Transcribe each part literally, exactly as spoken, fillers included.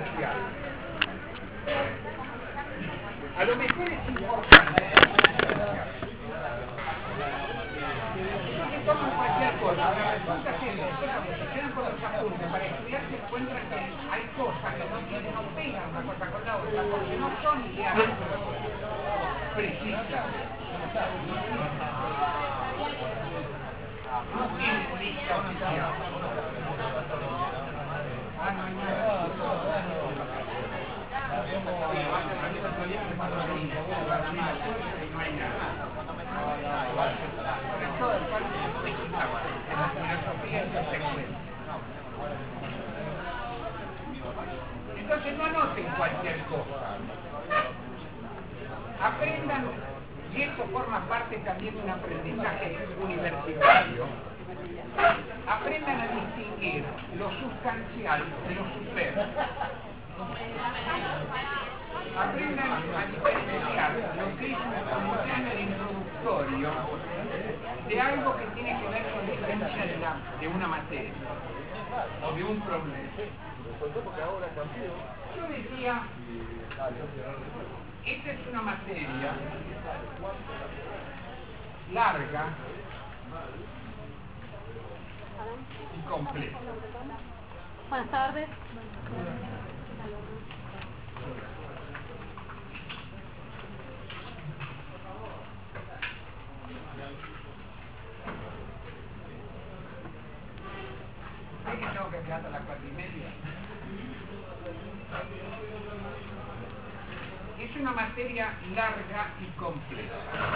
comercial. A lo mejor es importante. Se toman cualquier cosa, ahora resulta que cuando se quedan con los apuntes para estudiar se encuentran que hay cosas que no tienen, no pegan una cosa con la otra, porque no son ideas precisas. No tienen lista oficial. Ah, no hay nada. No hay nada. Pero todo el cual se necesitaba de la filosofía y la secuencia. Entonces no anoten cualquier cosa. Aprendan, y esto forma parte también de un aprendizaje universitario, aprendan a distinguir lo sustancial de lo superfluo. Aprendan a diferenciar lo que es un escáner introductorio de algo que tiene que ver con la esencia de, la, de una materia o de un problema. Yo decía, esta es una materia larga y compleja. Buenas tardes. ¿Sé que tengo que quedar hasta las cuatro y media? Es una materia larga y compleja.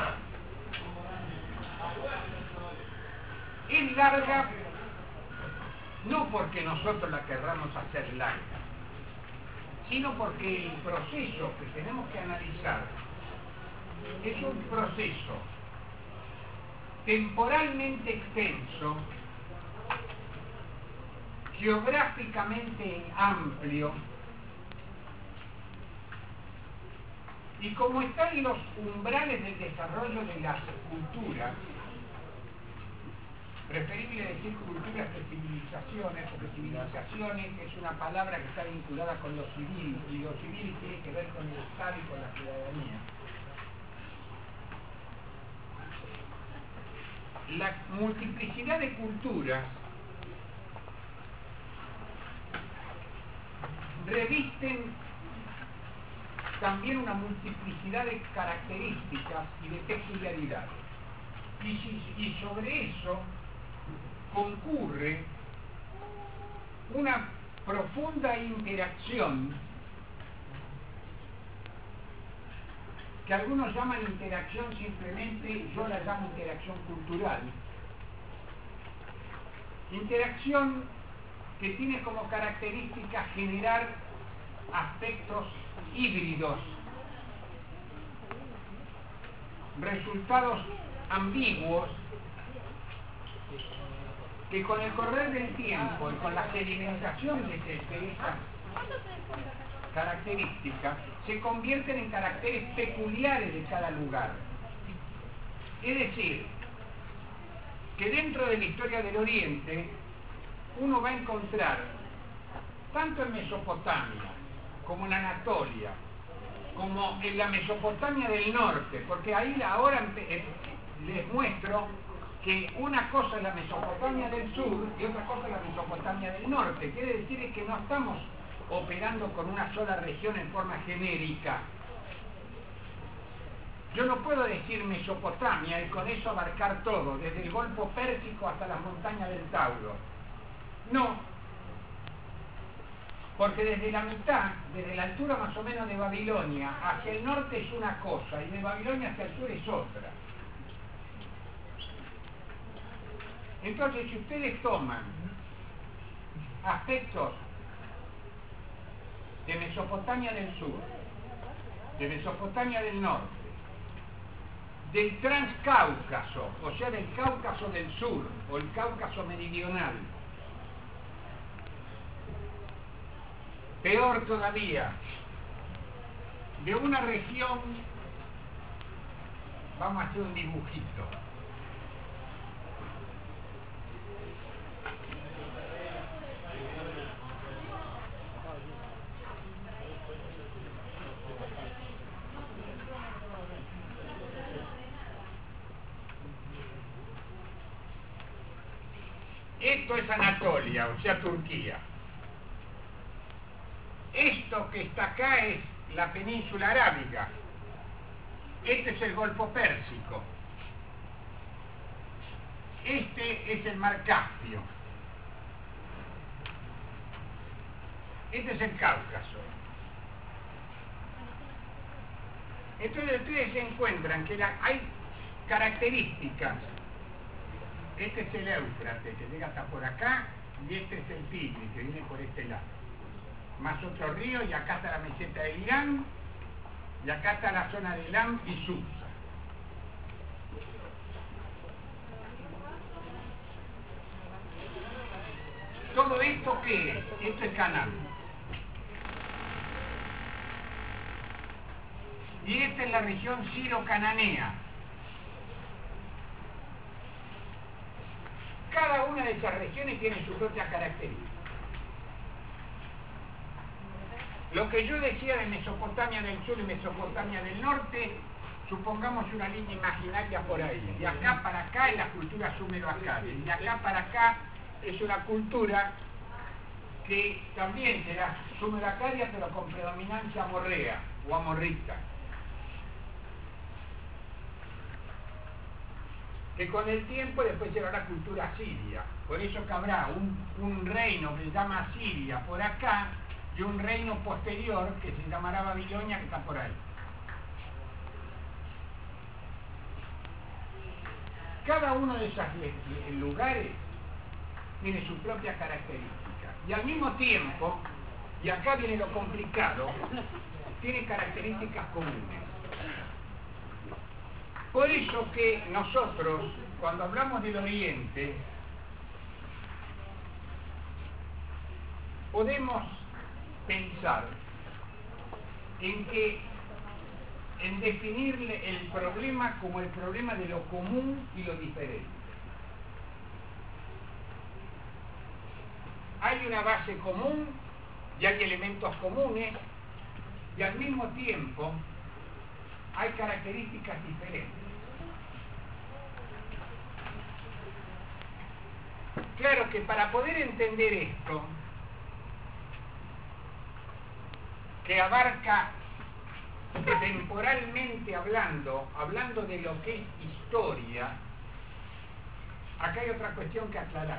Es larga no porque nosotros la querramos hacer larga, sino porque el proceso que tenemos que analizar es un proceso temporalmente extenso, geográficamente amplio, y como están los umbrales del desarrollo de las culturas, preferible decir culturas que civilizaciones, porque civilizaciones es una palabra que está vinculada con lo civil, y lo civil tiene que ver con el Estado y con la ciudadanía. La multiplicidad de culturas revisten también una multiplicidad de características y de peculiaridades. Y, si, y sobre eso concurre una profunda interacción que algunos llaman interacción simplemente, yo la llamo interacción cultural. Interacción que tiene como característica generar aspectos híbridos, resultados ambiguos, que con el correr del tiempo y con la sedimentación de, de estas características se convierten en caracteres peculiares de cada lugar. Es decir, que dentro de la historia del Oriente uno va a encontrar, tanto en Mesopotamia como en Anatolia, como en la Mesopotamia del norte, porque ahí ahora les muestro que una cosa es la Mesopotamia del sur y otra cosa es la Mesopotamia del norte. Quiere decir que no estamos operando con una sola región en forma genérica. Yo no puedo decir Mesopotamia y con eso abarcar todo, desde el Golfo Pérsico hasta las montañas del Tauro. No, porque desde la mitad, desde la altura más o menos de Babilonia, hacia el norte es una cosa y de Babilonia hacia el sur es otra. Entonces, si ustedes toman aspectos de Mesopotamia del sur, de Mesopotamia del norte, del Transcáucaso, o sea, del Cáucaso del sur, o el Cáucaso meridional, peor todavía, de una región, vamos a hacer un dibujito, Esto es Anatolia, o sea, Turquía. Esto que está acá es la península arábiga. Este es el Golfo Pérsico. Este es el Mar Caspio. Este es el Cáucaso. Entonces ustedes se encuentran que la, hay características. Este es el Éufrates, que llega hasta por acá, y este es el Tigris, que viene por este lado. Más otro río, y acá está la meseta de Irán, y acá está la zona de Elam y Susa. ¿Todo esto qué es? Esto es Canaán. Y esta es la región siro-cananea. Cada una de esas regiones tiene sus propias características. Lo que yo decía de Mesopotamia del sur y Mesopotamia del norte, supongamos una línea imaginaria por ahí. De acá para acá es la cultura sumero-acadia. Y de acá para acá es una cultura que también será sumero-acadia, pero con predominancia amorrea o amorrita. Que con el tiempo después llegará cultura siria. Por eso que habrá un, un reino que se llama Siria por acá y un reino posterior que se llamará Babilonia, que está por ahí. Cada uno de esos lugares tiene su propia característica. Y al mismo tiempo, y acá viene lo complicado, tiene características comunes. Por eso que nosotros, cuando hablamos del Oriente, podemos pensar en que, en definirle el problema como el problema de lo común y lo diferente. Hay una base común y hay elementos comunes, y al mismo tiempo hay características diferentes. Claro que para poder entender esto, que abarca temporalmente hablando, hablando de lo que es historia, acá hay otra cuestión que aclarar.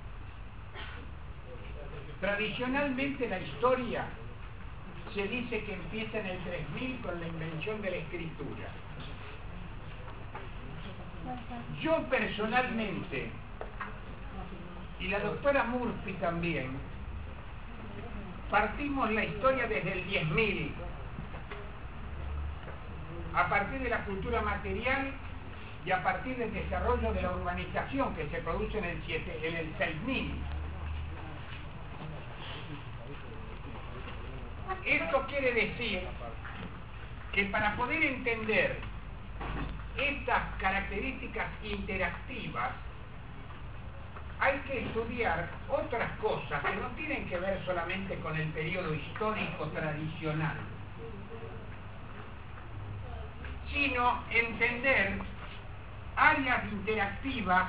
Tradicionalmente la historia se dice que empieza en el tres mil con la invención de la escritura. Yo personalmente, y la doctora Murphy también, partimos la historia desde el diez mil, a partir de la cultura material y a partir del desarrollo de la urbanización que se produce en el, siete, en el seis mil. Esto quiere decir que para poder entender estas características interactivas hay que estudiar otras cosas que no tienen que ver solamente con el periodo histórico tradicional, sino entender áreas interactivas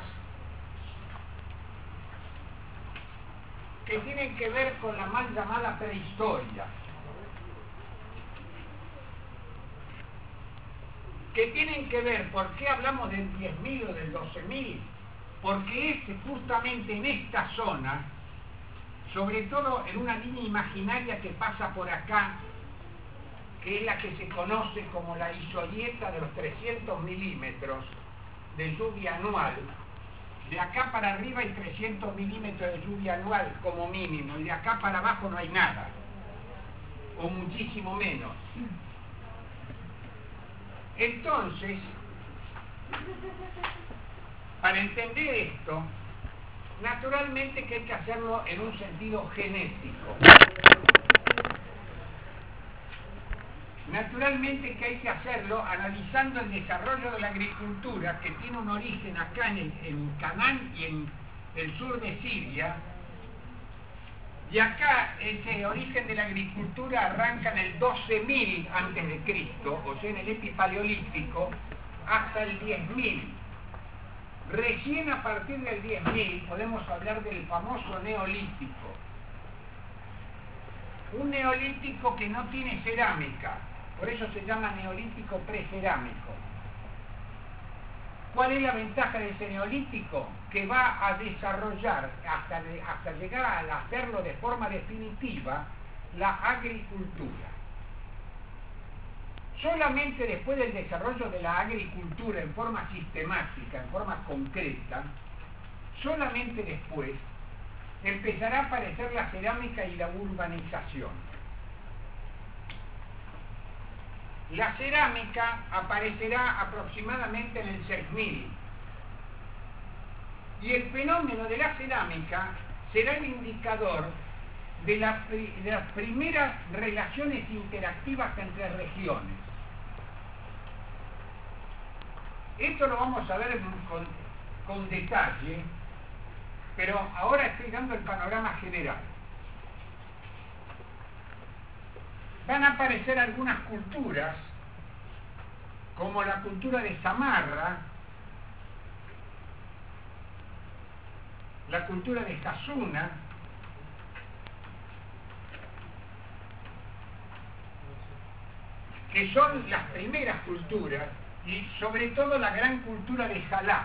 que tienen que ver con la mal llamada prehistoria, que tienen que ver, ¿por qué hablamos del diez mil o del doce mil? Porque es justamente en esta zona, sobre todo en una línea imaginaria que pasa por acá, que es la que se conoce como la isolieta de los trescientos milímetros de lluvia anual. De acá para arriba hay trescientos milímetros de lluvia anual como mínimo, y de acá para abajo no hay nada, o muchísimo menos. Entonces, para entender esto, naturalmente que hay que hacerlo en un sentido genético. Naturalmente que hay que hacerlo analizando el desarrollo de la agricultura, que tiene un origen acá en, el, en Canaán y en el sur de Siria. Y acá ese origen de la agricultura arranca en el doce mil antes de Cristo, o sea en el epipaleolítico, hasta el diez mil. Recién a partir del diez mil podemos hablar del famoso neolítico. Un neolítico que no tiene cerámica, por eso se llama neolítico precerámico. ¿Cuál es la ventaja de ese neolítico? Que va a desarrollar, hasta, de, hasta llegar a hacerlo de forma definitiva, la agricultura. Solamente después del desarrollo de la agricultura en forma sistemática, en forma concreta, solamente después empezará a aparecer la cerámica y la urbanización. La cerámica aparecerá aproximadamente en el seis mil. Y el fenómeno de la cerámica será el indicador de, la, de las primeras relaciones interactivas entre regiones. Esto lo vamos a ver con, con detalle, pero ahora estoy dando el panorama general. Van a aparecer algunas culturas, como la cultura de Samarra, la cultura de Hasuna, que son las primeras culturas, y sobre todo la gran cultura de Jalá,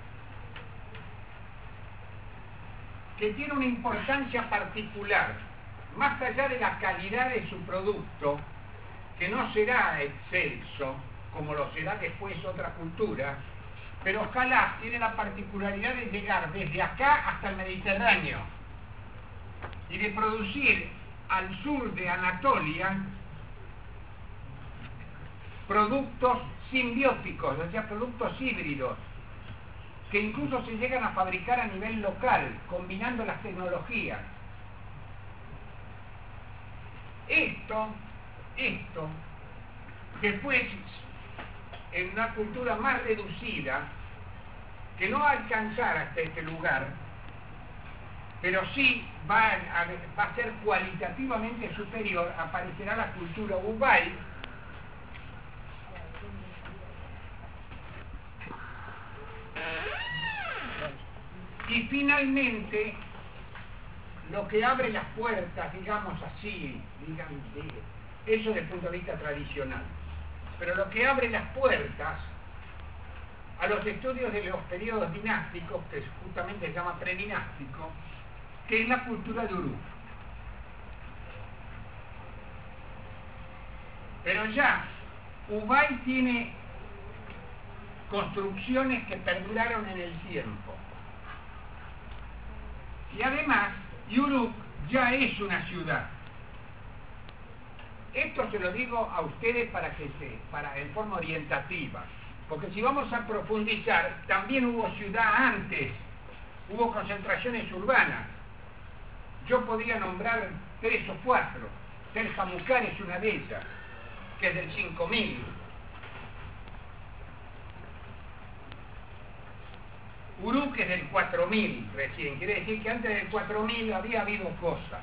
que tiene una importancia particular, más allá de la calidad de su producto, que no será excelso, como lo será después otra cultura, pero Jalá tiene la particularidad de llegar desde acá hasta el Mediterráneo, y de producir al sur de Anatolia productos simbióticos, o sea, productos híbridos, que incluso se llegan a fabricar a nivel local, combinando las tecnologías. Esto, esto, después, en una cultura más reducida, que no va a alcanzar hasta este lugar, pero sí va a, va a ser cualitativamente superior, aparecerá la cultura Ubay, y finalmente lo que abre las puertas, digamos así, digamos, eso desde el punto de vista tradicional, pero lo que abre las puertas a los estudios de los periodos dinásticos, que justamente se llama predinástico, que es la cultura de Uruk. Pero ya Ubay tiene construcciones que perduraron en el tiempo. Y además, Uruk ya es una ciudad. Esto se lo digo a ustedes para que se, para, en forma orientativa. Porque si vamos a profundizar, también hubo ciudad antes, hubo concentraciones urbanas. Yo podría nombrar tres o cuatro. Tel Hamucar es una de ellas, que es del cinco mil. Uruk es del cuatro mil recién, quiere decir que antes del cuatro mil había habido cosas.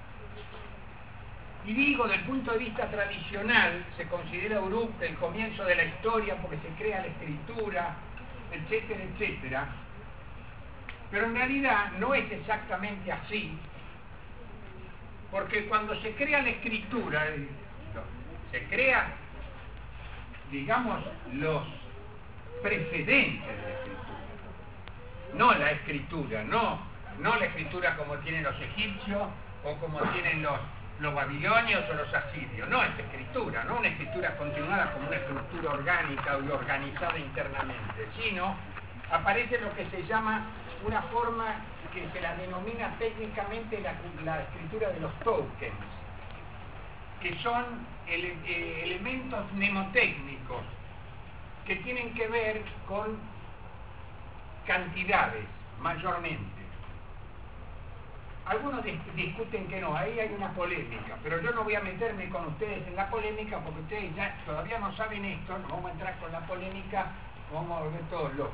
Y digo, desde el punto de vista tradicional, se considera Uruk el comienzo de la historia porque se crea la escritura, etcétera, etcétera. Pero en realidad no es exactamente así, porque cuando se crea la escritura, se crea, digamos, los precedentes de la escritura. No la escritura, no, no la escritura como tienen los egipcios o como tienen los, los babilonios o los asirios. No es escritura, no una escritura continuada como una estructura orgánica y organizada internamente, sino aparece lo que se llama una forma que se la denomina técnicamente la, la escritura de los tokens, que son ele, eh, elementos mnemotécnicos que tienen que ver con cantidades, mayormente. Algunos dis discuten que no, ahí hay una polémica, pero yo no voy a meterme con ustedes en la polémica porque ustedes ya todavía no saben esto, no vamos a entrar con la polémica, vamos a volver todos locos.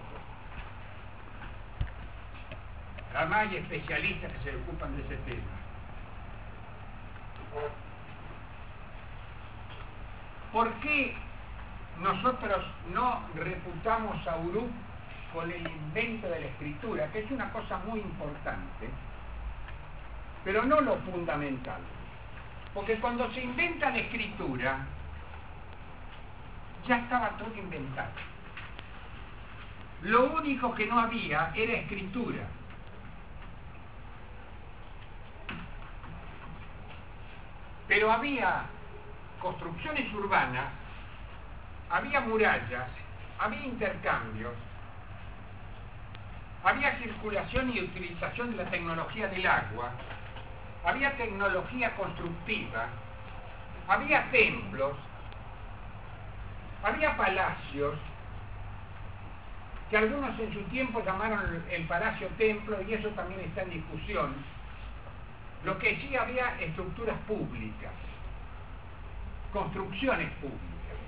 Además hay especialistas que se ocupan de ese tema. ¿Por qué nosotros no reputamos a Uruk con el invento de la escritura, que es una cosa muy importante, pero no lo fundamental. Porque cuando se inventa la escritura, ya estaba todo inventado. Lo único que no había era escritura. Pero había construcciones urbanas, había murallas, había intercambios, había circulación y utilización de la tecnología del agua, había tecnología constructiva, había templos, había palacios, que algunos en su tiempo llamaron el Palacio Templo, y eso también está en discusión. Lo que sí había estructuras públicas, construcciones públicas.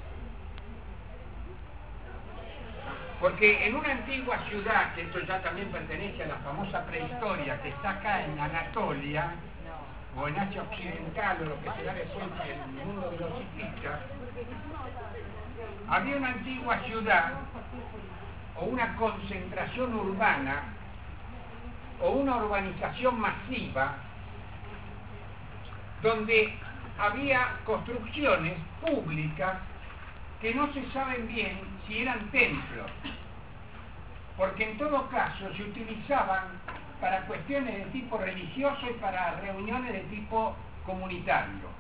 Porque en una antigua ciudad, que esto ya también pertenece a la famosa prehistoria, que está acá en Anatolia, o en Asia Occidental, o lo que será después el mundo de los hititas, había una antigua ciudad, o una concentración urbana, o una urbanización masiva, donde había construcciones públicas que no se saben bien si eran templos, porque en todo caso se utilizaban para cuestiones de tipo religioso y para reuniones de tipo comunitario.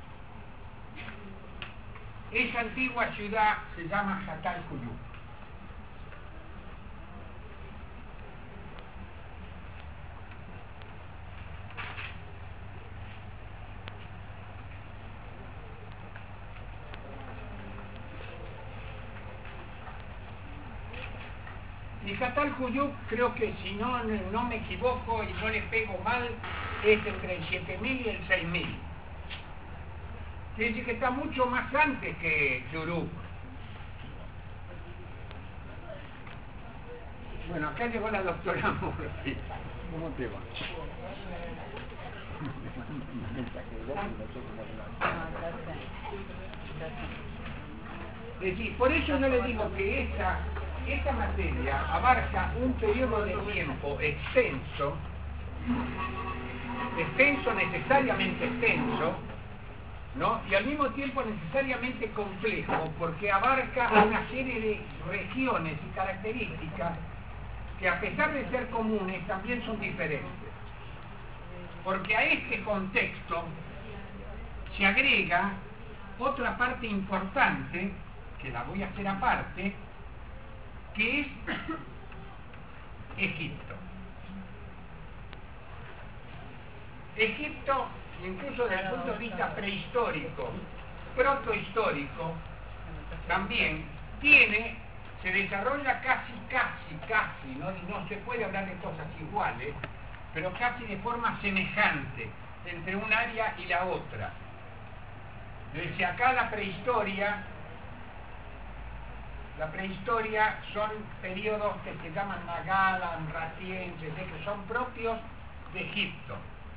Esa antigua ciudad se llama Çatalhöyük. Y Çatalhöyük, creo que si no, no me equivoco y no le pego mal, es entre el siete mil y el seis mil. Quiere decir que está mucho más antes que, que Uruk. Bueno, acá llegó la doctora Murphy. ¿Cómo te va? Es decir, por eso yo le digo que esta, esta materia abarca un periodo de tiempo extenso, extenso, necesariamente extenso, ¿no? Y al mismo tiempo necesariamente complejo, porque abarca una serie de regiones y características que, a pesar de ser comunes, también son diferentes. Porque a este contexto se agrega otra parte importante, que la voy a hacer aparte, que es Egipto. Egipto, incluso desde el punto de vista prehistórico, protohistórico, también tiene, se desarrolla casi, casi, casi, ¿no? no se puede hablar de cosas iguales, pero casi de forma semejante entre un área y la otra. Desde acá la prehistoria, la prehistoria son periodos que se llaman Nagala, Amratienses, que son propios de Egipto.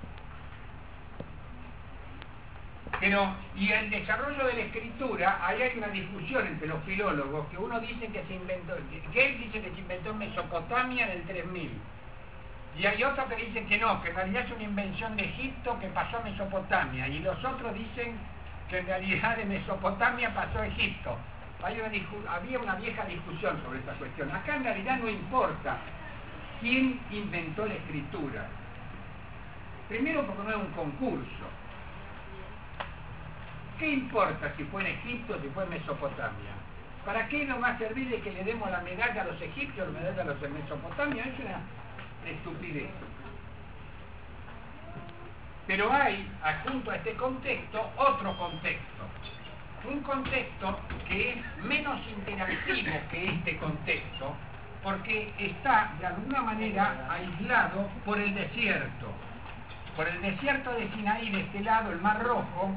Pero, y el desarrollo de la escritura, ahí hay una discusión entre los filólogos, que uno dice que se inventó, que él dice que se inventó en Mesopotamia en el tres mil, y hay otros que dicen que no, que en realidad es una invención de Egipto que pasó a Mesopotamia, y los otros dicen que en realidad de Mesopotamia pasó a Egipto. Hay una había una vieja discusión sobre esta cuestión. Acá en realidad no importa quién inventó la escritura. Primero porque no es un concurso. ¿Qué importa si fue en Egipto o si fue en Mesopotamia? ¿Para qué nos va a servir de que le demos la medalla a los egipcios o la medalla a los de Mesopotamia? Es una estupidez. Pero hay, adjunto a este contexto, otro contexto. Un contexto que es menos interactivo que este contexto, porque está de alguna manera aislado por el desierto. Por el desierto de Sinaí, de este lado, el Mar Rojo,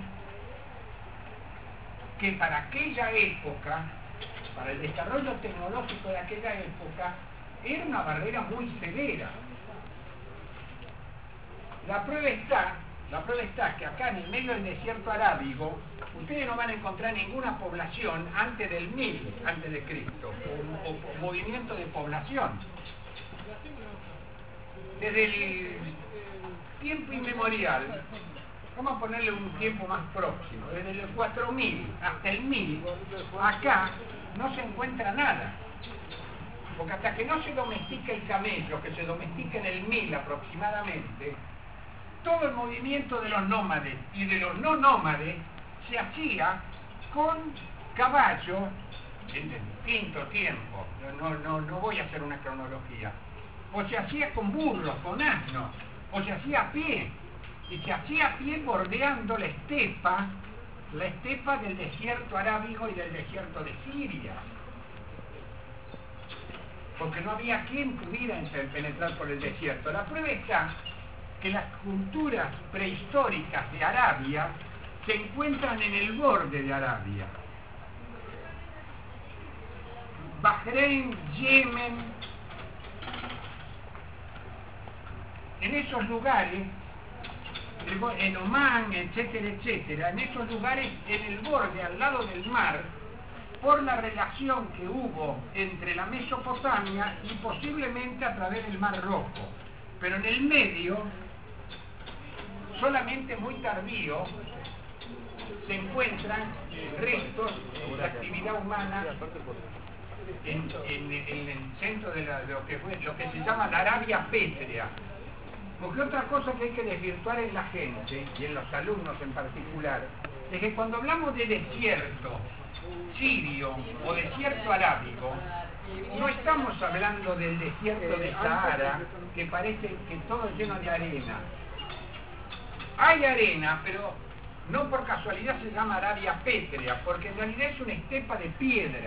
que para aquella época, para el desarrollo tecnológico de aquella época, era una barrera muy severa. La prueba está La prueba está que acá en el medio del desierto arábigo, ustedes no van a encontrar ninguna población antes del mil antes de Cristo, o, o, o movimiento de población. Desde el tiempo inmemorial, vamos a ponerle un tiempo más próximo, desde el cuatro mil hasta el mil, acá no se encuentra nada. Porque hasta que no se domestica el camello, que se domestica en el mil aproximadamente, todo el movimiento de los nómades y de los no nómades se hacía con caballo en distinto tiempo. No, no, no voy a hacer una cronología. O se hacía con burros, con asnos, o se hacía a pie. Y se hacía a pie bordeando la estepa, la estepa del desierto arábigo y del desierto de Siria. Porque no había quien pudiera penetrar por el desierto. La prueba está que las culturas prehistóricas de Arabia se encuentran en el borde de Arabia. Bahrein, Yemen, en esos lugares, en Omán, etcétera, etcétera, en esos lugares, en el borde, al lado del mar, por la relación que hubo entre la Mesopotamia y posiblemente a través del Mar Rojo. Pero en el medio, solamente muy tardío, se encuentran restos de actividad humana en, en, en el centro de, la, de lo, que fue, lo que se llama la Arabia pétrea. Porque otra cosa que hay que desvirtuar en la gente, y en los alumnos en particular, es que cuando hablamos de desierto sirio o desierto arábigo, no estamos hablando del desierto de Sahara, que parece que todo es lleno de arena. Hay arena, pero no por casualidad se llama Arabia pétrea, porque en realidad es una estepa de piedra,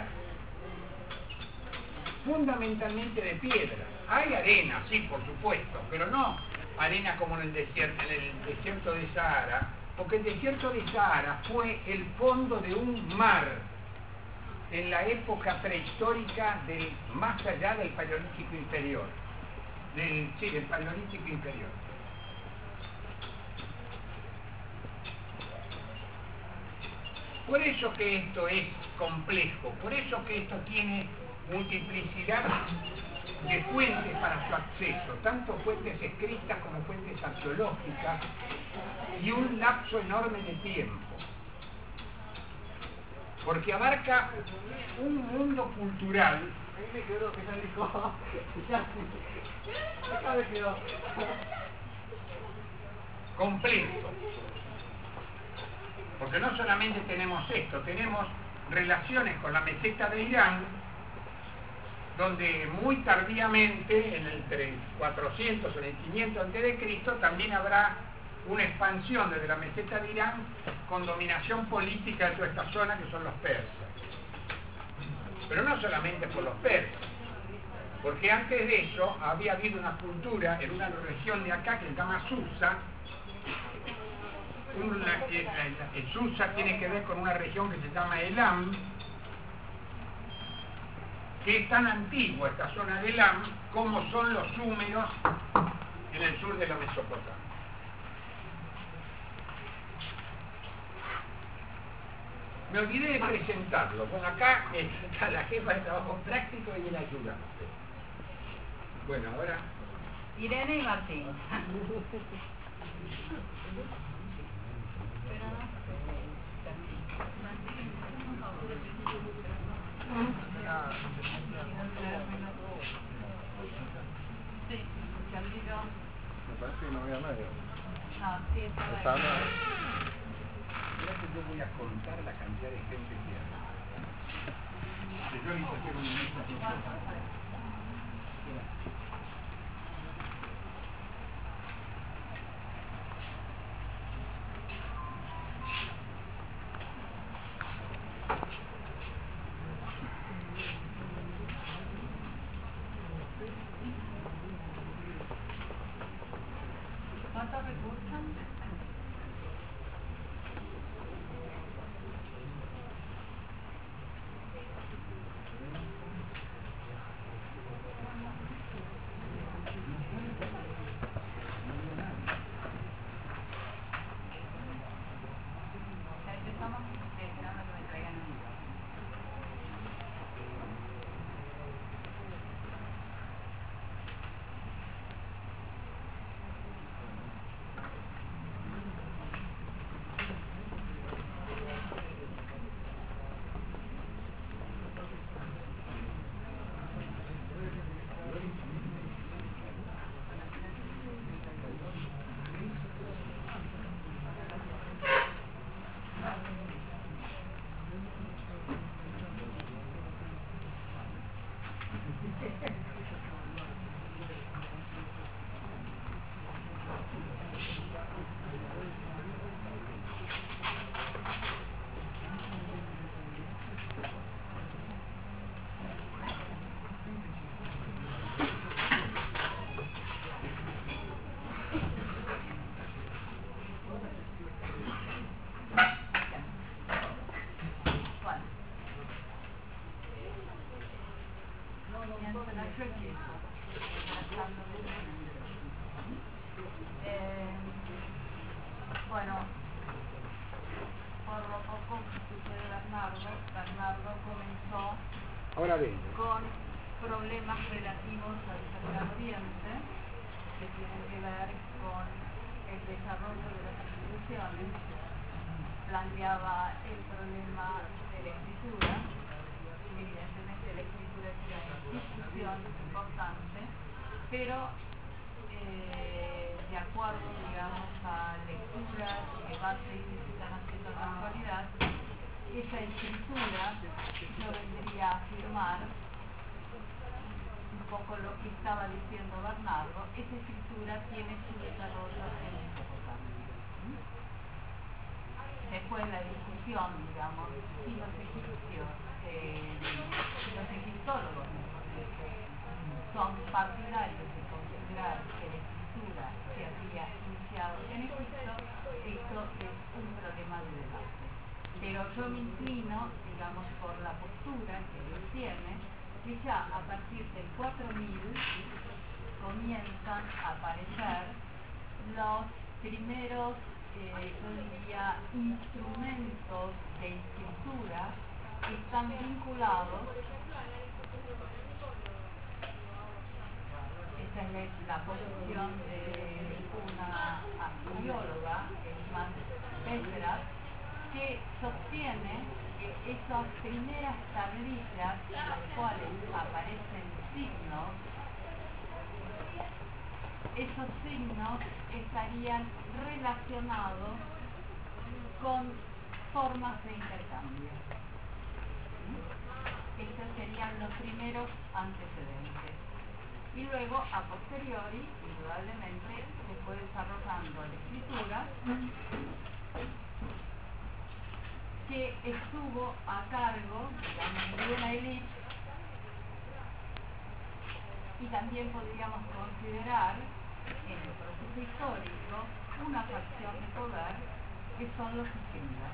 fundamentalmente de piedra. Hay arena, sí, por supuesto, pero no arena como en el desierto, en el desierto de Sahara, porque el desierto de Sahara fue el fondo de un mar en la época prehistórica del más allá del Paleolítico inferior, del, sí, del Paleolítico inferior. Por eso que esto es complejo, por eso que esto tiene multiplicidad de fuentes para su acceso, tanto fuentes escritas como fuentes arqueológicas, y un lapso enorme de tiempo, porque abarca un mundo cultural. Ahí me quedó, que ya dijo, ya, acá me quedó. Complejo, porque no solamente tenemos esto, tenemos relaciones con la meseta de Irán, donde muy tardíamente, en el entre cuatrocientos o el quinientos antes de Cristo, también habrá una expansión desde la meseta de Irán con dominación política de toda esta zona, que son los persas. Pero no solamente por los persas, porque antes de eso había habido una cultura en una región de acá que se llama Susa. Una, eh, eh, Susa tiene que ver con una región que se llama Elam, que es tan antigua esta zona de Elam como son los súmeros en el sur de la Mesopotamia. Me olvidé de presentarlo. Bueno, acá está la jefa de trabajo práctico y el ayudante. Bueno, ahora... Irene y Martín. Sí, me parece que no había nadie. no, sí, estaba Estaba ahí. nada. Mira que yo voy a contar la cantidad de gente que hay. Que yo hice hacer un inicio. ¿Cuántos recursan? Estamos esperando que me traigan un libro. Eh, bueno, por lo poco que supe de Bernardo, Bernardo comenzó Ahora bien, con problemas relativos al Cercano Oriente, que tienen que ver con el desarrollo de las instituciones. Planteaba el problema de la escritura. Evidentemente la escritura es una institución importante, pero eh, de acuerdo, digamos, a lecturas y debates que se están haciendo en la actualidad, esa escritura, yo vendría a afirmar un poco lo que estaba diciendo Bernardo, esa escritura tiene su desarrollo en Mesopotamia. Después la discusión, digamos, si los egipcios, eh, los egiptólogos, mejor dicho, son partidarios de considerar que la escritura se habría iniciado en Egipto, esto es un problema de debate. Pero yo me inclino, digamos, por la postura que sostiene que ya a partir del cuatro mil comienzan a aparecer los primeros, eh, yo diría, instrumentos de escritura que están vinculados. Esta es la, la posición de una arqueóloga, Esman Petras, que sostiene que esas primeras tablillas en las cuales aparecen signos, esos signos estarían relacionados con formas de intercambio. Estos serían los primeros antecedentes. Y luego, a posteriori, indudablemente, se fue desarrollando la escritura, que estuvo a cargo, digamos, de una élite, y también podríamos considerar en el proceso histórico una facción de poder que son los escribas.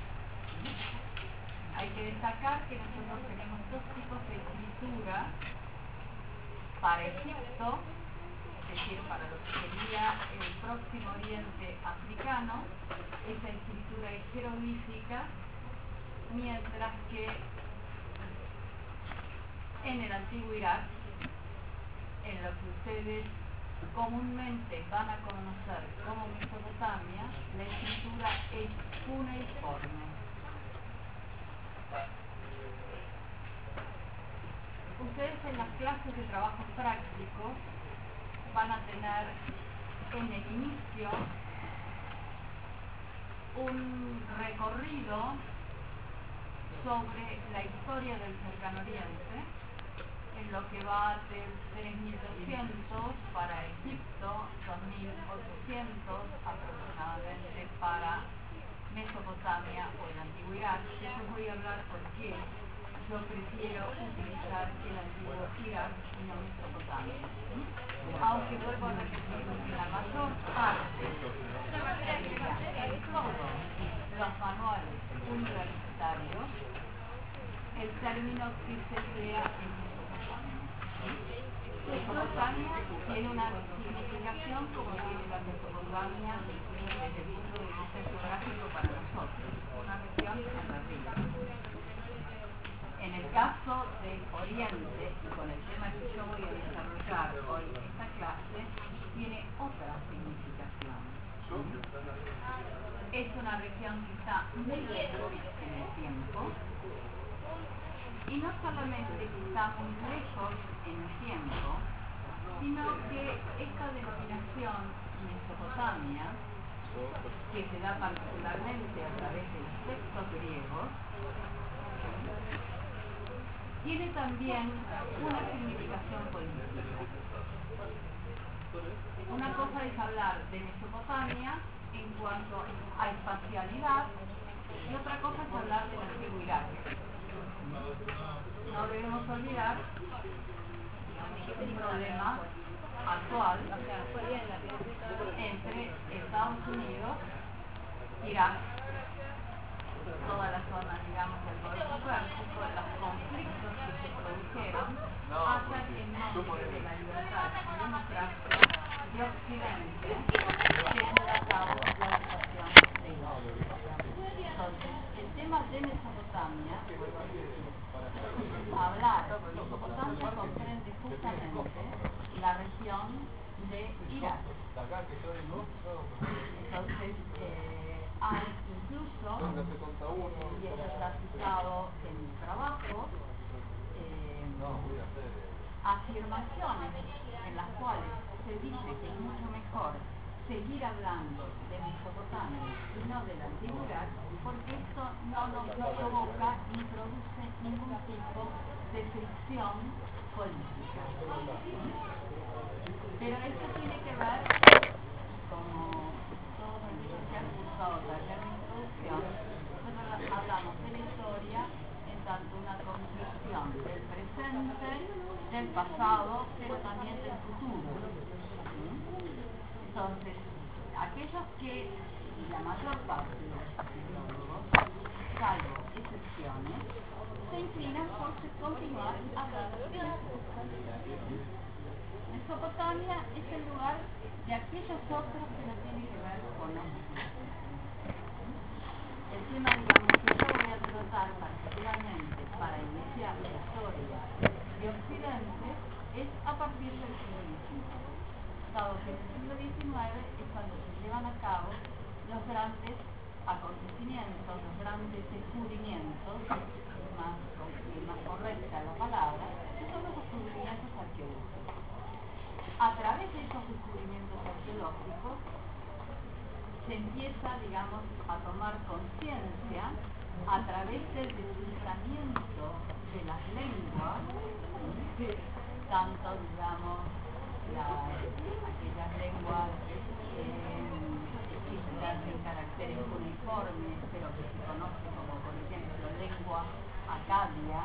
Hay que destacar que nosotros tenemos dos tipos de escritura para Egipto, es decir, para lo que sería el Próximo Oriente africano. Esa escritura es jeroglífica, mientras que en el antiguo Irak, en lo que ustedes comúnmente van a conocer como Mesopotamia, la escritura es cuneiforme. Ustedes en las clases de trabajos prácticos van a tener en el inicio un recorrido sobre la historia del Cercano Oriente, en lo que va del tres mil doscientos para Egipto, dos mil ochocientos aproximadamente para Mesopotamia o el antiguo Irak. Después voy a hablar por qué yo prefiero utilizar el antiguo Irak y no Mesopotamia. Aunque vuelvo a repetir que la mayor parte, en todos los manuales universitarios, el término que se emplea es Mesopotamia. Mesopotamia tiene una significación como tiene la Mesopotamia desde el punto de vista geográfico para nosotros, una región Oriente y con el tema que yo voy a desarrollar hoy en esta clase, tiene otra significación. Es una región que está muy lejos en el tiempo, y no solamente que está muy lejos en el tiempo, sino que esta denominación Mesopotamia, que se da particularmente a través de los textos griegos, tiene también una significación política. Una cosa es hablar de Mesopotamia en cuanto a espacialidad y otra cosa es hablar del antiguo Irak. No debemos olvidar un problema actual entre Estados Unidos, Irak, toda la zona, digamos, del Golfo Pérsico, los conflictos que se produjeron hacen en nombre de la libertad y democracia de Occidente que lleva a cabo la ocupación de Irak. Entonces, el tema de Mesopotamia, hablar de Mesopotamia comprende justamente la región de Irak. Entonces, eh, hay incluso, y esto está citado en mi trabajo, eh, afirmaciones en las cuales se dice que es mucho mejor seguir hablando de Mesopotamia y no de la antigüedad, porque esto no nos provoca ni produce ningún tipo de fricción política. Pero esto tiene que ver, como todos aquellos que han cursado taller de introducción, nosotros hablamos de la historia en tanto una construcción del presente, del pasado, pero también del futuro. Entonces, aquellos que, y la mayor parte de los filólogos, salvo excepciones, se inclinan por continuar hablando de Mesopotamia. Mesopotamia es el lugar de aquellos otros que no tienen que ver con la mujer. El tema, digamos, que yo voy a tratar particularmente para iniciar la historia de Occidente es a partir del siglo diecinueve. Dado que en el siglo diecinueve es cuando se llevan a cabo los grandes acontecimientos, los grandes descubrimientos, más, más correcta la palabra, que son los descubrimientos arqueológicos. A través de esos descubrimientos arqueológicos se empieza, digamos, a tomar conciencia a través del desciframiento de las lenguas, tanto, digamos, la, aquellas lenguas eh, escritas en caracteres uniformes, pero que se conoce como, por ejemplo, lengua acadia,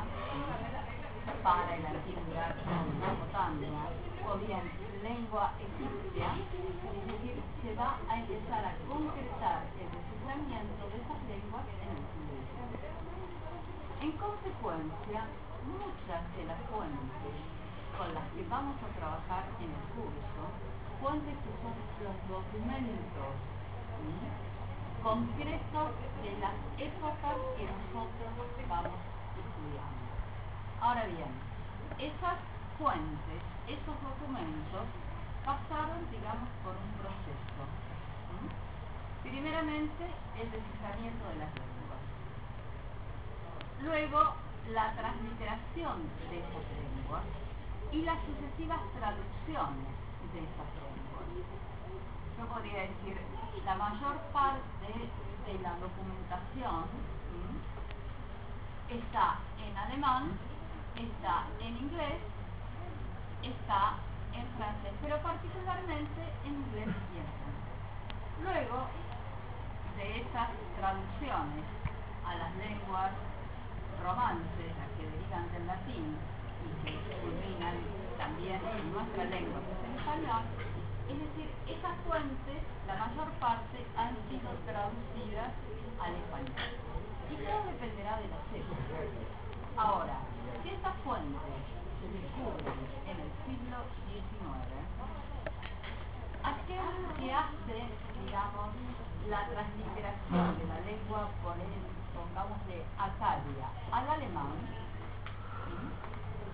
para el antiguo Irak de Mesopotamia, o bien lengua egipcia, es decir, se va a empezar a concretar el desciframiento de esas lenguas en el siglo diecinueve. En consecuencia, muchas de las fuentes con las que vamos a trabajar en el curso, fuentes que son los documentos ¿sí? concretos de las épocas que nosotros vamos estudiando. Ahora bien, esas fuentes, esos documentos, pasaron, digamos, por un proceso. ¿sí? Primeramente, el desciframiento de las lenguas. Luego, la transliteración de esas lenguas y las sucesivas traducciones de esas lenguas. Yo podría decir, la mayor parte de la documentación ¿sí? está en alemán, está en inglés, está en francés, pero particularmente en inglés y en francés. Luego de esas traducciones a las lenguas romances, las que derivan del latín y que culminan también en nuestra lengua, que es el español, es decir, esas fuentes, la mayor parte, han sido traducidas al español. Y todo dependerá de las épocas. Ahora, si estas fuentes se descubren en el siglo diecinueve, aquel que hace, digamos, la transliteración de la lengua, por el, pongamos de acadia al alemán, ¿sí?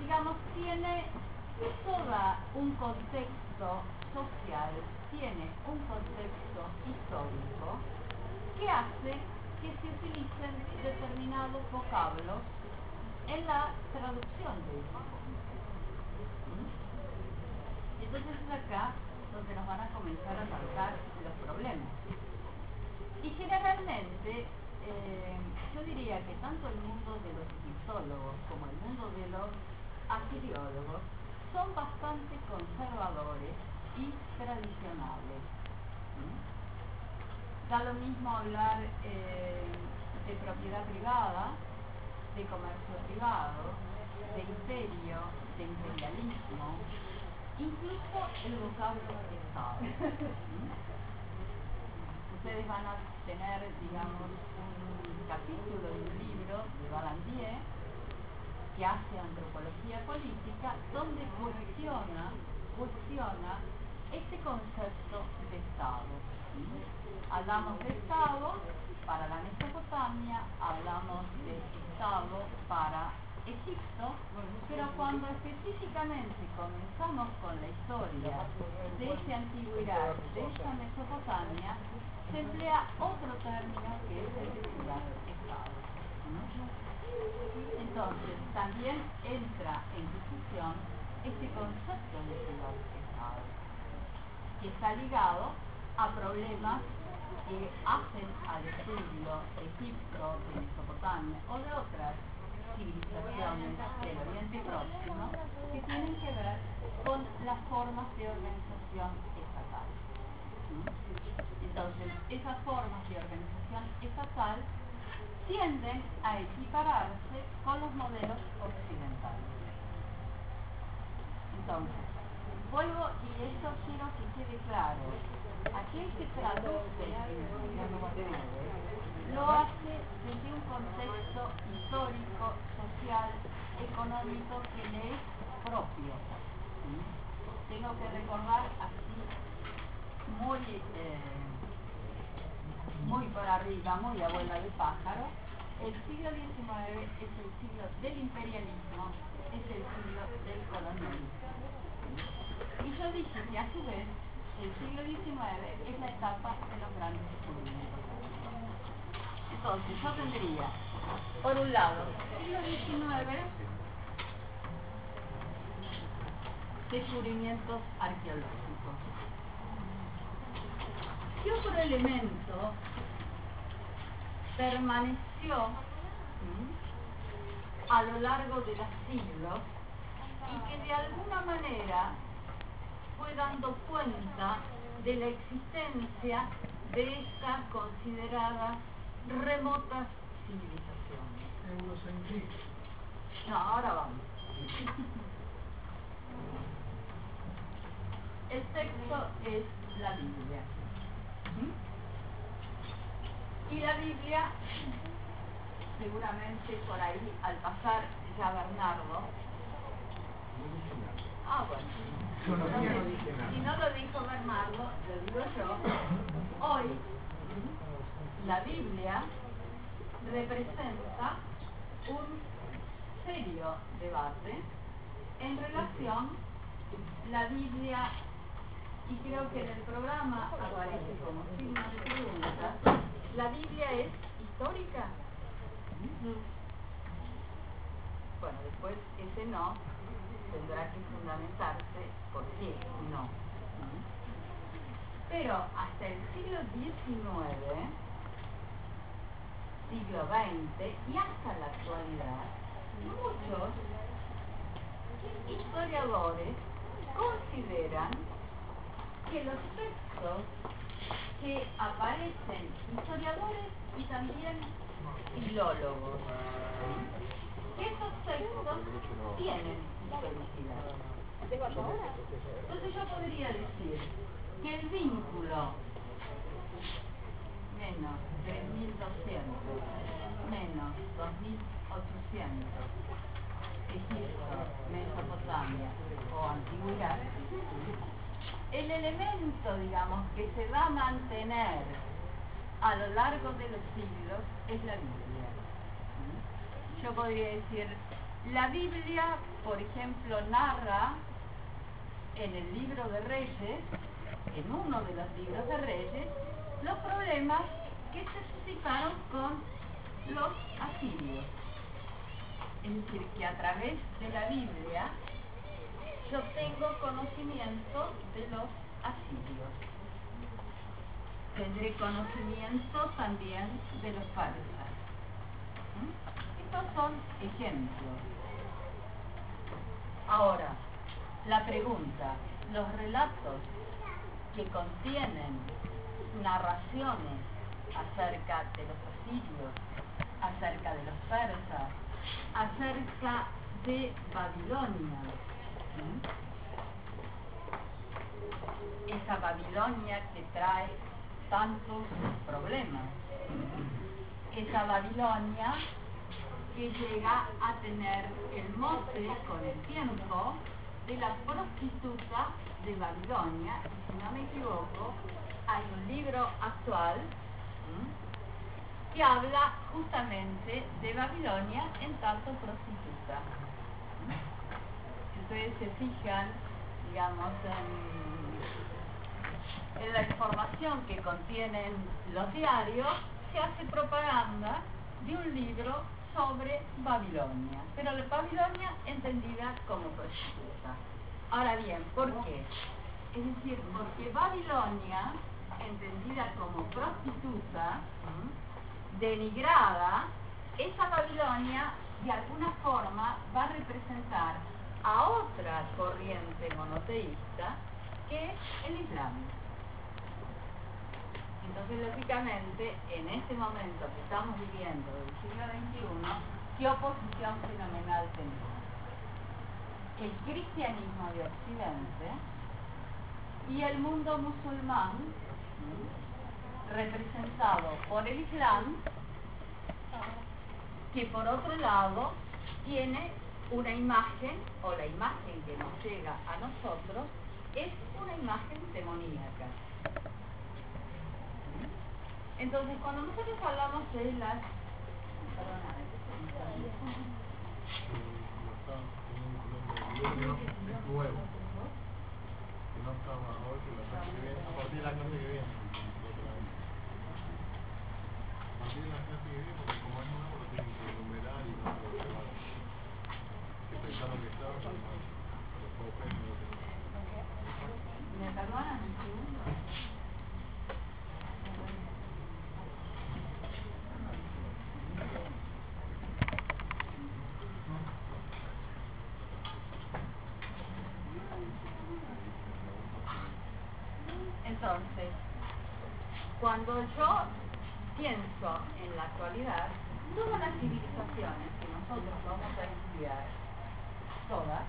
digamos, tiene todo un contexto social, tiene un contexto histórico que hace que se utilicen determinados vocablos en la traducción de ese ¿Mm? Entonces es acá donde nos van a comenzar a saltar los problemas. Y generalmente, eh, yo diría que tanto el mundo de los egiptólogos como el mundo de los asiriólogos son bastante conservadores y tradicionales. ¿Mm? Da lo mismo hablar eh, de propiedad privada, de comercio privado, de imperio, de imperialismo, incluso el vocablo de Estado. ¿Mm? Ustedes van a tener, digamos, un capítulo de un libro de Vallandier que hace antropología política, donde cuestiona, cuestiona este concepto de Estado. ¿Sí? Hablamos de Estado para la Mesopotamia, hablamos de Estado para Egipto, pero cuando específicamente comenzamos con la historia de ese antiguo Irak, de esa Mesopotamia, se emplea otro término que es el de ciudad-estado. Entonces, también entra en discusión este concepto de ciudad-estado, que está ligado a problemas que hacen al estudio de Egipto, de Mesopotamia o de otras civilizaciones del Oriente Próximo que tienen que ver con las formas de organización estatal. Entonces, esas formas de organización estatal tienden a equipararse con los modelos occidentales. Entonces, vuelvo, y esto quiero que quede claro, aquel que traduce el siglo diecinueve lo hace desde un contexto histórico, social, económico que le es propio. ¿Sí? Tengo que recordar así muy, eh, muy por arriba, muy abuela de pájaro, el siglo diecinueve es el siglo del imperialismo, es el siglo del colonialismo. Y yo dije que a su vez el siglo diecinueve es la etapa de los grandes descubrimientos. Entonces yo tendría, por un lado, siglo diecinueve, descubrimientos arqueológicos. ¿Qué otro elemento permaneció ¿sí? a lo largo de los siglos y que de alguna manera fue dando cuenta de la existencia de estas consideradas remotas civilizaciones? Eurocentrismo. No, ahora vamos. El texto es la Biblia. ¿Mm? Y la Biblia, seguramente por ahí, al pasar ya Bernardo, ah bueno, entonces, si no lo dijo Bernardo, lo digo yo, hoy la Biblia representa un serio debate en relación la Biblia, y creo que en el programa aparece como signo de pregunta, ¿la Biblia es histórica? Bueno, después ese no tendrá que fundamentarse por qué no. Pero hasta el siglo diecinueve, siglo veinte y hasta la actualidad, muchos historiadores consideran que los textos que aparecen, historiadores y también filólogos, que esos textos tienen historicidad. Entonces yo podría decir que el vínculo menos tres mil doscientos menos dos mil ochocientos, Egipto, Mesopotamia o Antigüedad, el elemento, digamos, que se va a mantener a lo largo de los siglos es la Biblia. Yo podría decir La Biblia, por ejemplo, narra en el libro de Reyes, en uno de los libros de Reyes, los problemas que se suscitaron con los asirios. Es decir, que a través de la Biblia yo tengo conocimiento de los asirios. Tendré conocimiento también de los persas. ¿Mm? Estos son ejemplos. Ahora, la pregunta, los relatos que contienen narraciones acerca de los asirios, acerca de los persas, acerca de Babilonia, ¿sí? Esa Babilonia que trae tantos problemas, esa Babilonia que llega a tener el mote con el tiempo de la prostituta de Babilonia, y si no me equivoco, hay un libro actual ¿sí? que habla justamente de Babilonia en tanto prostituta. Si ustedes se fijan, digamos, en, en la información que contienen los diarios, se hace propaganda de un libro sobre Babilonia, pero la Babilonia entendida como prostituta. Ahora bien, ¿por qué? Es decir, porque Babilonia, entendida como prostituta, ¿sí? denigrada, esa Babilonia de alguna forma va a representar a otra corriente monoteísta que es el Islam. Entonces, lógicamente, en este momento que estamos viviendo del siglo veintiuno, ¿qué oposición fenomenal tenemos? El cristianismo de Occidente y el mundo musulmán, ¿sí? representado por el Islam, que por otro lado tiene una imagen, o la imagen que nos llega a nosotros, es una imagen demoníaca. Entonces, cuando nosotros hablamos de las... Perdóname, es nuevo. Que no estaba hoy, que la clase que viene, a partir de la clase que viene. A partir de la clase que viene, porque como es nuevo, lo tienen que enumerar y no lo que va. Que pensar lo que está, pero los papeles no lo tienen. ¿me perdonan un segundo? Entonces, cuando yo pienso en la actualidad, todas las civilizaciones que nosotros vamos a estudiar, todas,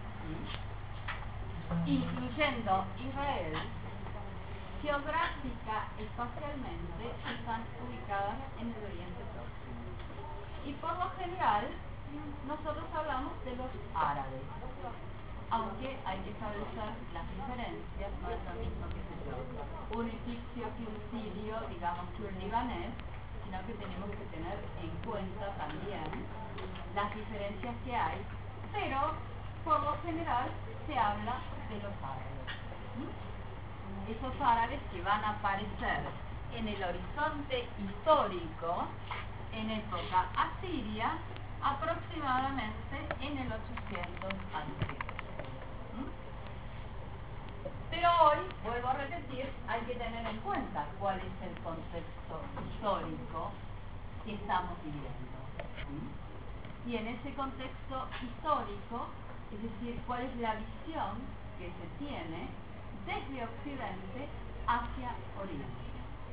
¿sí? incluyendo Israel, geográfica, espacialmente, están ubicadas en el Oriente Próximo. Y por lo general, nosotros hablamos de los árabes, aunque hay que establecer las diferencias, no es lo mismo que se yo, un egipcio que un sirio, digamos que un libanés, sino que tenemos que tener en cuenta también las diferencias que hay, pero por lo general se habla de los árabes. ¿Sí? Esos árabes que van a aparecer en el horizonte histórico en época asiria, aproximadamente en el ochocientos antes. Pero hoy, vuelvo a repetir, hay que tener en cuenta cuál es el contexto histórico que estamos viviendo. ¿Sí? Y en ese contexto histórico, es decir, cuál es la visión que se tiene desde Occidente hacia Oriente.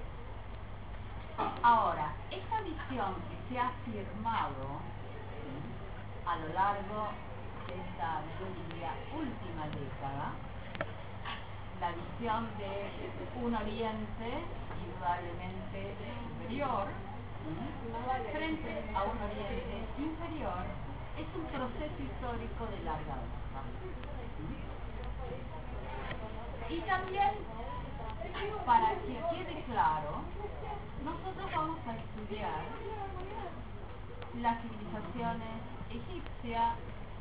Ahora, esta visión que se ha firmado, ¿sí? a lo largo de esta, yo diría, última década, la visión de un Oriente indudablemente superior, ¿sí? frente a un Oriente inferior, es un proceso histórico de larga data. ¿Sí? Y también, para que quede claro, nosotros vamos a estudiar las civilizaciones egipcia,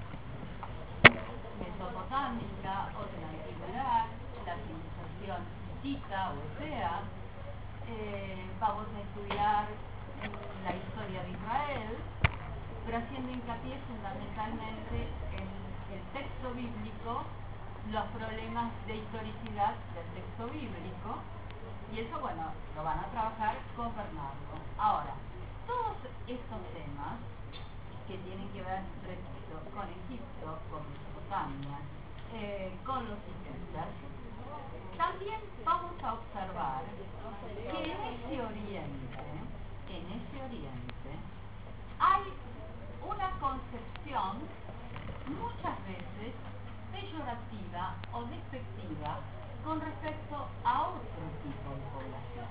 mesopotámica o de la antigüedad, la civilización hitita o etea, eh, vamos a estudiar la historia de Israel, pero haciendo hincapié fundamentalmente en el texto bíblico, los problemas de historicidad del texto bíblico, y eso, bueno, lo van a trabajar con Bernardo. Ahora, todos estos temas que tienen que ver, repito, con Egipto, con Mesopotamia, eh, con los hititas, también vamos a observar que en ese oriente, en ese oriente, hay una concepción muchas veces peyorativa o despectiva con respecto a otro tipo de población.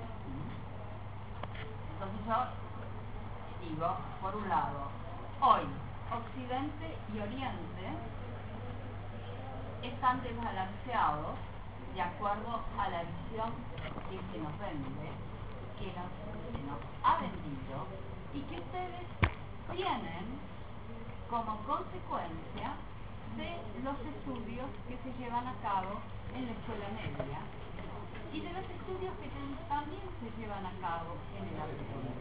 Entonces yo digo, por un lado, hoy Occidente y Oriente están desbalanceados de acuerdo a la visión que se nos vende, que nos, se nos ha vendido, y que ustedes tienen como consecuencia de los estudios que se llevan a cabo en la escuela media y de los estudios que también se llevan a cabo en el ámbito.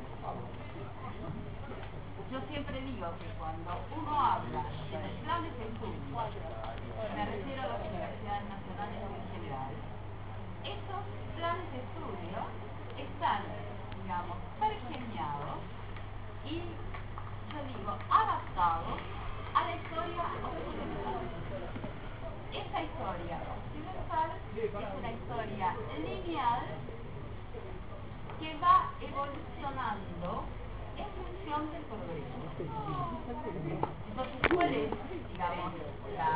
Yo siempre digo que cuando uno habla de los planes de estudio, me refiero a las universidades nacionales en general, esos planes de estudio están, digamos, pergeñados y, yo digo, adaptados a la historia occidental. Esta historia occidental es una historia lineal que va evolucionando en función del progreso. Entonces, ¿cuál es, digamos, la,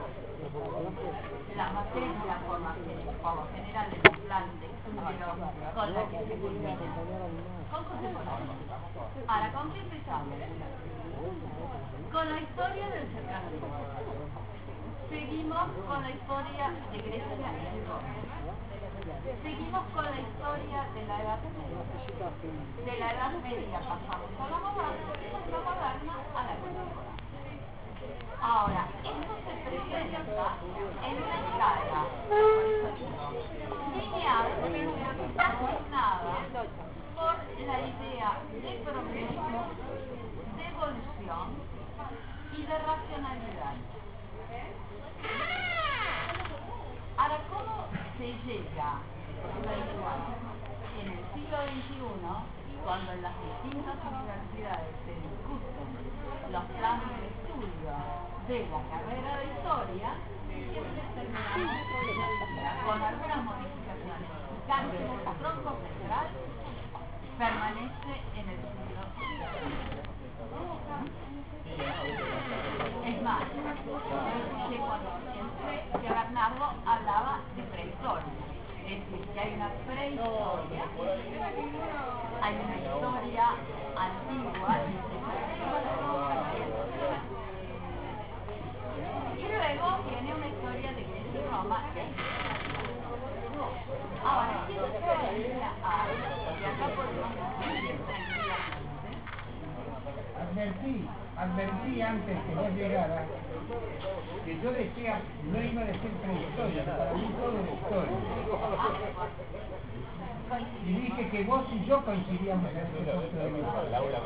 la materia por, la, por lo general de los planes de estudio con la que se culmina? Con contemporáneos. Ahora, ¿con qué empezamos? Con la historia del cercano oriente. Seguimos con la historia de Grecia y Roma. Seguimos con la historia de la Edad Media. De la Edad Media pasamos a la moderna y de la moderna a la contemporánea. Ahora, esto se presenta en una escala, por eso digo, lineal, asignada por la idea de progreso, de evolución y de racionalidad. Ahora, ¿cómo se llega en el siglo veintiuno, cuando en las distintas universidades se discuten los planes de estudio de la carrera de historia, siempre terminamos con algunas modificaciones y cambios en el tronco central, permanece en el siglo veintiuno? Es más, que cuando pensé que Bernardo hablaba de prehistoria, es decir, que hay una prehistoria, hay una historia antigua, y luego viene una historia de Grecia y Roma. Ahora, ¿qué diferencia hay? Y acá podemos decir tranquilamente. Advertí, advertí antes que vos llegaras que yo decía, no iba a decir prehistoria, para mí todo es historia. Y dije que vos y yo coincidíamos en este punto de vista.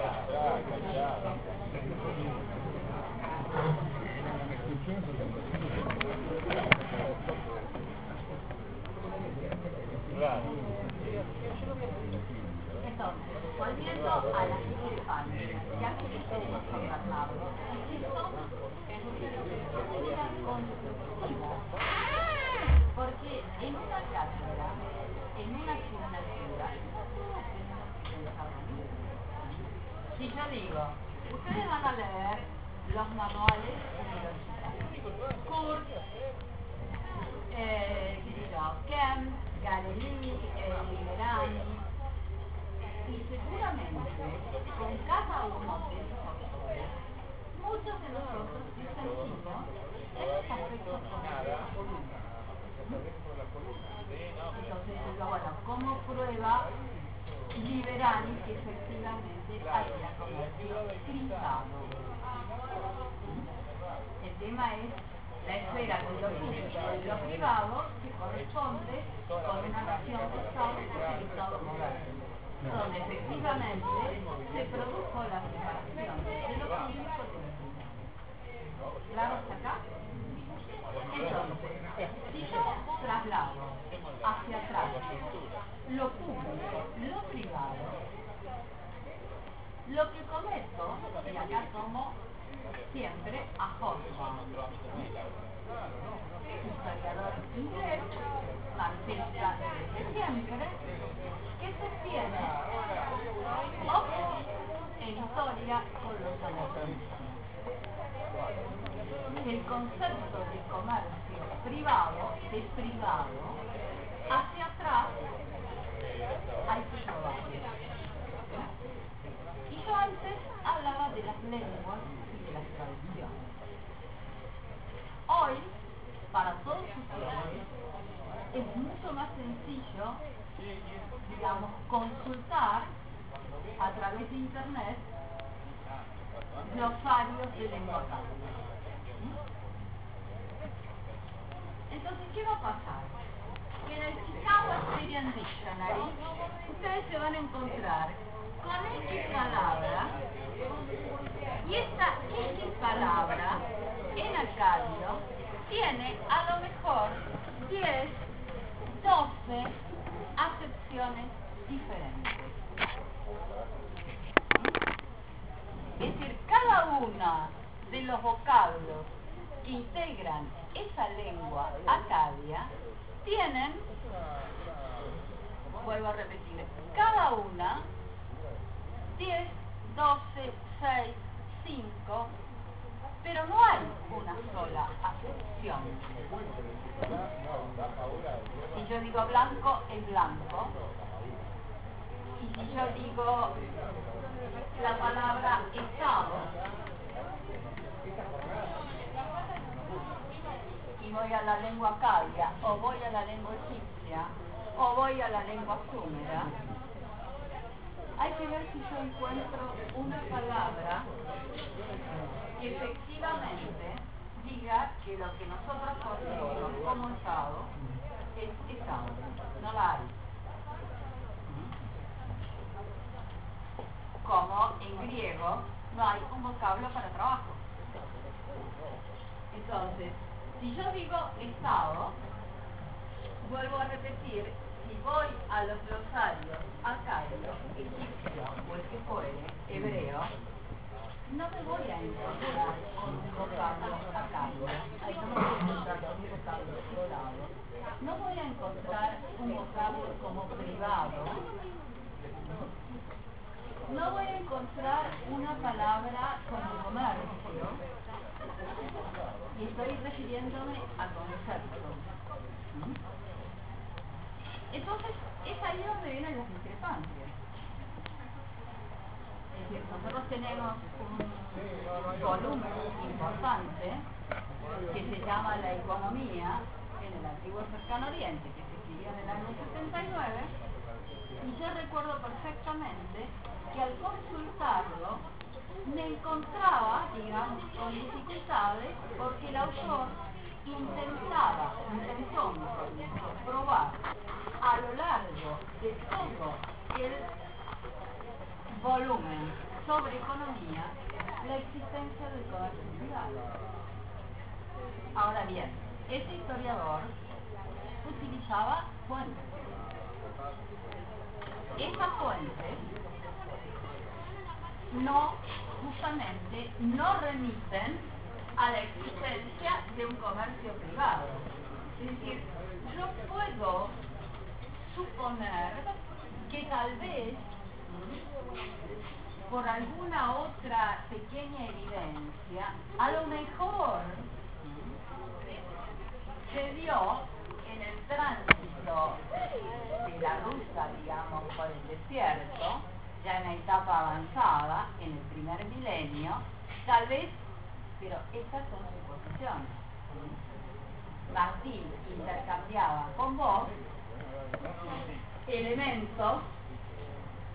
Entonces, volviendo a la discrepancia, ya que tenemos con Bernardo, que son una constructiva. Porque en una cátedra, en una asignatura, no todos tenemos que pensar lo mismo. Si yo digo, ustedes van a leer los manuales universitarios, Kurz, eh, qué sé yo, Kemp, Galilei, eh, Liberani, y seguramente con cada uno de esos autores, muchos de nosotros disentimos en los aspectos políticos. Entonces digo, bueno, como prueba Liberani che effettivamente haya comercio privado. El tema es la esfera de lo público y lo privado que corresponde con una nación de Estado y Estado moderno, donde efectivamente se produjo la separación de lo público de lo privado. ¿Claro hasta acá? Entonces, si yo traslado hacia atrás lo público, lo privado, lo que cometo, y acá tomo siempre a Hobsbawm, historiador inglés, marxista desde siempre, que se tiene en historia con los anacronismos. El concepto de comercio privado, de privado, hacia atrás hay que probarlo. Y yo antes hablaba de las lenguas y de las tradiciones. Hoy, para todos ustedes, es mucho más sencillo, digamos, consultar a través de internet glosarios de lengua cálida. Entonces, ¿qué va a pasar? Que en el Chicago Syrian Dictionary ustedes se van a encontrar con X palabra, y esta X palabra en acadio tiene a lo mejor diez, doce acepciones diferentes. Es decir, cada una de los vocablos que integran esa lengua acadia tienen, vuelvo a repetir, cada una diez, doce, seis, cinco, pero no hay una sola acepción. Si yo digo blanco, es blanco. Y si yo digo la palabra estado, y voy a la lengua acadia, o voy a la lengua egipcia, o voy a la lengua súmera, hay que ver si yo encuentro una palabra que efectivamente diga que lo que nosotros conocemos como estado es estado. No la hay. Como en griego no hay un vocablo para trabajo. Entonces, si yo digo estado, vuelvo a repetir, si voy a los glosarios acadio, egipcio o el que fuere, hebreo, no me voy a encontrar con un vocablo acadio. Ahí no me voy a encontrar con un vocablo estado. No voy a encontrar un vocablo como privado. No voy a encontrar una palabra como comercio. Y estoy refiriéndome a conceptos. Entonces, es ahí donde vienen las discrepancias. Es decir, nosotros tenemos un volumen importante que se llama La Economía en el antiguo Cercano Oriente, que se escribió en el año setenta y nueve, y yo recuerdo perfectamente que al consultarlo me encontraba, digamos, con dificultades porque el autor intentaba, intentó probar a lo largo de todo el volumen sobre economía la existencia del comercio privado. Ahora bien, este historiador utilizaba fuentes. Esas fuentes no, justamente, no remiten a la existencia de un comercio privado. Es decir, yo puedo suponer que tal vez por alguna otra pequeña evidencia, a lo mejor se dio en el tránsito de la ruta, digamos, por el desierto, ya en la etapa avanzada, en el primer milenio, tal vez, pero estas son suposiciones. Martín intercambiaba con vos elementos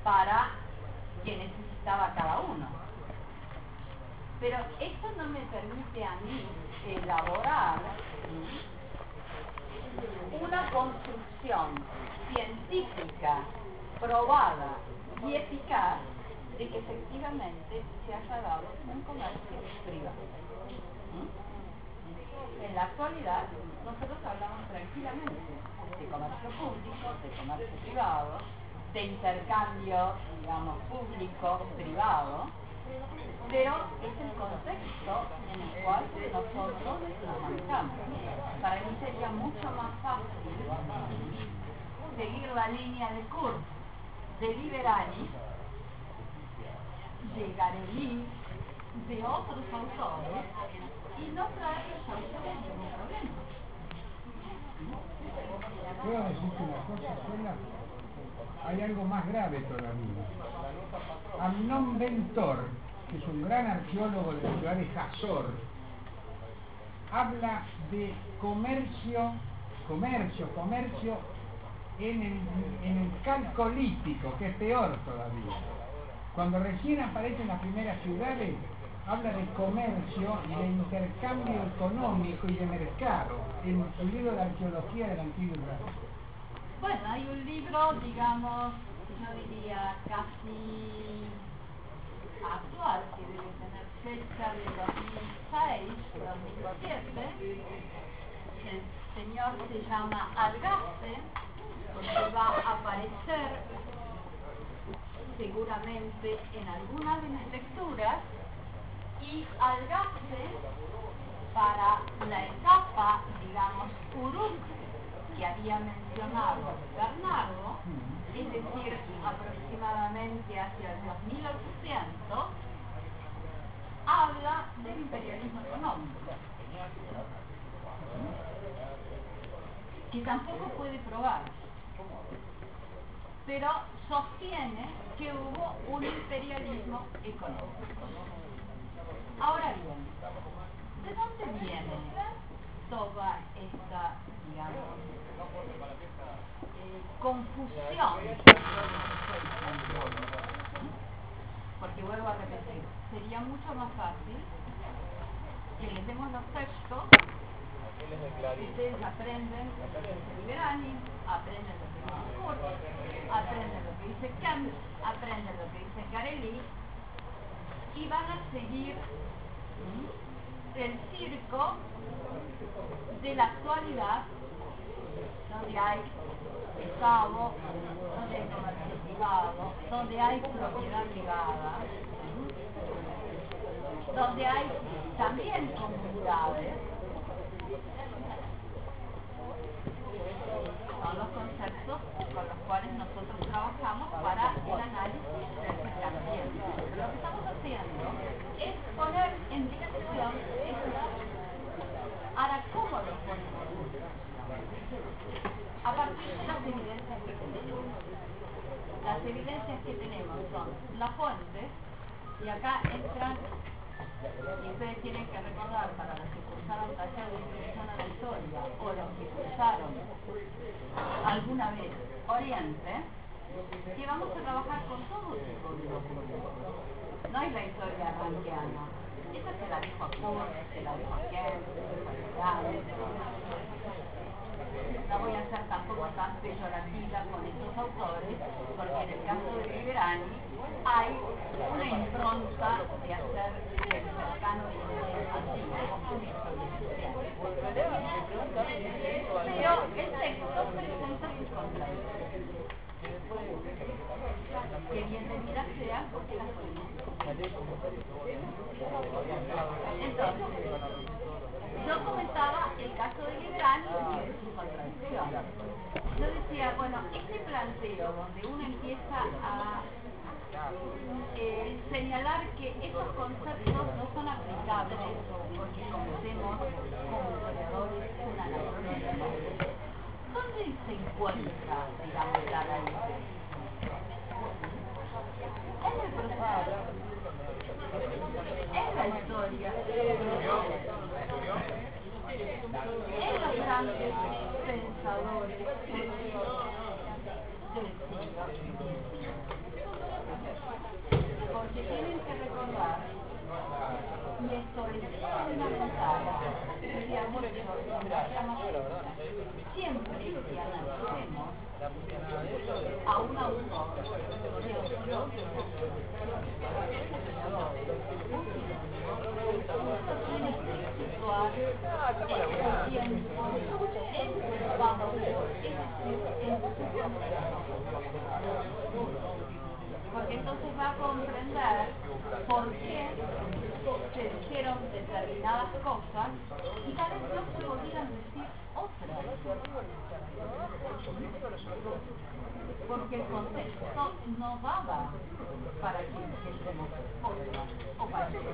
para que necesitaba cada uno. Pero esto no me permite a mí elaborar una construcción científica probada y eficaz de que efectivamente se haya dado un comercio privado. En la actualidad nosotros hablamos tranquilamente de comercio público, de comercio privado, de intercambio, digamos, público-privado, pero es el contexto en el cual nosotros nos manejamos. Para mí sería mucho más fácil seguir la línea de Kurz, de Liberani, de Garelli, de otros autores, y no traer los autores ningún problema. ¿Puedo decirte una cosa, Estela? Hay algo más grave todavía. Amnon Ben-Tor, que es un gran arqueólogo de la ciudad de Hazor, habla de comercio, comercio, comercio en el, en el calcolítico, que es peor todavía. Cuando recién aparecen las primeras ciudades, habla de comercio y de intercambio económico y de mercado, en su libro de arqueología del antiguo Israel. Bueno, hay un libro, digamos, yo diría casi actual, que debe tener fecha de dos mil seis, dos mil siete. El señor se llama Algaste, porque va a aparecer seguramente en alguna de mis lecturas, y Algaste, para la etapa, digamos, Uruk, que había mencionado Bernardo, es decir, aproximadamente hacia el dos mil ochocientos, habla del imperialismo económico, que tampoco puede probar, pero sostiene que hubo un imperialismo económico. Ahora bien, ¿de dónde viene toda esta, digamos, eh, confusión? Porque vuelvo a repetir, sería mucho más fácil que les demos los textos, ustedes aprenden lo que dice Liberani, aprenden lo que dice Kurz, aprenden lo que dice Kant, aprenden lo que dice Garelli, y van a seguir el circo de la actualidad, donde hay Estado, donde hay comercio privado, donde hay propiedad privada, donde hay también comunidades. Son los conceptos con los cuales nosotros trabajamos para el análisis del cercanamiento. Lo que estamos haciendo es poner en discusión esto. Ahora, ¿cómo lo ponemos? A partir de las evidencias que tenemos. Las evidencias que tenemos son las fuentes, y acá entran, y ustedes tienen que recordar, para los que cursaron taller de introducción a la historia, o los que cursaron alguna vez Oriente, que vamos a trabajar con todo tipo de documentos. No es la historia rankiana. Esa se la dijo a Kurz, se la dijo a Kent, se la dijo a No voy a ser tampoco tan peyorativa con estos autores, porque en el caso de Liberani hay una impronta de hacer del cercano Oriente antiguo una historia social. Pero el texto presenta sus contradicciones, que bienvenidas sean porque las podemos. Entonces, yo comentaba el caso de Liberani y sus contradicciones. Yo decía, bueno, este planteo donde uno empieza a eh, señalar que estos conceptos no son aplicables porque cometemos como historiadores un anacronismo, ¿dónde se encuentra, digamos, la raíz? En el proceso, en la historia, en los grandes pensadores del siglo. recordar, y esto es fundamental, digamos, siempre que analicemos a un autor, tiene que situar el tiempo en cuando porque entonces va a comprender por qué se dijeron determinadas cosas y tal vez no se podían decir otras. Porque el contexto no daba para que dijésemos otras o para que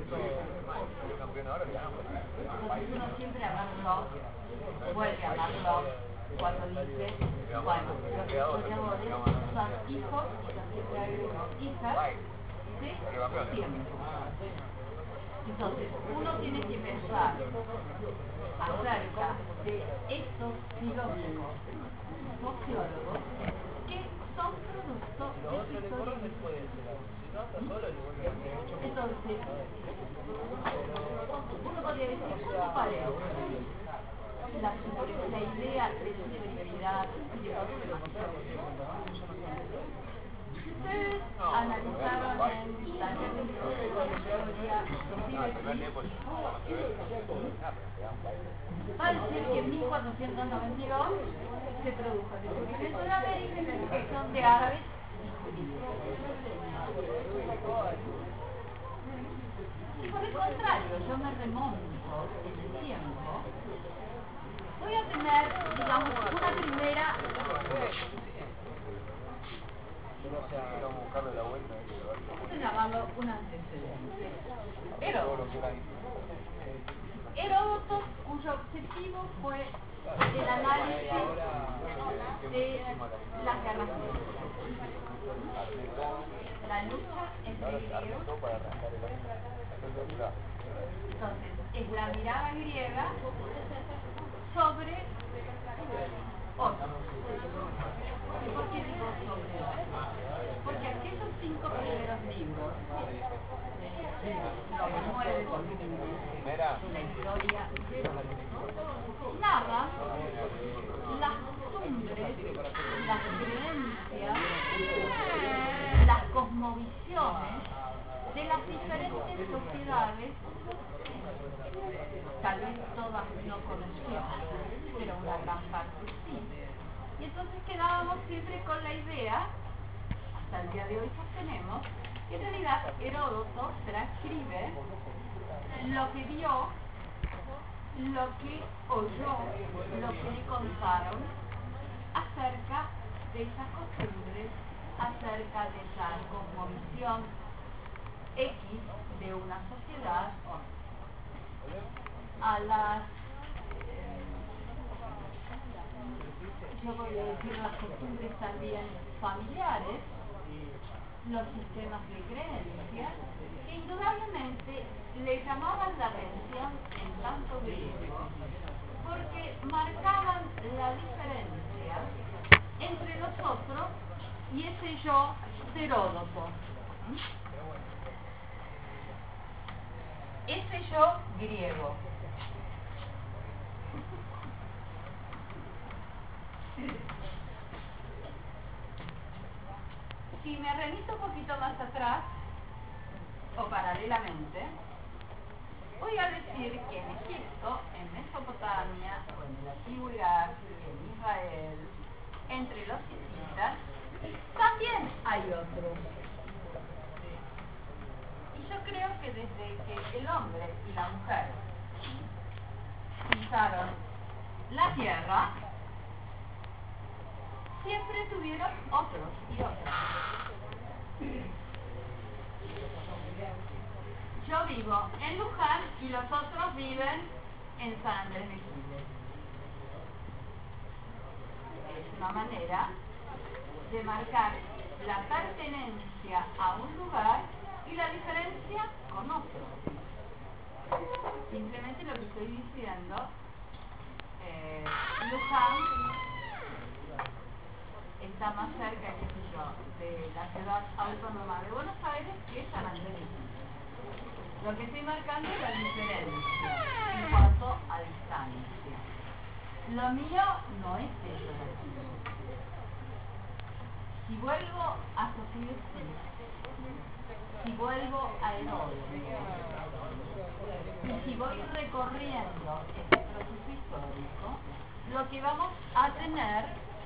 entonces uno siempre habla Locke, vuelve a hablar Locke cuando dice, bueno, los historiadores son hijos, y siempre agrego hijas de tiempo. Entonces, uno tiene que pensar acerca de estos filósofos, sociólogos, que son producto de su historia. Entonces, uno podría decir, ¿cómo parece la, la idea de superioridad y de si ustedes analizaron en taller de historia, va a decir que en mil cuatrocientos noventa y dos se produjo el descubrimiento de América y la expulsión de árabes y judíos. Y por el contrario, yo me remonto en el tiempo, voy a tener, digamos, una primera vamos a llamarlo un antecedente. Heródoto. Heródoto, cuyo objetivo fue el análisis de las guerras civiles, la lucha entre griegos. Entonces, es la mirada griega sobre otros. ¿Y por qué digo sobre otros? Porque aquellos cinco primeros libros, los nueve volúmenes, la historia de narran las costumbres, las creencias, las cosmovisiones de las diferentes sociedades, tal vez todas no conocíamos, pero una gran parte sí. Y entonces quedábamos siempre con la idea, hasta el día de hoy sostenemos, que en realidad Heródoto transcribe lo que vio, lo que oyó, lo que le contaron acerca de esas costumbres, acerca de esa cosmovisión X de una sociedad, a las yo voy a decir las costumbres también familiares, los sistemas de creencias, que indudablemente le llamaban la atención en tanto griego, porque marcaban la diferencia entre nosotros y ese yo de Heródoto. Ese yo griego. Si me remito un poquito más atrás, o paralelamente, voy a decir que en Egipto, en Mesopotamia, o en el antiguo Irak, en Israel, entre los hititas, también hay otros. Y yo creo que desde que el hombre y la mujer pisaron la tierra, siempre tuvieron otros y otras. Yo vivo en Luján y los otros viven en San Andrés de Giles. Es una manera de marcar la pertenencia a un lugar y la diferencia con otro. Simplemente lo que estoy diciendo, eh, Luján está más cerca, qué sé yo, de la ciudad autónoma de Buenos Aires que San Andrés de Giles. Lo que estoy marcando es la diferencia en cuanto a distancia. Lo mío no es eso de aquí. Si vuelvo a Sofía, si vuelvo a Heródoto, y si voy recorriendo este proceso histórico, lo que vamos a tener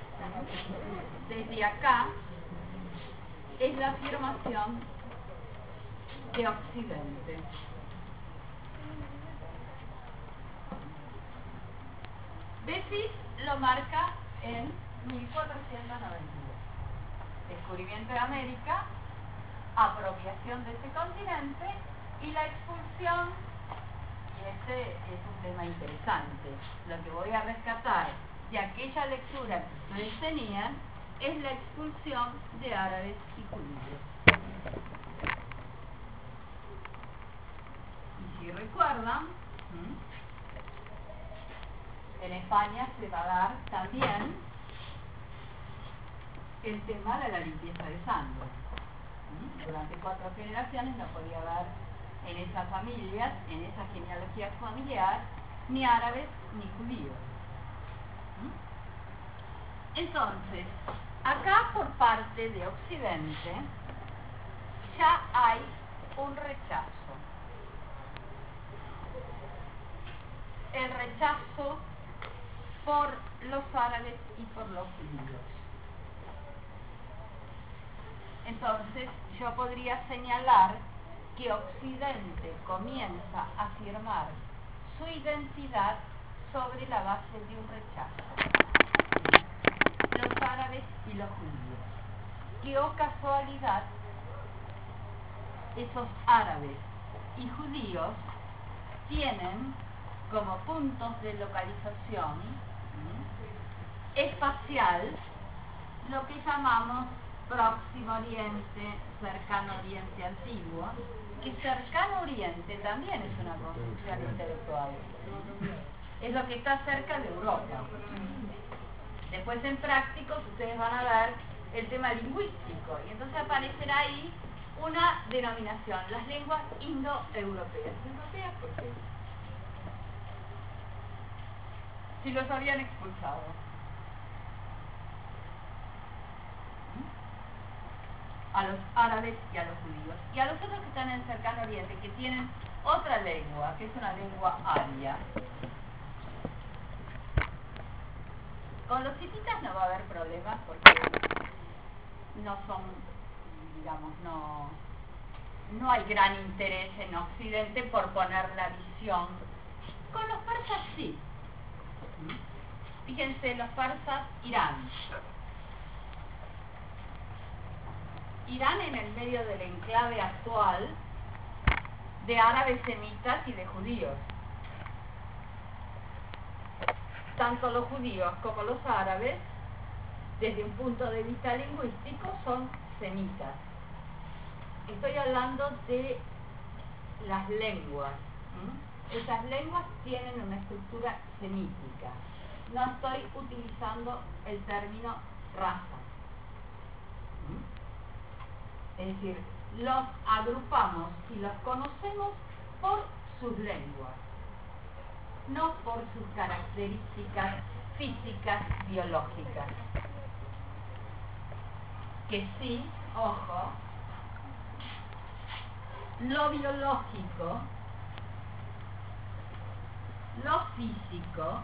desde acá es la afirmación de Occidente. Béfiz lo marca en mil cuatrocientos noventa y dos. Descubrimiento de América, apropiación de este continente y la expulsión, y este es un tema interesante. Lo que voy a rescatar de aquella lectura que ustedes tenían es la expulsión de árabes y judíos. Y si recuerdan, en España se va a dar también el tema de la limpieza de sangre. Durante cuatro generaciones no podía haber en esas familias, en esa genealogía familiar, ni árabes ni judíos. Entonces, acá por parte de Occidente ya hay un rechazo. El rechazo por los árabes y por los judíos. Entonces, yo podría señalar que Occidente comienza a afirmar su identidad sobre la base de un rechazo. Los árabes y los judíos. Que, oh casualidad, esos árabes y judíos tienen como puntos de localización ¿sí? espacial lo que llamamos Próximo Oriente, Cercano Oriente Antiguo, que Cercano Oriente también es una construcción intelectual. Es lo que está cerca de Europa. Después en prácticos ustedes van a ver el tema lingüístico y entonces aparecerá ahí una denominación, las lenguas indoeuropeas. ¿Europeas por qué? Si los habían expulsado. A los árabes y a los judíos. Y a los otros que están en el Cercano Oriente, que tienen otra lengua, que es una lengua aria. Con los hititas no va a haber problemas porque no son, digamos, no, no hay gran interés en Occidente por poner la visión. Con los persas sí. Fíjense, los persas, Irán. Irán en el medio del enclave actual de árabes semitas y de judíos. Tanto los judíos como los árabes, desde un punto de vista lingüístico, son semitas. Estoy hablando de las lenguas. ¿Mm? Esas lenguas tienen una estructura semítica. No estoy utilizando el término raza. ¿Mm? Es decir, los agrupamos y los conocemos por sus lenguas, no por sus características físicas biológicas. Que sí, ojo, lo biológico, lo físico,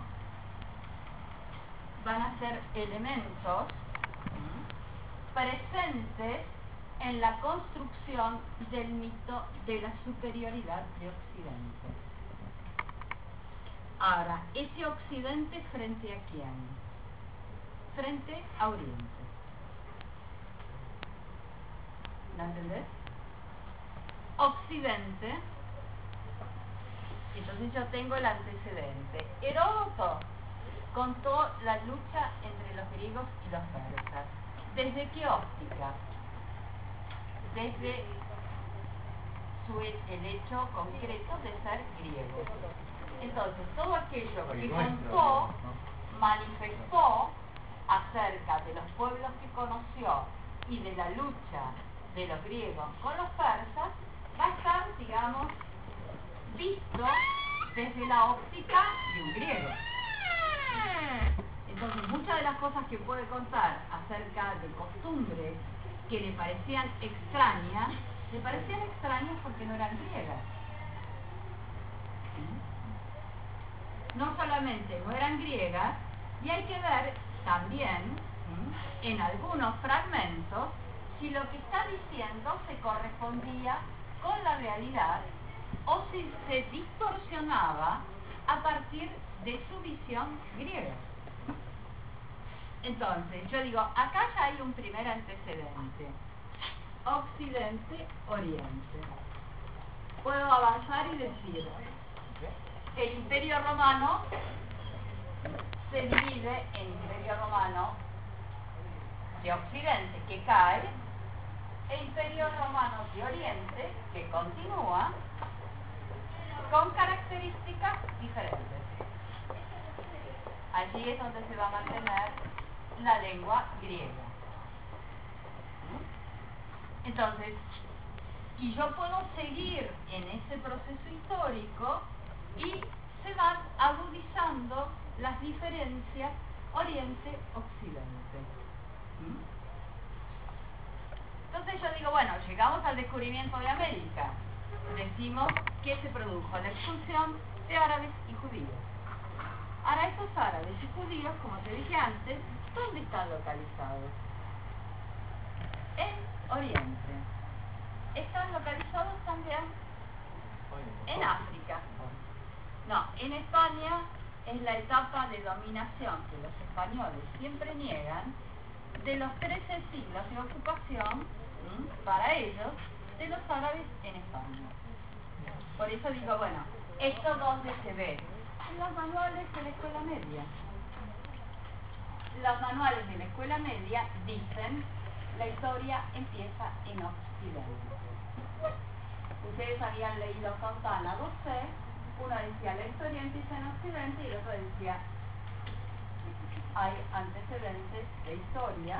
van a ser elementos ¿sí? presentes en la construcción del mito de la superioridad de Occidente. Ahora, ese Occidente frente a quién? Frente a Oriente. ¿La entendés? Occidente, entonces yo tengo el antecedente. Heródoto contó la lucha entre los griegos y los persas. ¿Desde qué óptica? Desde su, el hecho concreto de ser griego. Entonces, todo aquello que contó, manifestó acerca de los pueblos que conoció y de la lucha de los griegos con los persas, va a estar, digamos, visto desde la óptica de un griego. Entonces, muchas de las cosas que puede contar acerca de costumbres que le parecían extrañas, le parecían extrañas porque no eran griegas. ¿Sí? No solamente no eran griegas, y hay que ver también, ¿sí?, en algunos fragmentos, si lo que está diciendo se correspondía con la realidad o si se distorsionaba a partir de su visión griega. Entonces, yo digo, acá ya hay un primer antecedente. Occidente, Oriente. Puedo avanzar y decir, el Imperio Romano se divide en Imperio Romano de Occidente, que cae, e Imperio Romano de Oriente, que continúa, con características diferentes. Allí es donde se va a mantener la lengua griega. Entonces, y yo puedo seguir en ese proceso histórico y se van agudizando las diferencias Oriente-Occidente. Entonces yo digo, bueno, llegamos al descubrimiento de América. Decimos que se produjo la expulsión de árabes y judíos. Ahora, estos árabes y judíos, como te dije antes, ¿dónde están localizados? En Oriente. Están localizados también en África. No, en España es la etapa de dominación que los españoles siempre niegan de los trece siglos de ocupación, ¿sí?, para ellos, de los árabes en España. Por eso digo, bueno, ¿esto dónde se ve? En los manuales de la escuela media. Los manuales de la escuela media dicen la historia empieza en Occidente. Ustedes habían leído Fontana doce, uno decía la historia empieza en Occidente y el otro decía hay antecedentes de historia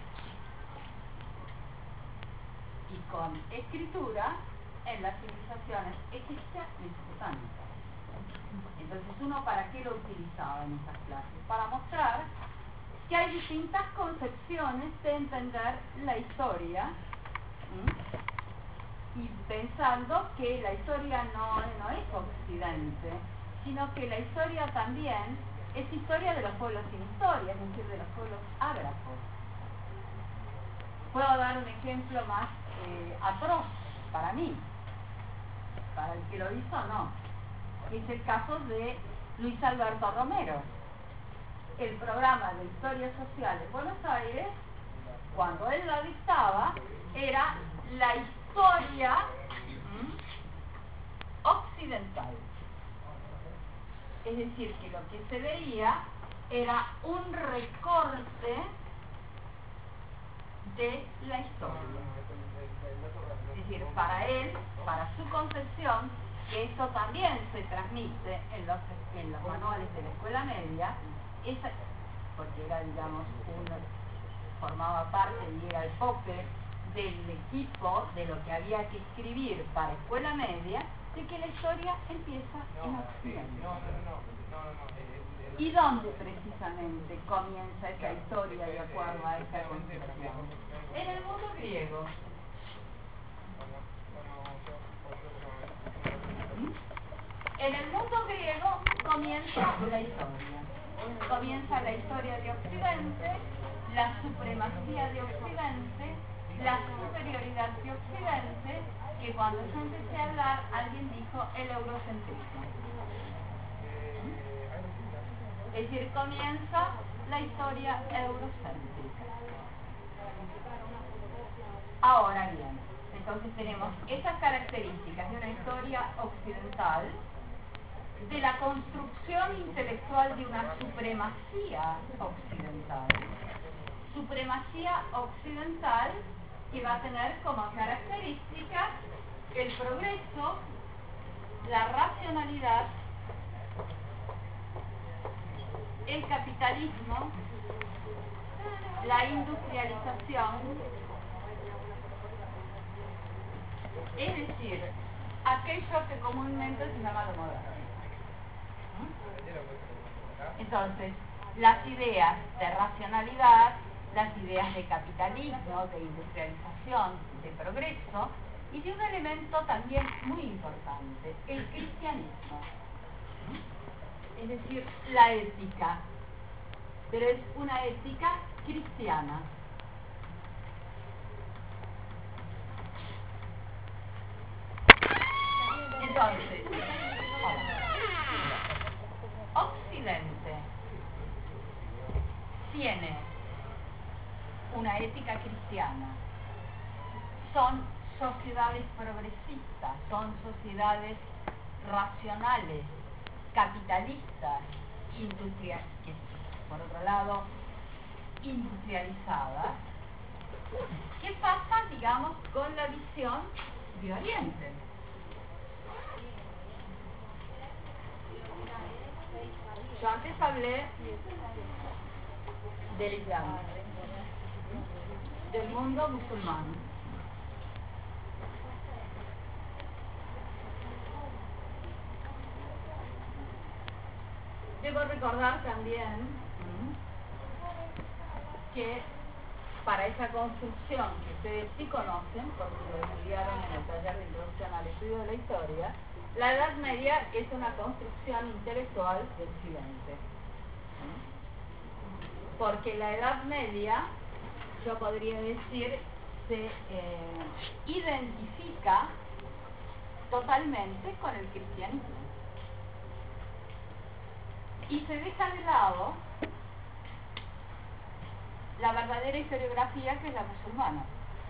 y con escritura en las civilizaciones egipcia y mesopotámica. Entonces, ¿uno para qué lo utilizaba en esas clases? Para mostrar que hay distintas concepciones de entender la historia, ¿sí?, y pensando que la historia no, no es Occidente, sino que la historia también es historia de los pueblos sin historia, es decir, de los pueblos ágrafos. Puedo dar un ejemplo más eh, atroz para mí, para el que lo hizo no, que es el caso de Luis Alberto Romero. El programa de Historia Social en Buenos Aires, cuando él la dictaba, era la historia ¿m? occidental. Es decir, que lo que se veía era un recorte de la historia. Es decir, para él, para su concepción, que esto también se transmite en los, en los manuales de la escuela media, esa, porque era, digamos, un, formaba parte y era el tope del equipo de lo que había que escribir para escuela media, de que la historia empieza en Occidente. ¿Y dónde precisamente comienza esa historia de acuerdo a esta concepción? En el mundo griego. ¿Mm? En el mundo griego comienza la historia. Comienza la historia de Occidente, la supremacía de Occidente, la superioridad de Occidente, que cuando yo empecé a hablar, alguien dijo el eurocentrismo. Es decir, comienza la historia eurocéntrica. Ahora bien, entonces tenemos esas características de una historia occidental, de la construcción intelectual de una supremacía occidental. Supremacía occidental que va a tener como características el progreso, la racionalidad, el capitalismo, la industrialización, es decir, aquello que comúnmente se llama lo moderno. Entonces, las ideas de racionalidad, las ideas de capitalismo, de industrialización, de progreso, y de un elemento también muy importante, el cristianismo. Es decir, la ética, pero es una ética cristiana. Entonces, Occidente tiene una ética cristiana, son sociedades progresistas, son sociedades racionales, capitalistas, industriales, por otro lado, industrializadas. ¿Qué pasa, digamos, con la visión de Oriente? Yo antes hablé del Islam, del mundo musulmán. Debo recordar también que para esa construcción que ustedes sí conocen, porque lo estudiaron en el taller de introducción al estudio de la historia, la Edad Media es una construcción intelectual de Occidente. Porque la Edad Media, yo podría decir, se eh, identifica totalmente con el cristianismo. Y se deja de lado la verdadera historiografía, que es la musulmana.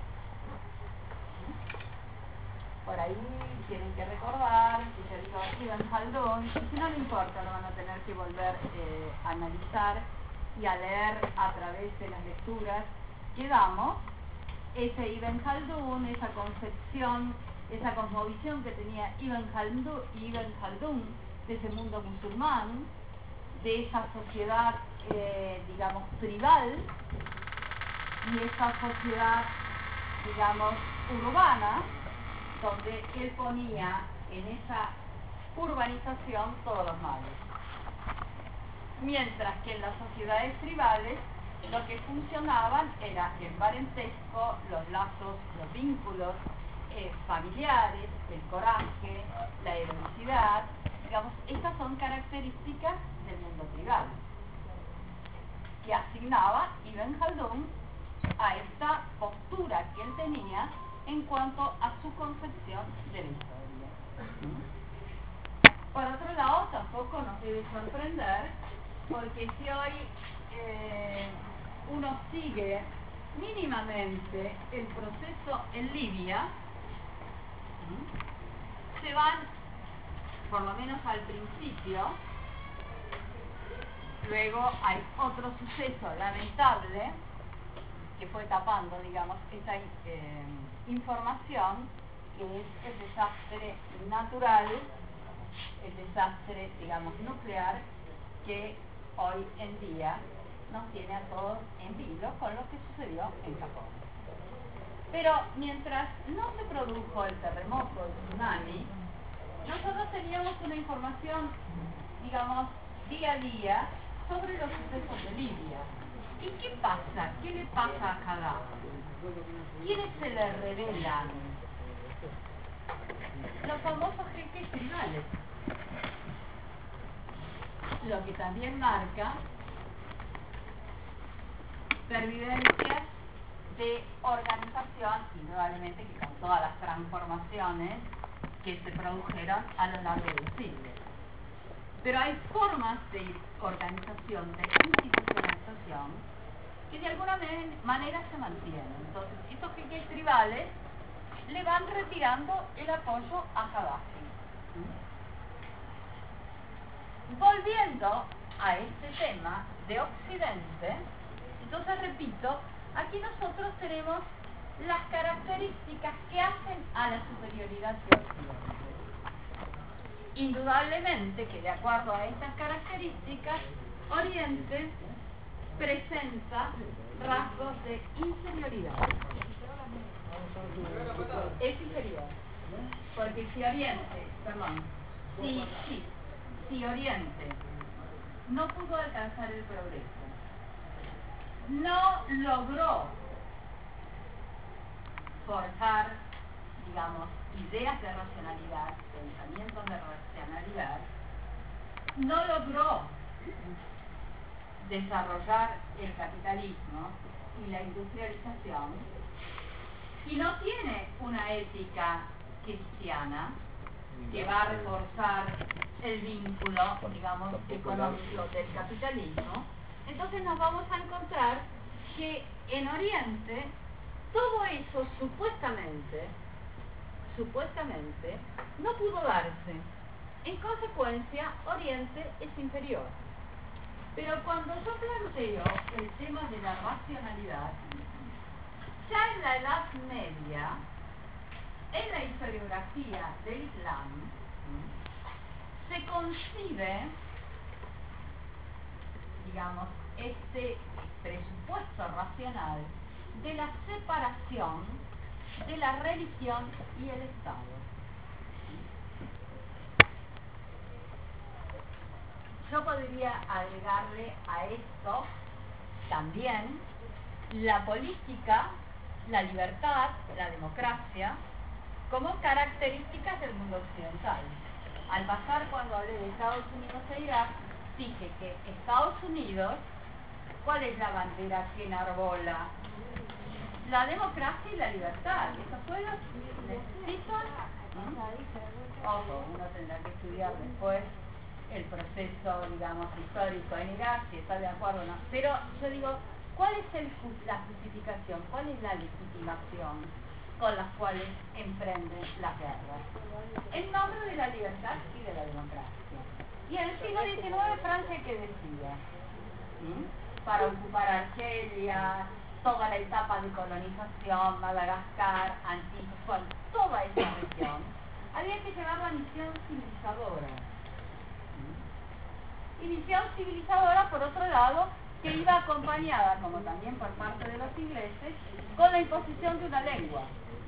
Por ahí tienen que recordar, si se dijo Ibn Khaldun, y si no le importa, lo van a tener que volver eh, a analizar y a leer a través de las lecturas que damos. Ese Ibn Khaldun, esa concepción, esa cosmovisión que tenía Ibn Khaldun, Ibn Khaldun de ese mundo musulmán, de esa sociedad, eh, digamos, tribal, y esa sociedad, digamos, urbana, donde él ponía en esa urbanización todos los males. Mientras que en las sociedades tribales lo que funcionaban era el parentesco, los lazos, los vínculos eh, familiares, el coraje, la heroicidad. Digamos, estas son características del mundo tribal que asignaba Ibn Khaldun a esta postura que él tenía en cuanto a su concepción de la historia. Por otro lado, tampoco nos debe sorprender, porque si hoy eh, uno sigue mínimamente el proceso en Libia, se van, por lo menos al principio, luego hay otro suceso lamentable que fue tapando, digamos, esa eh, información, que es el desastre natural, el desastre, digamos, nuclear, que hoy en día nos tiene a todos en vilo con lo que sucedió en Japón. Pero mientras no se produjo el terremoto, el tsunami, nosotros teníamos una información, digamos, día a día sobre los sucesos de Libia. ¿Y qué pasa? ¿Qué le pasa a Gaddafi? ¿Quiénes se le revelan? Los famosos jeques tribales. Lo que también marca pervivencias de organización, indudablemente que con todas las transformaciones que se produjeron a lo largo de los siglos. Pero hay formas de organización, de institucionalización, que de alguna manera se mantienen. Entonces, estos jeques tribales le van retirando el apoyo a Gaddafi. Volviendo a este tema de Occidente, entonces repito, aquí nosotros tenemos las características que hacen a la superioridad de Occidente. Indudablemente que de acuerdo a estas características, Oriente presenta rasgos de inferioridad. Es inferior. Porque si Oriente, perdón, si, si, si Oriente no pudo alcanzar el progreso, no logró forjar, digamos, ideas de racionalidad, pensamientos de racionalidad, no logró desarrollar el capitalismo y la industrialización, y no tiene una ética cristiana que va a reforzar el vínculo, digamos, económico del capitalismo, entonces nos vamos a encontrar que en Oriente todo eso supuestamente, supuestamente, no pudo darse. En consecuencia, Oriente es inferior. Pero cuando yo planteo el tema de la racionalidad, ya en la Edad Media, en la historiografía del Islam, se concibe, digamos, este presupuesto racional de la separación de la religión y el Estado. Yo podría agregarle a esto también la política, la libertad, la democracia, como características del mundo occidental. Al pasar, cuando hablé de Estados Unidos e Irak, dije que Estados Unidos, ¿cuál es la bandera que enarbola? La democracia y la libertad. Esos pueblos necesitan, ¿Mm? Ojo, uno tendrá que estudiar después el proceso, digamos, histórico en Irak, si está de acuerdo o no. Pero yo digo, ¿cuál es el, la justificación? ¿Cuál es la legitimación con las cuales emprenden las guerras? En nombre de la libertad y de la democracia. Y en el siglo diecinueve Francia, ¿qué decide? ¿Mm? Para ocupar Argelia, toda la etapa de colonización, Madagascar, Antigua, toda esa región, había que llevar la misión civilizadora. Y misión civilizadora, por otro lado, que iba acompañada, como también por parte de los ingleses, con la imposición de una lengua,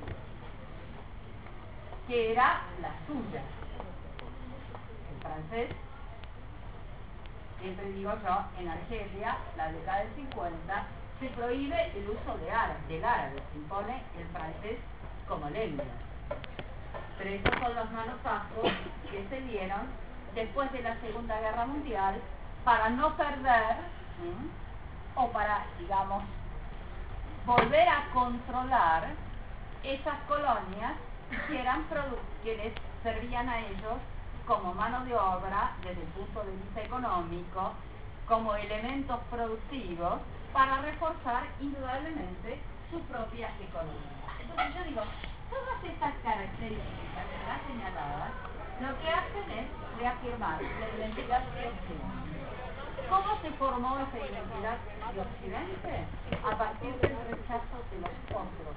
que era la suya, el francés. Siempre digo yo, en Argelia, la década del cincuenta, se prohíbe el uso de árabe, del árabe, se impone el francés como lengua. Pero esos son los manotazos que se dieron después de la Segunda Guerra Mundial para no perder, ¿sí? o para, digamos, volver a controlar esas colonias que, eran que les servían a ellos como mano de obra desde el punto de vista económico, como elementos productivos para reforzar indudablemente su propia economía. Entonces yo digo, todas estas características que están señaladas, lo que hacen es reafirmar la identidad de Occidente. ¿Cómo se formó esa identidad de Occidente? A partir del rechazo de los otros.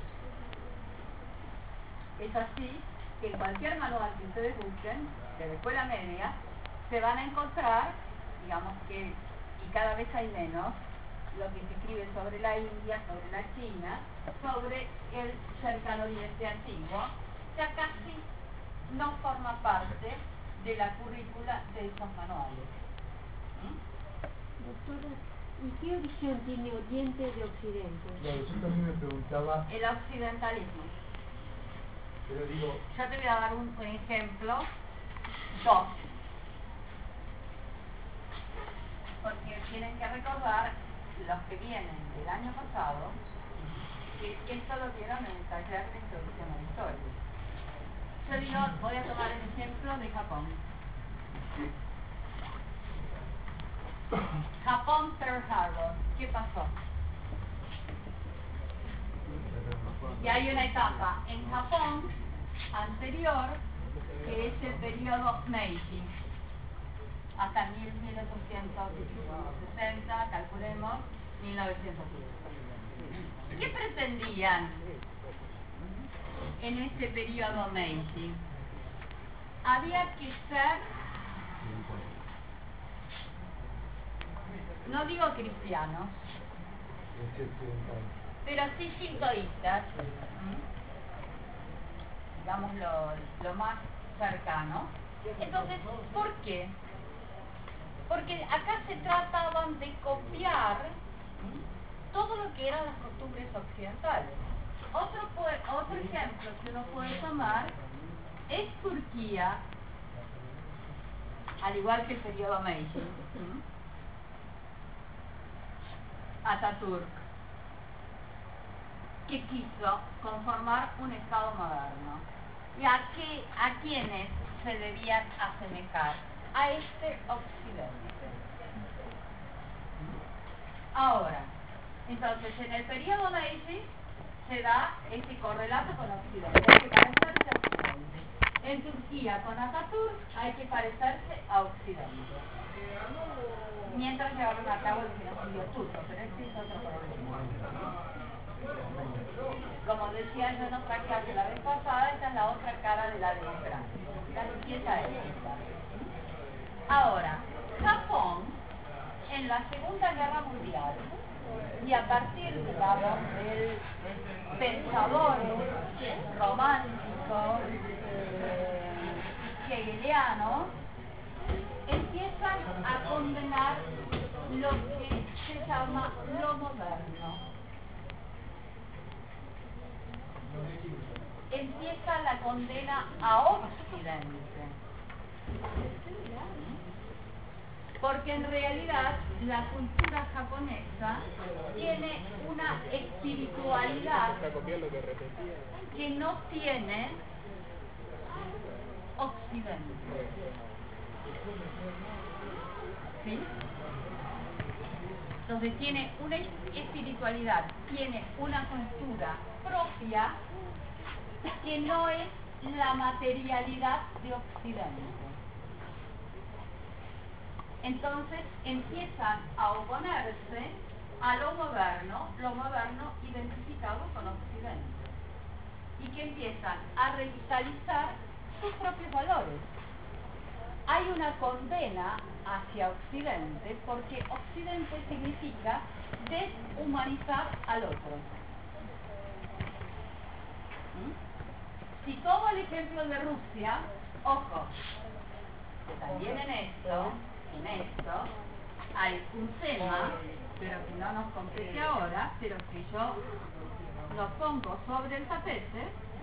Es así que en cualquier manual que ustedes busquen, de la escuela media, se van a encontrar, digamos que, y cada vez hay menos, lo que se escribe sobre la India, sobre la China, sobre el cercano oriente antiguo, ya casi no forma parte de la currícula de esos manuales. ¿Mm? Doctora, ¿y qué origen tiene Oriente de Occidente? Claro, yo también me preguntaba, El occidentalismo. pero digo, Yo te voy a dar un, un ejemplo, dos. Porque tienen que recordar, los que vienen del año pasado, que esto lo vieron en el taller de introducción a la historia. Yo digo, voy a tomar el ejemplo de Japón. Japón, Pearl Harbor. ¿Qué pasó? Y hay una etapa en Japón anterior, que es el periodo Meiji, hasta mil ochocientos sesenta, calculemos, mil novecientos diez. ¿Qué pretendían en ese periodo Meiji? Había que ser, no digo cristianos, pero sí shintoístas, digamos, lo, lo más cercano. Entonces, ¿por qué? Porque acá se trataban de copiar todo lo que eran las costumbres occidentales. Otro, otro ejemplo que uno puede tomar es Turquía, al igual que el periodo Meiji. Atatürk, que quiso conformar un Estado moderno. ¿Y a, qué, a quiénes se debían asemejar? A este occidente. Ahora, entonces, en el periodo Meiji se da este correlato con Occidente, hay que parecerse a Occidente. En Turquía, con Atatürk, hay que parecerse a Occidente. Mientras llevaron a cabo el genocidio turco, pero este es otro problema. Como decía yo en otra clase la vez pasada, esta es la otra cara de la democracia. La limpieza étnica. Ahora, Japón, en la Segunda Guerra Mundial, y a partir, digamos, del pensador romántico eh, hegeliano, empiezan a condenar lo que se llama lo moderno. Empieza la condena a Occidente. Porque en realidad la cultura japonesa tiene una espiritualidad que no tiene Occidente. ¿Sí? Entonces tiene una espiritualidad, tiene una cultura propia que no es la materialidad de Occidente. Entonces empiezan a oponerse a lo moderno, lo moderno identificado con Occidente, y que empiezan a revitalizar sus propios valores. Hay una condena hacia Occidente porque Occidente significa deshumanizar al otro. ¿Mm? Si tomo el ejemplo de Rusia, ojo, que también en esto En esto hay un tema, pero que no nos compete ahora, pero que yo lo pongo sobre el tapete,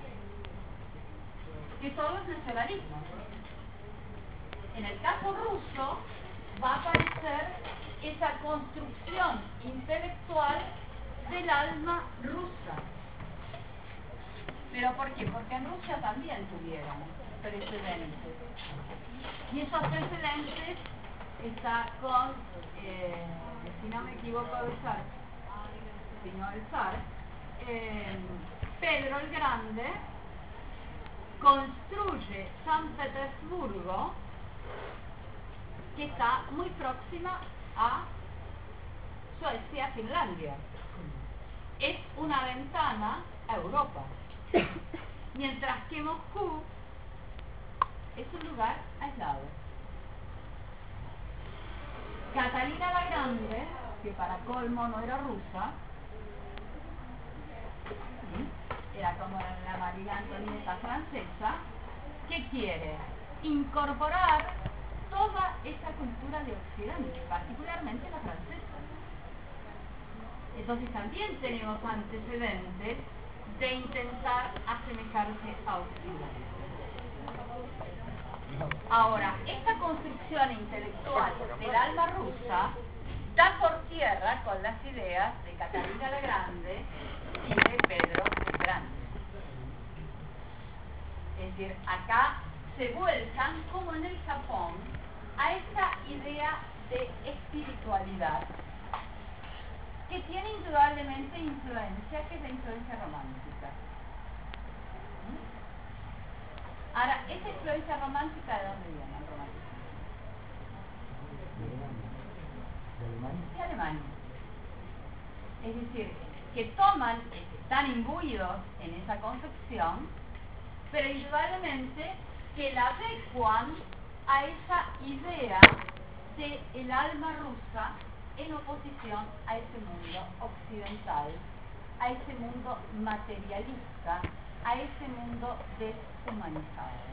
que son los nacionalismos. En el caso ruso va a aparecer esa construcción intelectual del alma rusa. ¿Pero por qué? Porque en Rusia también tuvieron precedentes. Y esos precedentes está con, eh, si no me equivoco de zar, sino el zar, eh, Pedro el Grande construye San Petersburgo, que está muy próxima a Suecia, Finlandia. Es una ventana a Europa. Mientras que Moscú es un lugar aislado. Catalina la Grande, que para colmo no era rusa, era como la María Antonieta francesa, que quiere incorporar toda esa cultura de Occidente, particularmente la francesa. Entonces también tenemos antecedentes de intentar asemejarse a Occidente. Ahora, esta construcción intelectual del alma rusa da por tierra con las ideas de Catalina la Grande y de Pedro el Grande. Es decir, acá se vuelcan, como en el Japón, a esta idea de espiritualidad que tiene indudablemente influencia, que es la influencia romántica. Ahora, ¿esa influencia romántica de dónde viene el romanticismo? De Alemania. Es decir, que toman, están imbuidos en esa concepción, pero indudablemente que la adecuan a esa idea del alma rusa en oposición a ese mundo occidental, a ese mundo materialista a ese mundo deshumanizado.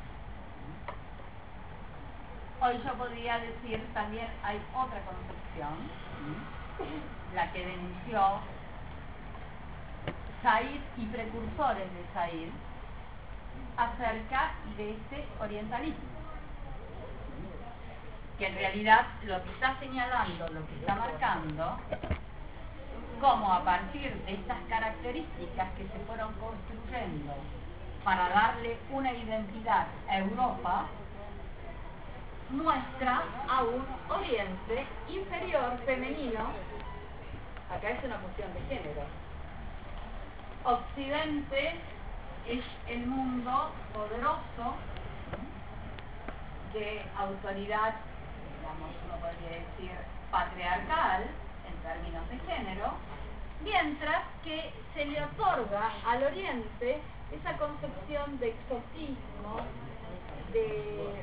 Hoy yo podría decir también hay otra concepción, la que denunció Said y precursores de Said acerca de este orientalismo, que en realidad lo que está señalando, lo que está marcando, como a partir de estas características que se fueron construyendo para darle una identidad a Europa, muestra a un oriente inferior femenino. Acá es una cuestión de género. Occidente es el mundo poderoso de autoridad, digamos, uno podría decir patriarcal en términos de género, mientras que se le otorga al oriente esa concepción de exotismo, de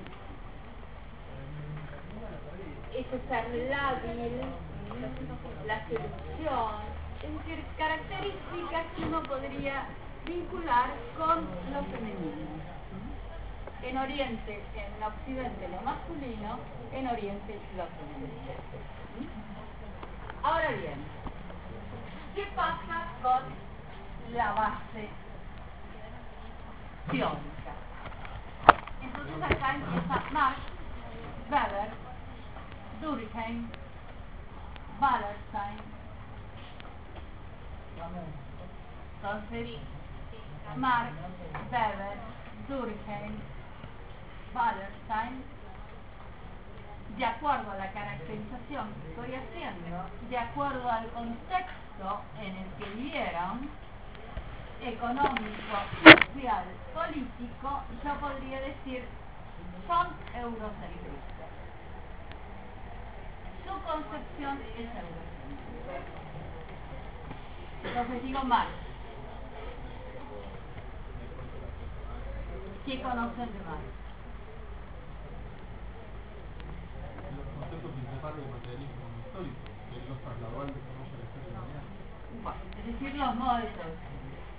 ese ser lábil, la seducción, es decir, características que uno podría vincular con lo femenino. En Oriente, en Occidente lo masculino, en Oriente lo femenino. Ahora bien, ¿qué pasa con la base teórica? Entonces acá empieza Marx, Weber, Durkheim, Wallerstein. Entonces, Marx, Weber, Durkheim, Wallerstein, de acuerdo a la caracterización que estoy haciendo, de acuerdo al contexto en el que vivieron, económico, social, político, yo podría decir, son eurocentristas. Su concepción es eurocentrista. Entonces digo Marx. ¿Qué conocen de Marx? Los conceptos principales del materialismo histórico, que él los trasladó al desarrollo de la historia de la humanidad. Bueno, es decir, los modos de producción.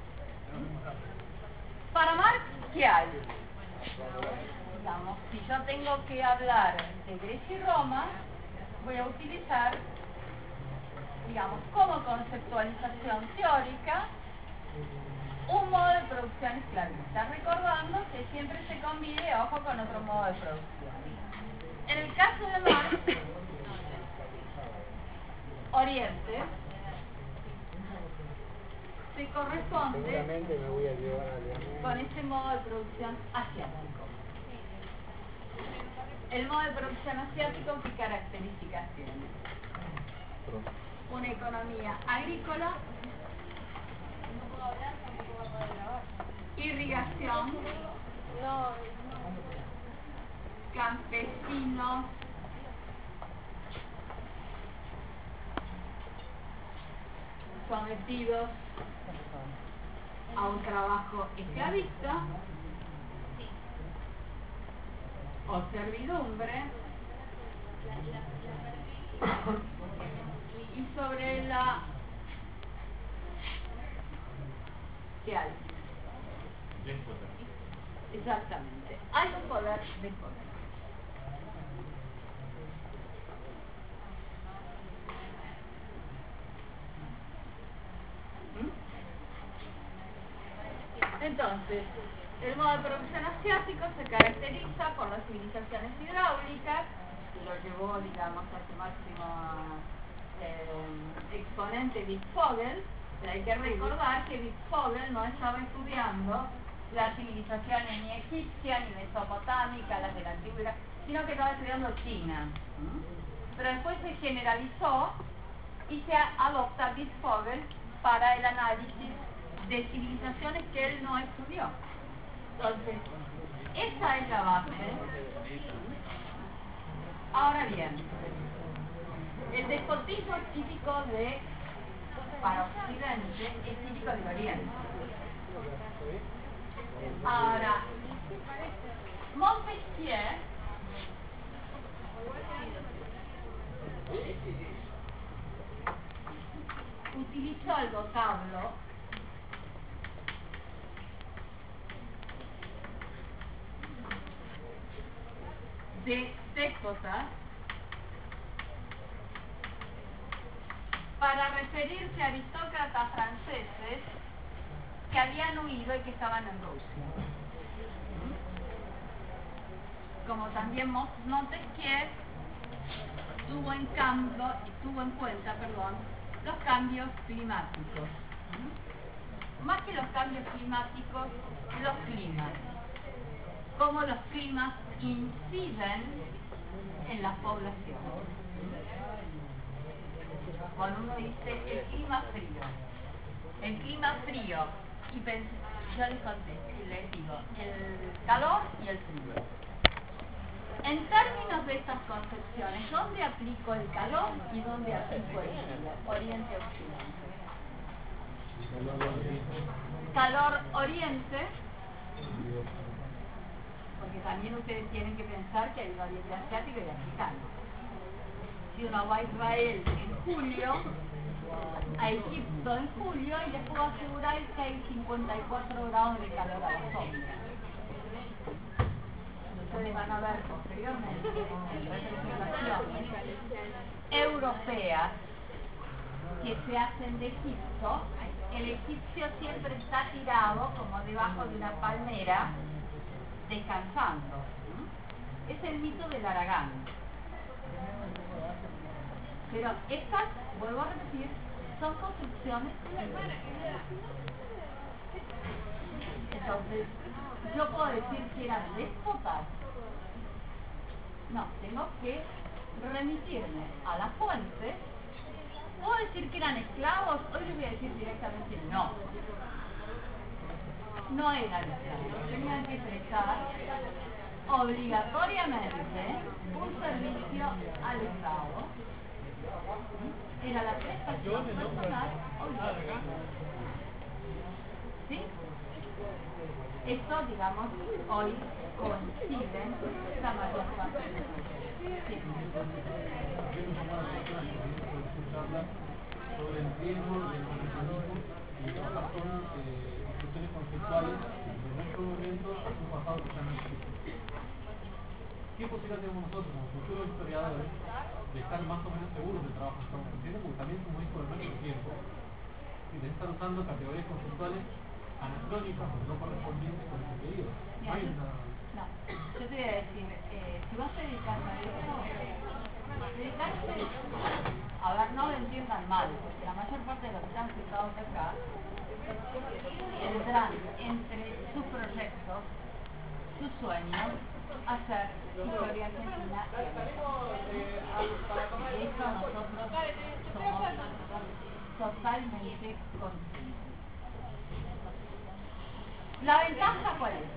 Para Marx, ¿qué hay? Digamos, si yo tengo que hablar de Grecia y Roma, voy a utilizar, digamos, como conceptualización teórica, un modo de producción esclavista, recordando que siempre se convive, ojo, con otro modo de producción. En el caso de Marx, Oriente se corresponde con ese modo de producción asiático. El modo de producción asiático, ¿qué características tiene? Una economía agrícola, irrigación, campesinos, sometidos a un trabajo esclavista o servidumbre, y sobre la ¿qué hay? Exactamente, hay un poder de poder. Entonces, el modo de producción asiático se caracteriza por las civilizaciones hidráulicas, que lo llevó, digamos, a su máximo eh, exponente Wittfogel, pero hay que recordar que Wittfogel no estaba estudiando las civilizaciones ni egipcia, ni mesopotámica, las de la antigüedad, sino que estaba estudiando China. Pero después se generalizó y se adopta Wittfogel para el análisis de civilizaciones que él no estudió. Entonces, esa es la base. Ahora bien, el despotismo es típico de, para Occidente, es típico del Oriente. Ahora, Montesquieu utilizó el vocablo de déspotas para referirse a aristócratas franceses que habían huido y que estaban en Rusia. Como también Montesquieu tuvo en, cambio, tuvo en cuenta perdón, los cambios climáticos. Más que los cambios climáticos, los climas. Cómo los climas inciden en las poblaciones. Cuando uno dice el clima frío, el clima frío, y pens yo les contesto, les digo, el calor y el frío. En términos de estas concepciones, ¿dónde aplico el calor y dónde aplico el frío? Oriente-Occidente. Calor oriente, porque también ustedes tienen que pensar que hay un oriente asiático y africano. Si uno va a Israel en julio, a Egipto en julio, y les puedo asegurar que hay cincuenta y cuatro grados de calor a la sombra. Ustedes van a ver posteriormente en representaciones europeas que se hacen de Egipto. El egipcio siempre está tirado como debajo de una palmera descansando. Es el mito del Aragán. Pero estas, vuelvo a repetir, son construcciones. Entonces, ¿yo puedo decir que eran déspotas? No, tengo que remitirme a la fuente. ¿Puedo decir que eran esclavos? Hoy les voy a decir directamente no. No eran esclavos. Tenían que prestar obligatoriamente un servicio al Estado. Era la prestación personal obligatoria. ¿Sí? Esto, digamos, hoy coincide la mayor parte de los sí. Sobre el riesgo del conceptualismo y trabajar con eh, discusiones conceptuales de nuestro momento hacia un pasado que ya no existe. ¿Qué posibilidad tenemos nosotros como futuros historiadores de estar más o menos seguros del trabajo que estamos haciendo? Porque también somos hijos de nuestro tiempo y de estar usando categorías conceptuales anacrónicas o no correspondientes con el contenido. No hay una... No, yo te voy a decir, eh, si vas a dedicarme a esto, dedicarse, a ver, no lo entiendan mal, porque la mayor parte de los que están sentados acá tendrán entre sus proyectos, sus sueños, hacer historia argentina. De eso nosotros somos totalmente conscientes. ¿La ventaja cuál es?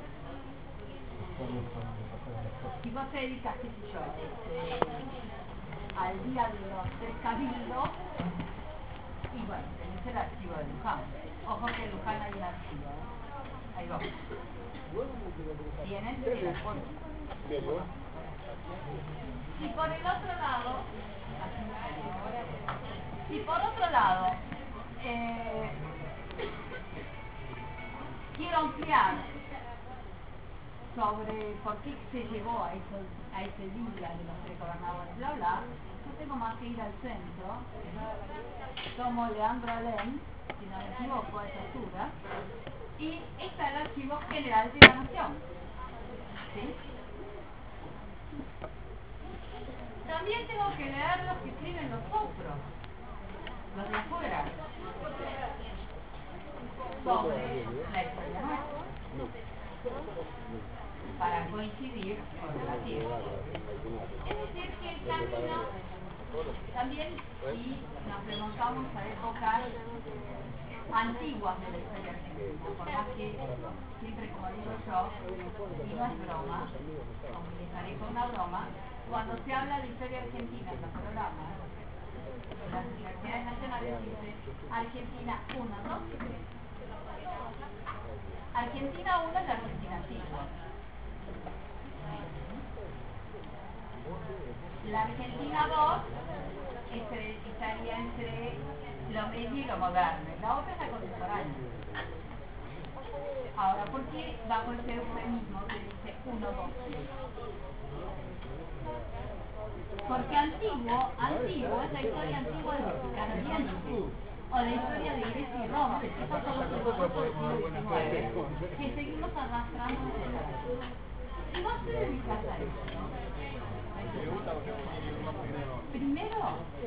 Si vos te dedicas, qué sé yo, este, al día de los tres cabildos, y bueno, tenés el archivo de Luján. Ojo que en Luján hay un archivo, ¿eh? Ahí va. Tienes el archivo. Y por el otro lado, y por otro lado, eh, quiero ampliar sobre por qué se llegó a, eso, a ese día de los tres gobernadores, bla bla. Yo tengo más que ir al centro, tomo Leandro Alem, si no me equivoco, a esa altura, y está el Archivo General de la Nación. ¿Sí? También tengo que leer los que escriben los otros, los de afuera, sobre la historia nuestra, para coincidir con la tierra. Es decir, que el camino, también si nos remontamos a épocas antiguas de la historia argentina, por más que siempre, como digo yo, y no es broma, comenzaré con una broma, cuando se habla de historia argentina en los programas, las universidades nacionales dicen Argentina uno, dos y tres. Argentina uno es la Argentina antigua. La Argentina dos entre, estaría entre lo medio y lo moderno. La otra es la contemporánea. Ahora, ¿por qué bajo ese eufemismo se dice uno, dos, tres? Porque antiguo, antiguo es la historia antigua de los canadienses, o la historia de Grecia y Roma. Estos son los filósofos del siglo diecinueve que seguimos arrastrando desde la época. Si vos te dedicas a esto, primero,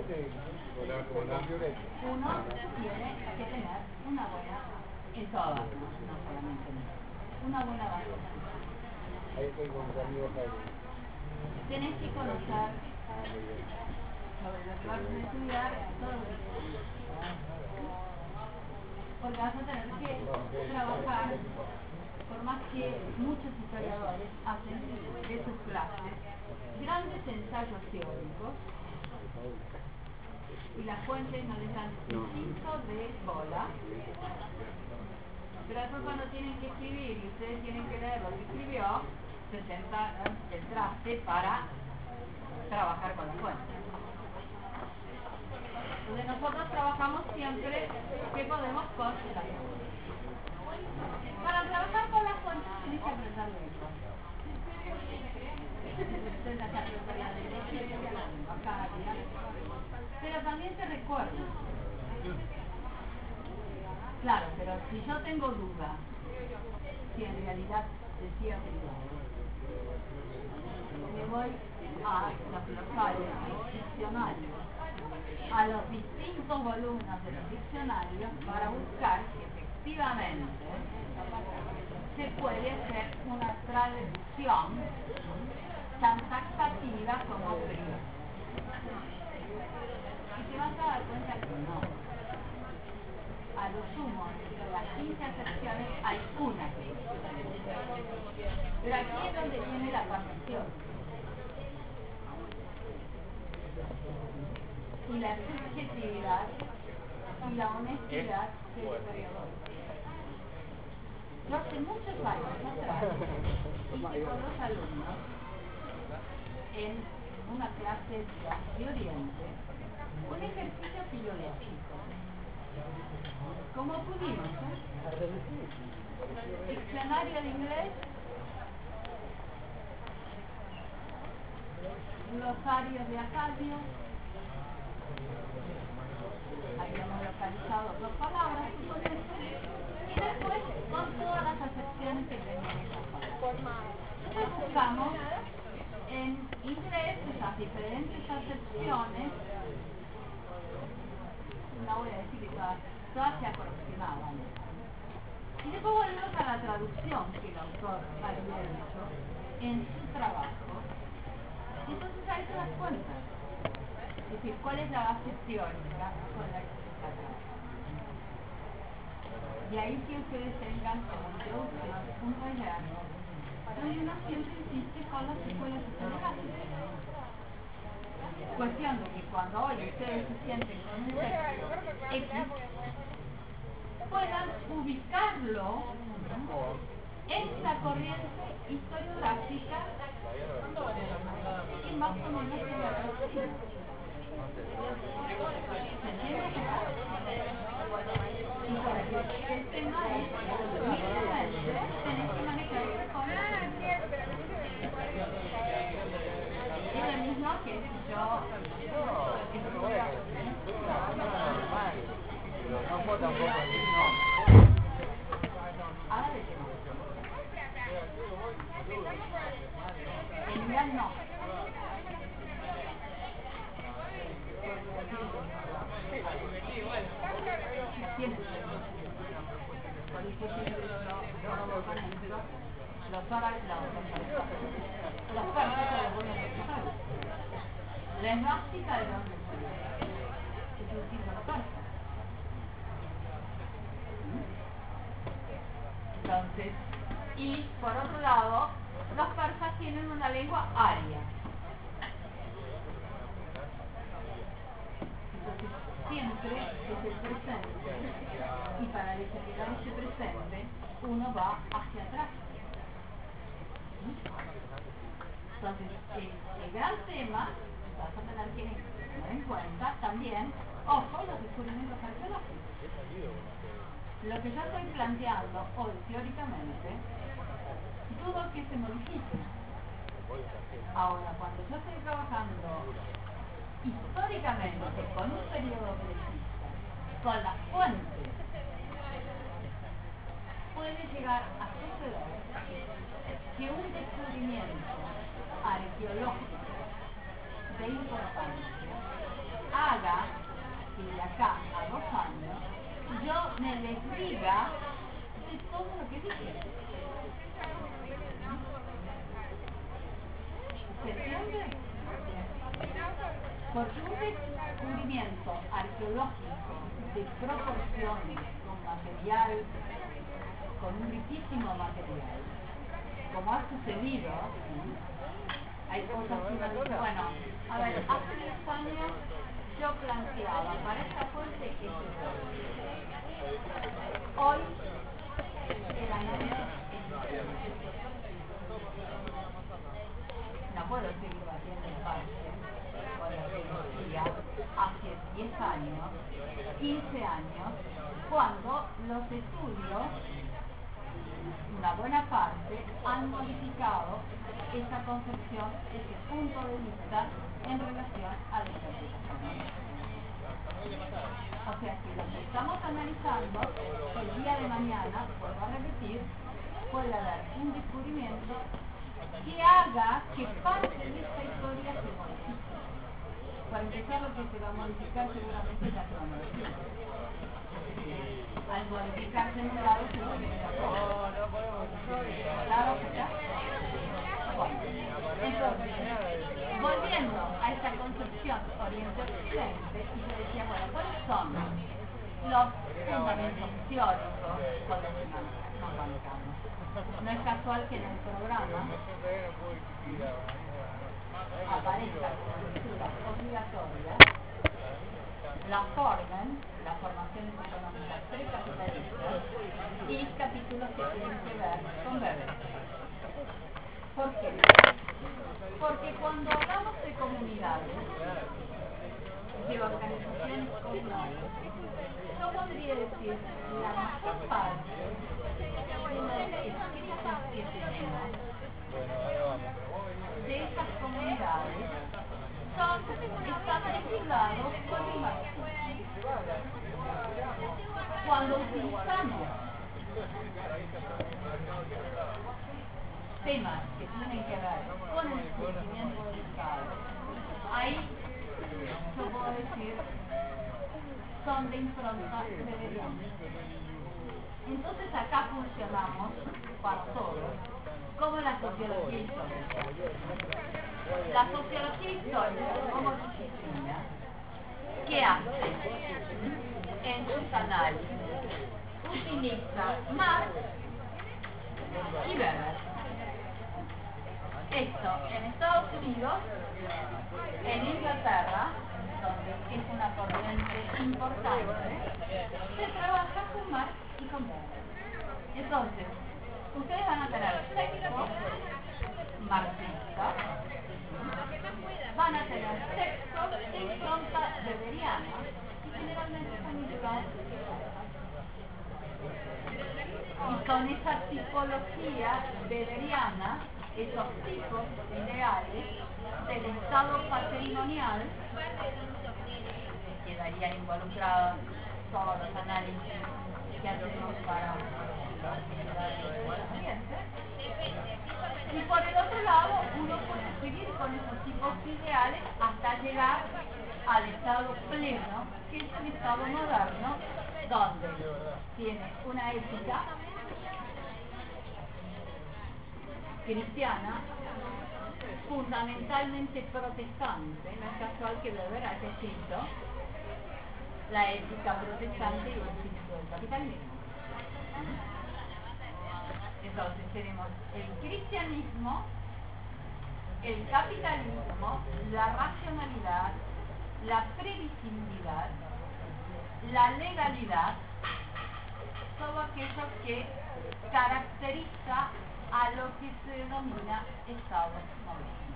uno tiene que tener una buena, en todas, no, no solamente en esto, una buena base. Tenés que conocer sobre lo que vas a estudiar todo eso. Porque vas a tener que trabajar, por más que muchos historiadores hacen de sus clases grandes ensayos teóricos y las fuentes no les dan un cinco de bola, pero después cuando tienen que escribir y ustedes tienen que leer lo que escribió, se sentan el traste para trabajar con las fuentes. Entonces nosotros trabajamos siempre que podemos con las fuentes. Para trabajar con las fuentes tienes que aprender lengua. Ustedes acá aprenden de lengua, acá, pero también te recuerdo. Claro, pero si yo tengo duda, si en realidad decía verdad, me voy a los glosarios, a los diccionarios, a los distintos volúmenes de los diccionarios para buscar si efectivamente se puede hacer una traducción tan taxativa como prima. Y te vas a dar cuenta que no. A lo sumo, de las quince acepciones hay una que es. Pero aquí es donde viene la partición. Y la subjetividad y la honestidad del historiador. Yo hace muchos años atrás hice con los alumnos en una clase de Oriente un ejercicio filológico. Como pudimos, ¿eh? Diccionario de inglés, glosario de Acadio, habíamos localizado dos palabras, y después con todas las acepciones que tenían esas palabras. Entonces buscamos en inglés esas diferentes acepciones, no voy a decir que todas, todas se aproximaban. Y después volvemos a la traducción que el autor había hecho en su trabajo. Y entonces ahí te das cuenta. Es decir, ¿cuál es la base teórica con la que se está trabajando? Y ahí que ustedes tengan como introducción un taller donde uno siempre insiste con las escuelas historiográficas. Cuestión de que cuando hoy ustedes se sienten con un texto X, puedan ubicarlo en la corriente historiográfica y más o menos en la doctrina. ¿Se entiende? Y por aquí el tema es, mínimamente, tenés que manejarse con la es lo mismo que si yo no tampoco ahora de qué en inglés no tiene por eso los árabes los persas se los voy a explicar. La esvástica de dónde salió, es un símbolo persa. Entonces, y por otro lado, los persas tienen una lengua aria. Entonces, siempre es el presente, y para determinar ese presente, uno va hacia atrás. Entonces, el, el gran tema, vas a tener que tener en cuenta también, ojo, los descubrimientos arqueológicos. Lo que yo estoy planteando hoy teóricamente, dudo que se modifique. Ahora, cuando yo estoy trabajando históricamente con un periodo clasista, con las fuentes, puede llegar a suceder que un descubrimiento arqueológico de importancia haga que de acá a dos años yo me desdiga de todo lo que dije. ¿Se entiende? Porque un descubrimiento arqueológico de proporciones con material, con un riquísimo material, como ha sucedido, ¿sí? Hay cosas que uno dice, bueno, a ver, hace diez años yo planteaba para esta fuente que se hoy el análisis es no puedo seguir batiendo el parche con lo que decía hace diez años, quince años, cuando los estudios, una buena parte, han modificado esa concepción, ese punto de vista en relación a la interpretación. O sea que lo que estamos analizando, el día de mañana, vuelvo a repetir, puede haber un descubrimiento que haga que parte de esta historia se modifique. Para empezar, lo que se va a modificar seguramente es la cronología. Al modificarse en un lado se modifica todo. ¿Claro que está? Bueno, entonces, volviendo a esta concepción Oriente-Occidente, y yo decía, bueno, ¿cuáles son los fundamentos teóricos con los que nos bancamos? No es casual que en el programa aparezca como lectura obligatoria la Formen, las formaciones económicas precapitalistas, y capítulos que tienen que ver con Weber. ¿Por qué? Porque cuando hablamos de comunidades, de organizaciones comunales, yo podría decir la mayor parte de los escritos que tenemos de esas comunidades son, están vinculados con el marxismo. Cuando utilizamos temas que tienen que ver con el surgimiento del Estado, ahí yo puedo decir son de impronta weberiana. Entonces acá funcionamos para todos como la sociología histórica. La sociología histórica como disciplina, ¿qué hace? En sus análisis utiliza Marx y Weber. Esto en Estados Unidos, en Inglaterra, donde es una corriente importante, se trabaja con Marx y con Weber. Entonces, ustedes van a tener textos marxistas, van a tener textos de impronta weberiana y generalmente están indicados y son esa tipología weberiana, esos tipos ideales del Estado patrimonial, quedarían involucrados todos los análisis que hacemos para la actividad del ambiente. Y por el otro lado, uno puede seguir con esos tipos ideales hasta llegar al estado pleno, que es el estado moderno, donde tiene una ética cristiana, fundamentalmente protestante. No es casual que Weber haya escrito la ética protestante y el espíritu del capitalismo. Entonces tenemos el cristianismo, el capitalismo, la racionalidad, la previsibilidad, la legalidad, todo aquello que caracteriza a lo que se denomina Estado moderno.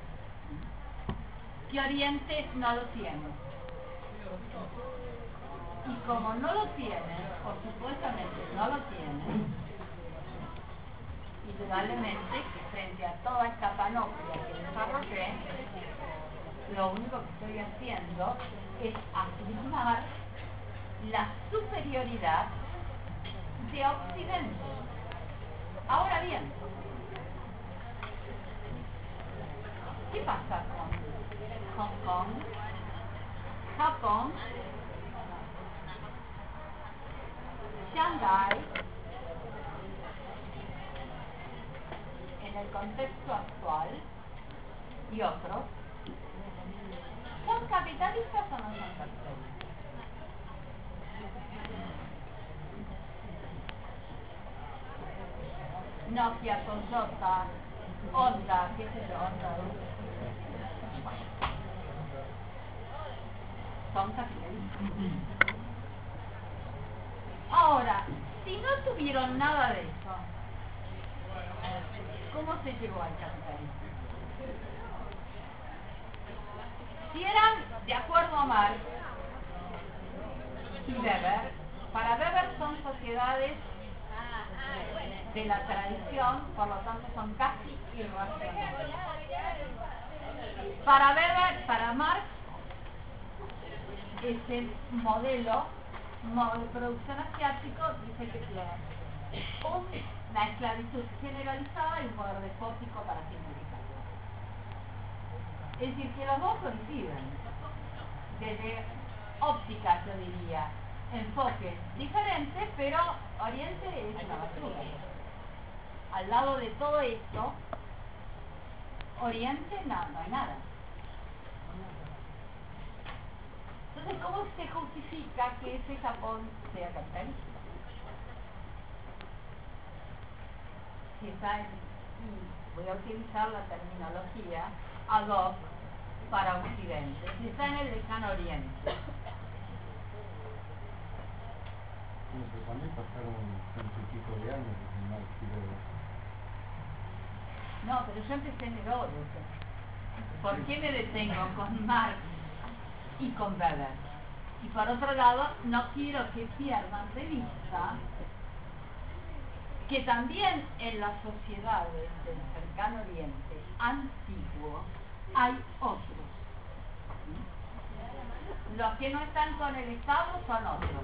Que Oriente no lo tiene. Y como no lo tienen, o supuestamente no lo tienen, indudablemente que frente a toda esta panoplia que desarrollé, lo único que estoy haciendo es afirmar la superioridad de Occidente. Ahora bien, ¿qué pasa con Hong Kong, Japón, Shanghái, en el contexto actual, y otros? ¿Son capitalistas o no son capitalistas? Nokia, Toyota, Honda, qué sé yo, Honda, son capitalistas. Ahora, si no tuvieron nada de eso, ¿cómo se llegó al capitalismo? Si eran, de acuerdo a Marx y Weber, para Weber son sociedades de la tradición, por lo tanto son casi irracionales. Para Weber, para Marx, ese modelo, modelo de producción asiático dice que tiene una esclavitud generalizada y un poder despótico para simplificar. Es decir, que los dos coinciden desde ópticas, yo diría, enfoques diferentes, pero Oriente es una basura. Al lado de todo esto, Oriente no, no hay nada. Entonces, ¿cómo se justifica que ese Japón sea capitalista? Si está en, y voy a utilizar la terminología ad hoc para Occidente, si está en el lejano Oriente. Bueno, pero también pasaron ciento y pico de años desde Marx y Weber. No, pero yo empecé en el oro. ¿Por qué me detengo con Marx y con Weber? Y por otro lado, no quiero que pierdan de vista que también en las sociedades del cercano Oriente antiguo hay otros. Los que no están con el Estado son otros.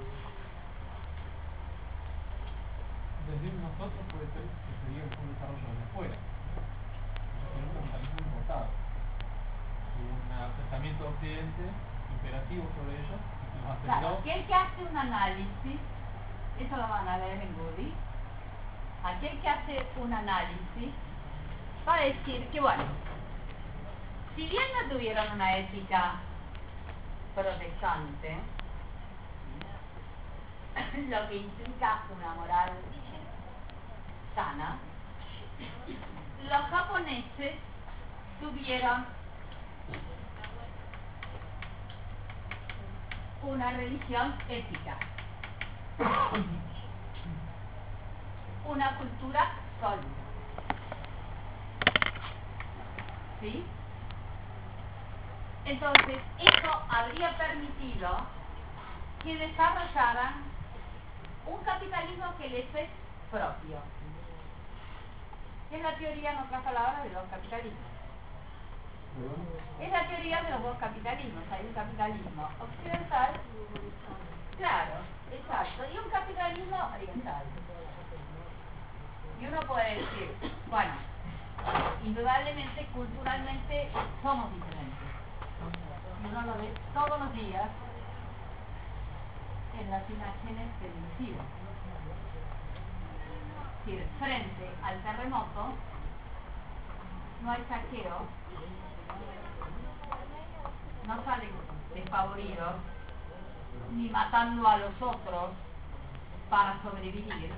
Decir nosotros puede ser que sería un desarrollo desde afuera. Nosotros tenemos un capitalismo importado. Un acercamiento a Occidente imperativo sobre ellos y que los aceleró. Claro, aquel que hace un análisis, eso lo van a leer en Goody, aquel que hace un análisis va a decir que, bueno, si bien no tuvieron una ética protestante, lo que implica una moral sana, los japoneses tuvieron una religión ética, una cultura sólida. ¿Sí? Entonces, eso habría permitido que desarrollaran un capitalismo que les es propio. Es la teoría, en otras palabras, de los capitalismos. Es la teoría de los dos capitalismos. Hay un capitalismo occidental, claro, exacto, y un capitalismo oriental. Y uno puede decir, bueno, indudablemente, culturalmente somos diferentes. Y uno lo ve todos los días en las imágenes televisivas. Es decir, frente al terremoto no hay saqueo, no salen despavoridos ni matando a los otros para sobrevivir.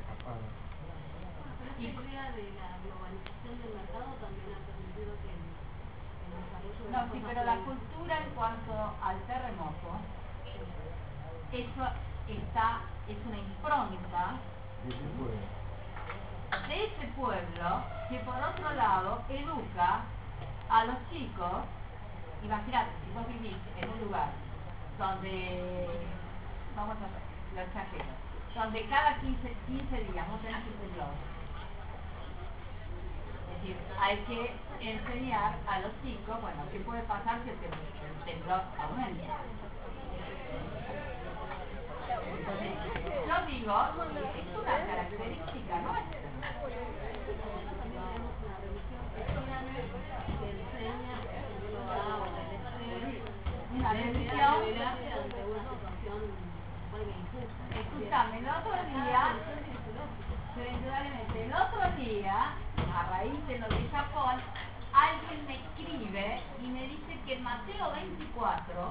Pero esta idea de la globalización del mercado también ha permitido que el, el desarrollo de No, las sí, cosas pero la puedan- cultura en cuanto al terremoto, eso está, es una impronta Ese pueblo. de ese pueblo que por otro lado educa a los chicos. Imagínate, si vos vivís en un lugar donde vamos a ver, lo exagero, donde cada quince, quince días vos tenés un temblor. Es decir, hay que enseñar a los chicos, bueno, qué puede pasar si el temblor, el temblor aumenta. Entonces, yo digo, es una característica nuestra. Una religión, escúchame, el otro día, pero indudablemente, el otro día, a raíz de lo de Japón, alguien me escribe y me dice que en Mateo veinticuatro,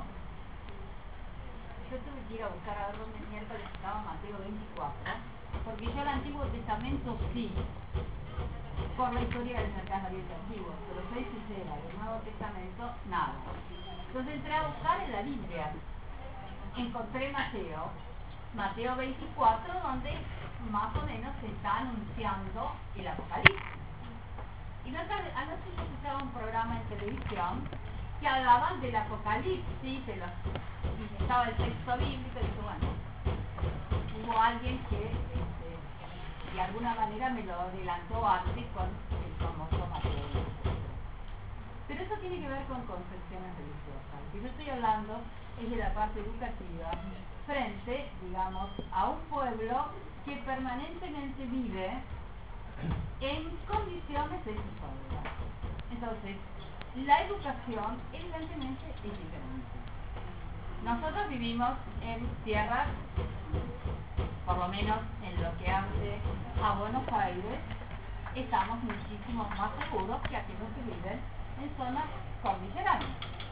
yo tuve que ir a buscar a ver dónde miércoles estaba Mateo veinticuatro, porque yo el Antiguo Testamento sí, por la historia del Cercano Oriente Antiguo, pero soy sincera, del Nuevo Testamento nada. Entonces entré a buscar en la Biblia, encontré Mateo, Mateo veinticuatro, donde más o menos se está anunciando el Apocalipsis. Y no, anoche yo escuchaba un programa en televisión que hablaban del Apocalipsis, de los, y estaba el texto bíblico, y dije, bueno, hubo alguien que este, de alguna manera me lo adelantó antes con el famoso Mateo. Pero eso tiene que ver con concepciones religiosas. Lo que yo estoy hablando es de la parte educativa frente, digamos, a un pueblo que permanentemente vive en condiciones de zozobra. Entonces, la educación evidentemente es diferente. Nosotros vivimos en tierras, por lo menos en lo que hace a Buenos Aires, estamos muchísimo más seguros que aquellos que viven en zonas cordilleranas.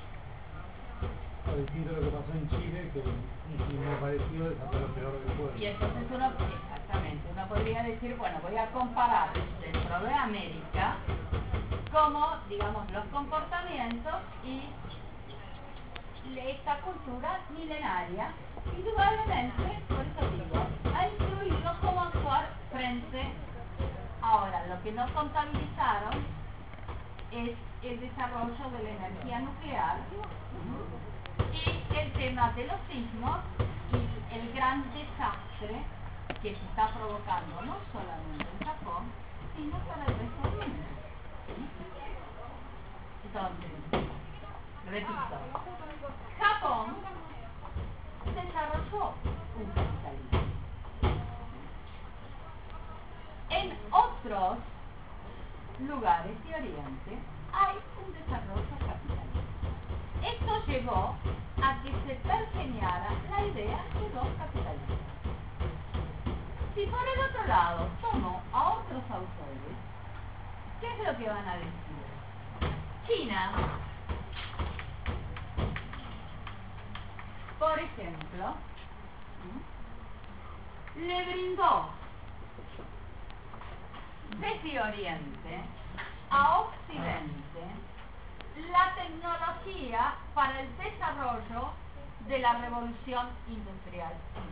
Es distinto lo que pasó en Chile, que un clima parecido desató lo peor del pueblo. Y entonces uno, exactamente, uno podría decir, bueno, voy a comparar dentro de América como, digamos, los comportamientos y esta cultura milenaria, indudablemente, por eso digo, ha influido cómo actuar frente. Ahora, lo que no contabilizaron es el desarrollo de la energía nuclear y el tema de los sismos y el gran desastre que se está provocando no solamente en Japón, sino para el resto del mundo. Entonces, repito, Japón desarrolló un capitalismo. En otros lugares de Oriente hay un desarrollo capitalista. Esto llevó a que se pergeñara la idea de dos capitalistas. Si por el otro lado tomo a otros autores, ¿qué es lo que van a decir? China, por ejemplo, le brindó desde Oriente a Occidente la tecnología para el desarrollo de la revolución industrial.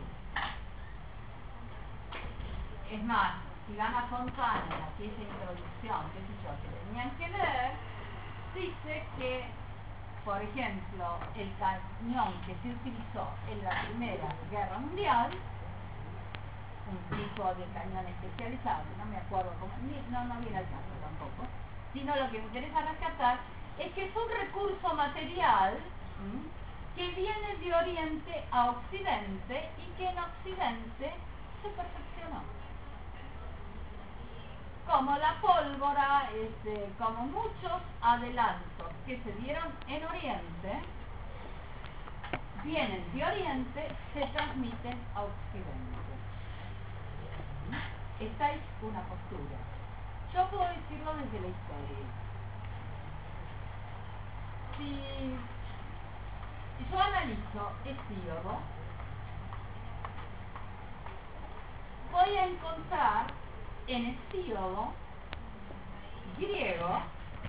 Es más, si van a Fontana en aquella introducción, qué sé yo, que tenían que leer, dice que, por ejemplo, el cañón que se utilizó en la Primera Guerra Mundial, un tipo de cañón especializado, no me acuerdo cómo, no, no viene al caso tampoco, sino lo que me interesa rescatar es que es un recurso material ¿m? que viene de Oriente a Occidente y que en Occidente se perfeccionó. Como la pólvora, este, como muchos adelantos que se dieron en Oriente, vienen de Oriente, se transmiten a Occidente. Esta es una postura. Yo puedo decirlo desde la historia. Si yo analizo Hesíodo, voy a encontrar en Hesíodo griego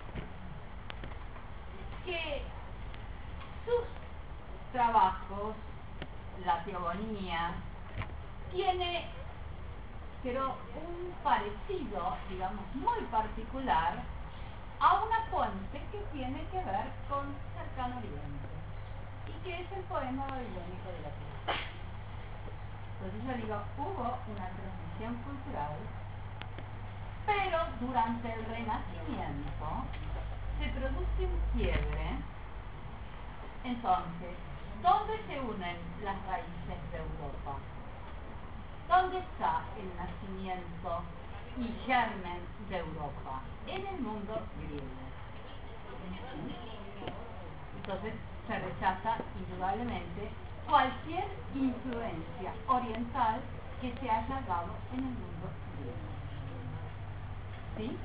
que sus trabajos, la teogonía, tiene pero un parecido, digamos, muy particular a una fuente que tiene que ver con Cercano Oriente y que es el poema babilónico de la tierra. Entonces yo digo, hubo una transición cultural, pero durante el Renacimiento se produce un quiebre. Entonces, ¿dónde se unen las raíces de Europa? ¿Dónde está el nacimiento y germen de Europa? En el mundo griego. Entonces se rechaza indudablemente cualquier influencia oriental que se haya dado en el mundo griego. ¿Sí?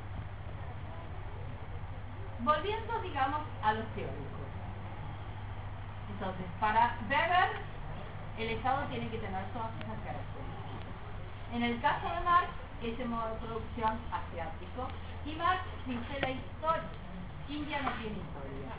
Volviendo, digamos, a los teóricos. Entonces, para Weber, el Estado tiene que tener todas esas características. En el caso de Marx, ese modo de producción asiático, y Marx dice la historia. India no tiene historia.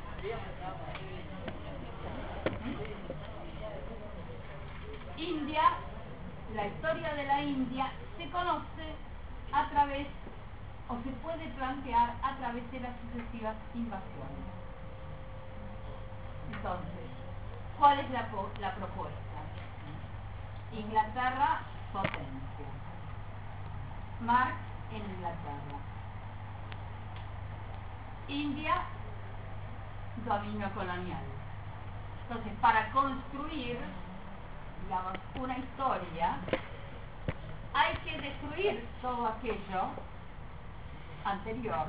¿Mm? India, la historia de la India se conoce a través, o se puede plantear a través de las sucesivas invasiones. Entonces, ¿cuál es la, la propuesta? Inglaterra, potencia. Marx en Inglaterra. India, dominio colonial. Entonces, para construir, digamos, una historia, hay que destruir todo aquello anterior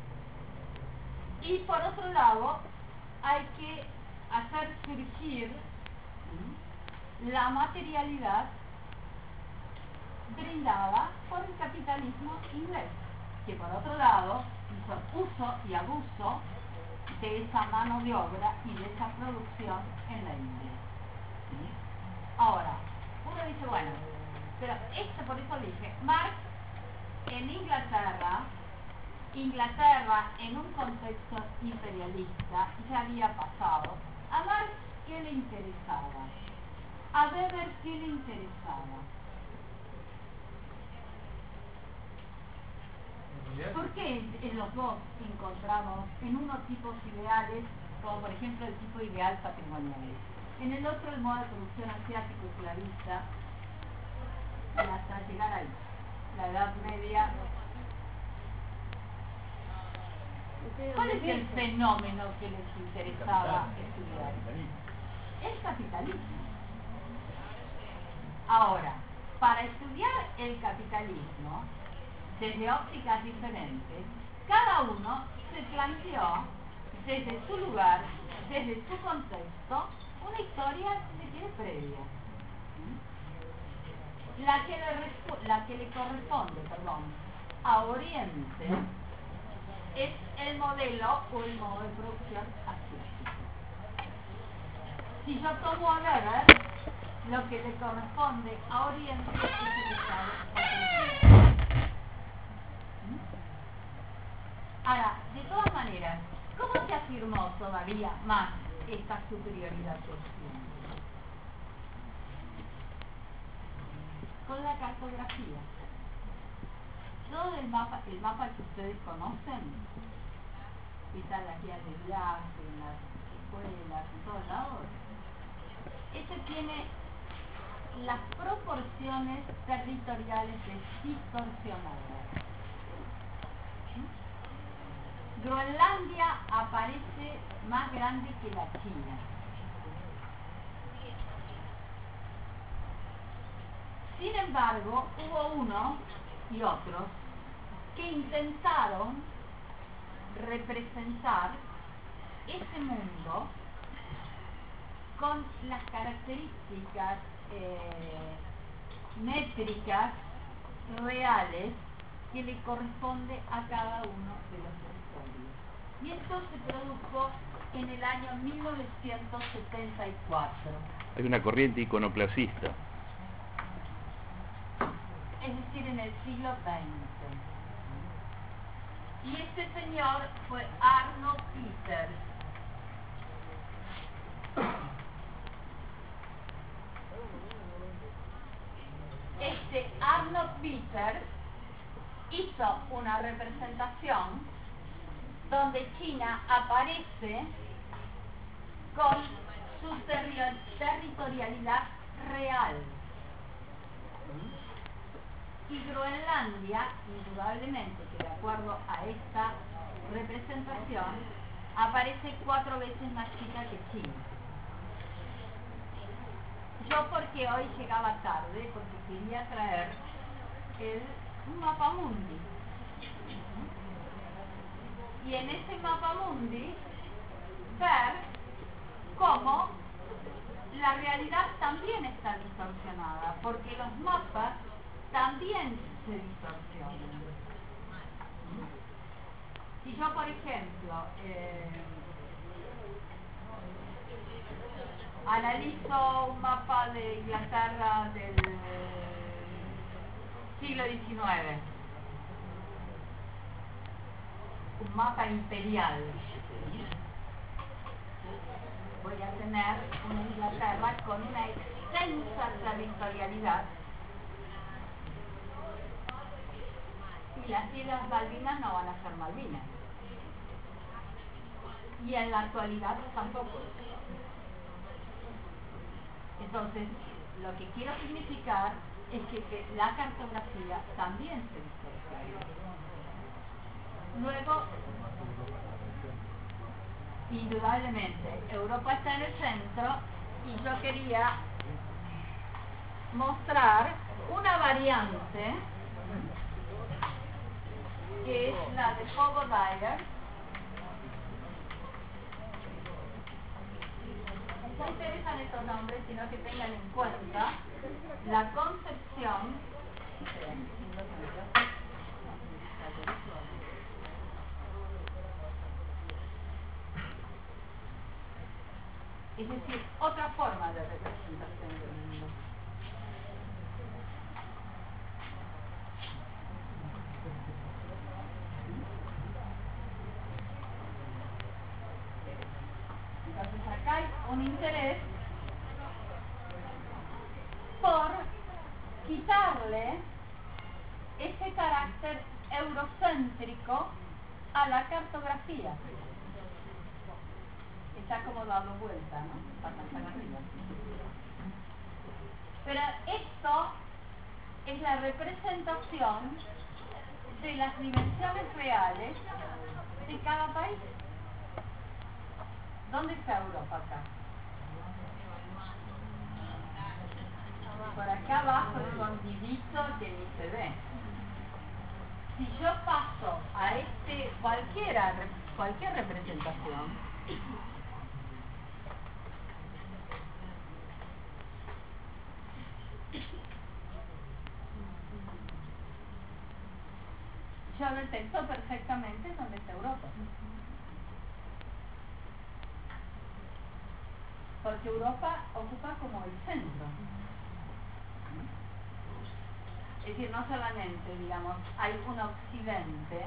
y, por otro lado, hay que hacer surgir ¿sí? la materialidad brindada por el capitalismo inglés, que por otro lado hizo uso y abuso de esa mano de obra y de esa producción en la India. ¿Sí? Ahora, uno dice, bueno, pero esto, por eso dije, Marx en Inglaterra, Inglaterra en un contexto imperialista ya había pasado. A Marx, ¿qué le interesaba? A Weber, ¿qué le interesaba? ¿Por qué en los dos encontramos en uno tipos ideales, como por ejemplo el tipo ideal patrimonial? En el otro el modo de producción asiático y clavista, y hasta llegar ahí, la Edad Media. ¿Cuál es el fenómeno que les interesaba estudiar? El capitalismo. Ahora, para estudiar el capitalismo, desde ópticas diferentes, cada uno se planteó, desde su lugar, desde su contexto, una historia, si se quiere, previa. La que le, la que le corresponde, perdón, a Oriente es el modelo o el modo de producción asiático. Si yo tomo a Weber, lo que le corresponde a Oriente es el Estado oprimido. Ahora, de todas maneras, ¿cómo se afirmó todavía más esta superioridad de Occidente? Con la cartografía. Todo el mapa, el mapa que ustedes conocen, que está en las guías de viaje, en las escuelas, en todos lados, ese tiene las proporciones territoriales distorsionadas. Groenlandia aparece más grande que la China. Sin embargo, hubo uno y otros que intentaron representar ese mundo con las características eh, métricas reales que le corresponde a cada uno de los territorios. Y esto se produjo en el año mil novecientos setenta y cuatro. Hay una corriente iconoclasista. Es decir, en el siglo veinte. Y este señor fue Arno Peters. Este Arno Peters hizo una representación donde China aparece con su terri- territorialidad real. Y Groenlandia, indudablemente, que de acuerdo a esta representación, aparece cuatro veces más chica que China. Yo porque hoy llegaba tarde, porque quería traer el mapa mundi. Y en ese mapa mundi ver cómo la realidad también está distorsionada, porque los mapas también se distorsionan. Si yo, por ejemplo, eh, analizo un mapa de Inglaterra del siglo diecinueve, un mapa imperial, voy a tener una Inglaterra con una extensa territorialidad, y las Islas Malvinas no van a ser Malvinas, y en la actualidad tampoco. Entonces, lo que quiero significar es que, que la cartografía también se distorsiona. Luego, indudablemente, Europa está en el centro, y yo quería mostrar una variante que es la de Hugo Dyer. No me interesan estos nombres, sino que tengan en cuenta la concepción es decir, otra forma de representación del mundo. Entonces acá hay un interés por quitarle ese carácter eurocéntrico a la cartografía. Está como dando vuelta, ¿no? Patas para arriba. Pero esto es la representación de las dimensiones reales de cada país. ¿Dónde está Europa acá? Por acá abajo, escondidito, que ni se ve. Si yo paso a este, cualquiera, cualquier representación, yo detecto perfectamente dónde está Europa. Porque Europa ocupa como el centro. Es decir, no solamente, digamos, hay un occidente,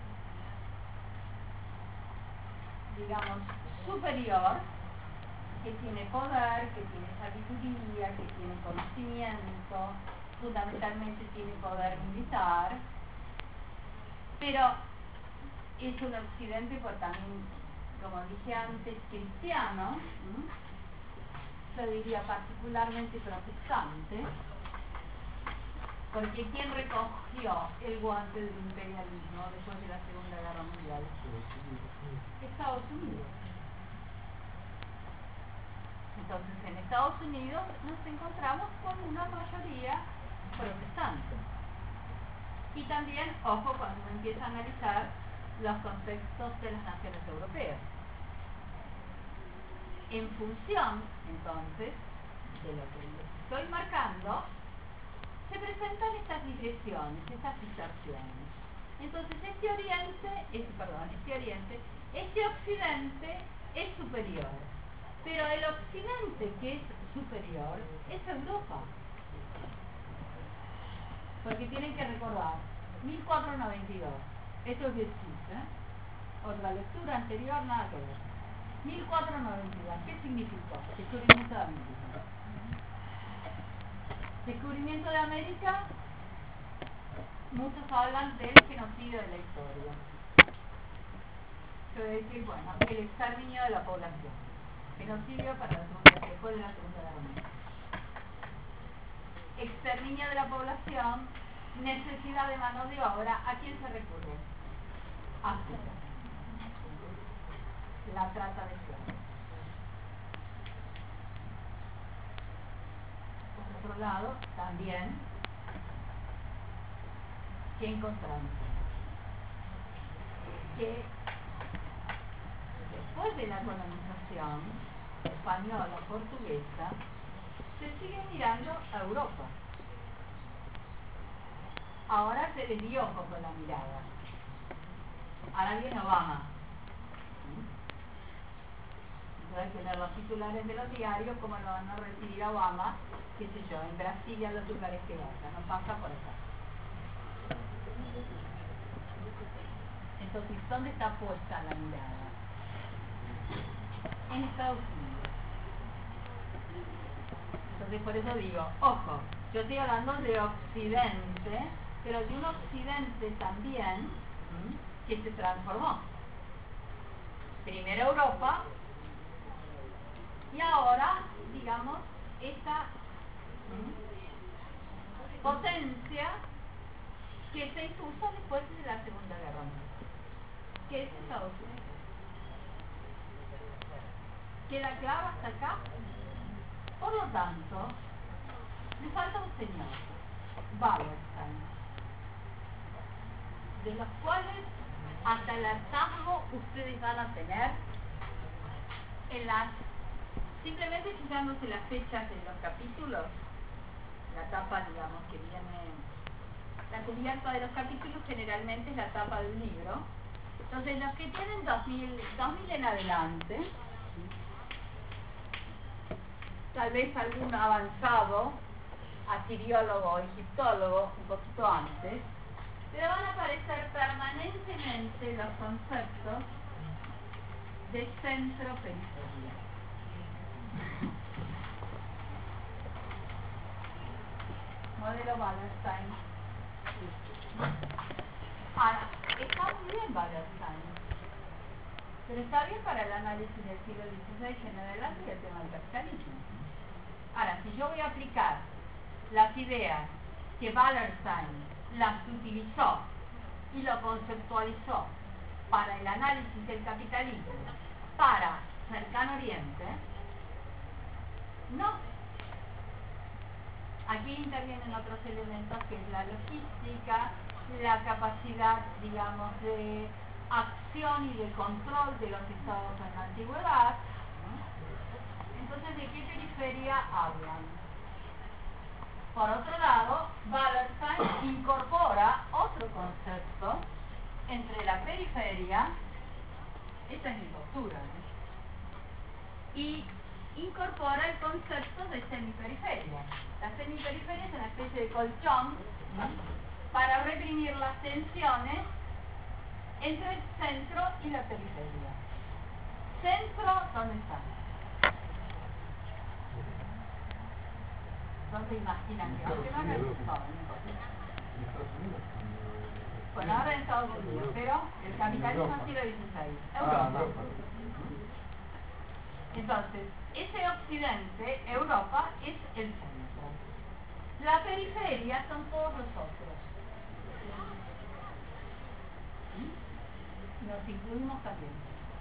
digamos, superior, que tiene poder, que tiene sabiduría, que tiene conocimiento, fundamentalmente tiene poder militar, pero es un occidente por también, como dije antes, cristiano, ¿no? Yo diría particularmente protestante, porque ¿quién recogió el guante del imperialismo después de la Segunda Guerra Mundial? Estados Unidos. Entonces, en Estados Unidos nos encontramos con una mayoría protestante. Y también, ojo, cuando uno empieza a analizar los contextos de las naciones europeas. En función, entonces, de lo que les estoy marcando, se presentan estas digresiones, estas distorsiones. Entonces, este oriente, este, perdón, este oriente, este occidente es superior. Pero el occidente que es superior es Europa. Porque tienen que recordar, mil cuatrocientos noventa y dos, esto es Vietcís, ¿eh? Otra lectura anterior, nada que ver. mil cuatrocientos noventa y dos, ¿qué significó? Descubrimiento de América. Descubrimiento de América, muchos hablan del genocidio de la historia. Quiero decir, bueno, el exterminio de la población. Genocidio para la segunda, después de la Segunda Guerra Mundial. Exterminio de la población necesidad de mano de obra, ¿a quién se recurre? África. La trata de esclavos. Por otro lado, también, ¿qué encontramos? Que después de la colonización española, portuguesa, se sigue mirando a Europa. Ahora se desvió un poco la mirada. Ahora viene Obama. Entonces hay que leer los titulares de los diarios, cómo lo van a recibir a Obama, qué sé yo, en Brasil y a los lugares que vaya, no pasa por acá. Entonces, ¿dónde está puesta la mirada? En Estados Unidos. Entonces, por eso digo, ojo, yo estoy hablando de Occidente, pero de un Occidente también ¿m? que se transformó. Primero Europa, y ahora, digamos, esta ¿m? potencia que se impuso después de la Segunda Guerra Mundial, que es Estados Unidos. ¿Queda claro hasta acá? Por lo tanto, le falta un señor, Wallerstein, de los cuales hasta el hartazgo ustedes van a tener en las, simplemente fijándose las fechas de los capítulos, la tapa, digamos, que viene, la cubierta de los capítulos generalmente es la tapa del libro. Entonces, los que tienen dos mil, dos mil en adelante, tal vez algún avanzado, asiriólogo o egiptólogo, un poquito antes, pero van a aparecer permanentemente los conceptos de centro-periferia. Modelo Wallerstein. Ahora, está muy bien Wallerstein, pero está bien para el análisis del siglo dieciséis en adelante y el tema del capitalismo. Ahora, si yo voy a aplicar las ideas que Wallerstein las utilizó y lo conceptualizó para el análisis del capitalismo para Cercano Oriente, no. Aquí intervienen otros elementos que es la logística, la capacidad, digamos, de acción y de control de los estados en la antigüedad. Entonces, ¿de qué periferia hablan? Por otro lado, Wallerstein incorpora otro concepto entre la periferia, esta es mi postura, ¿eh? y incorpora el concepto de semiperiferia. La semiperiferia es una especie de colchón ¿no? para reprimir las tensiones entre el centro y la periferia. ¿Centro dónde está? ¿Dónde imaginan que? Aunque no es el Estado, no importa. Bueno, ahora en Estados Unidos, pero el capitalismo es siglo dieciséis. Europa. Entonces, ese occidente, Europa, es el centro. La periferia son todos los otros. ¿Sí? Nos incluimos también.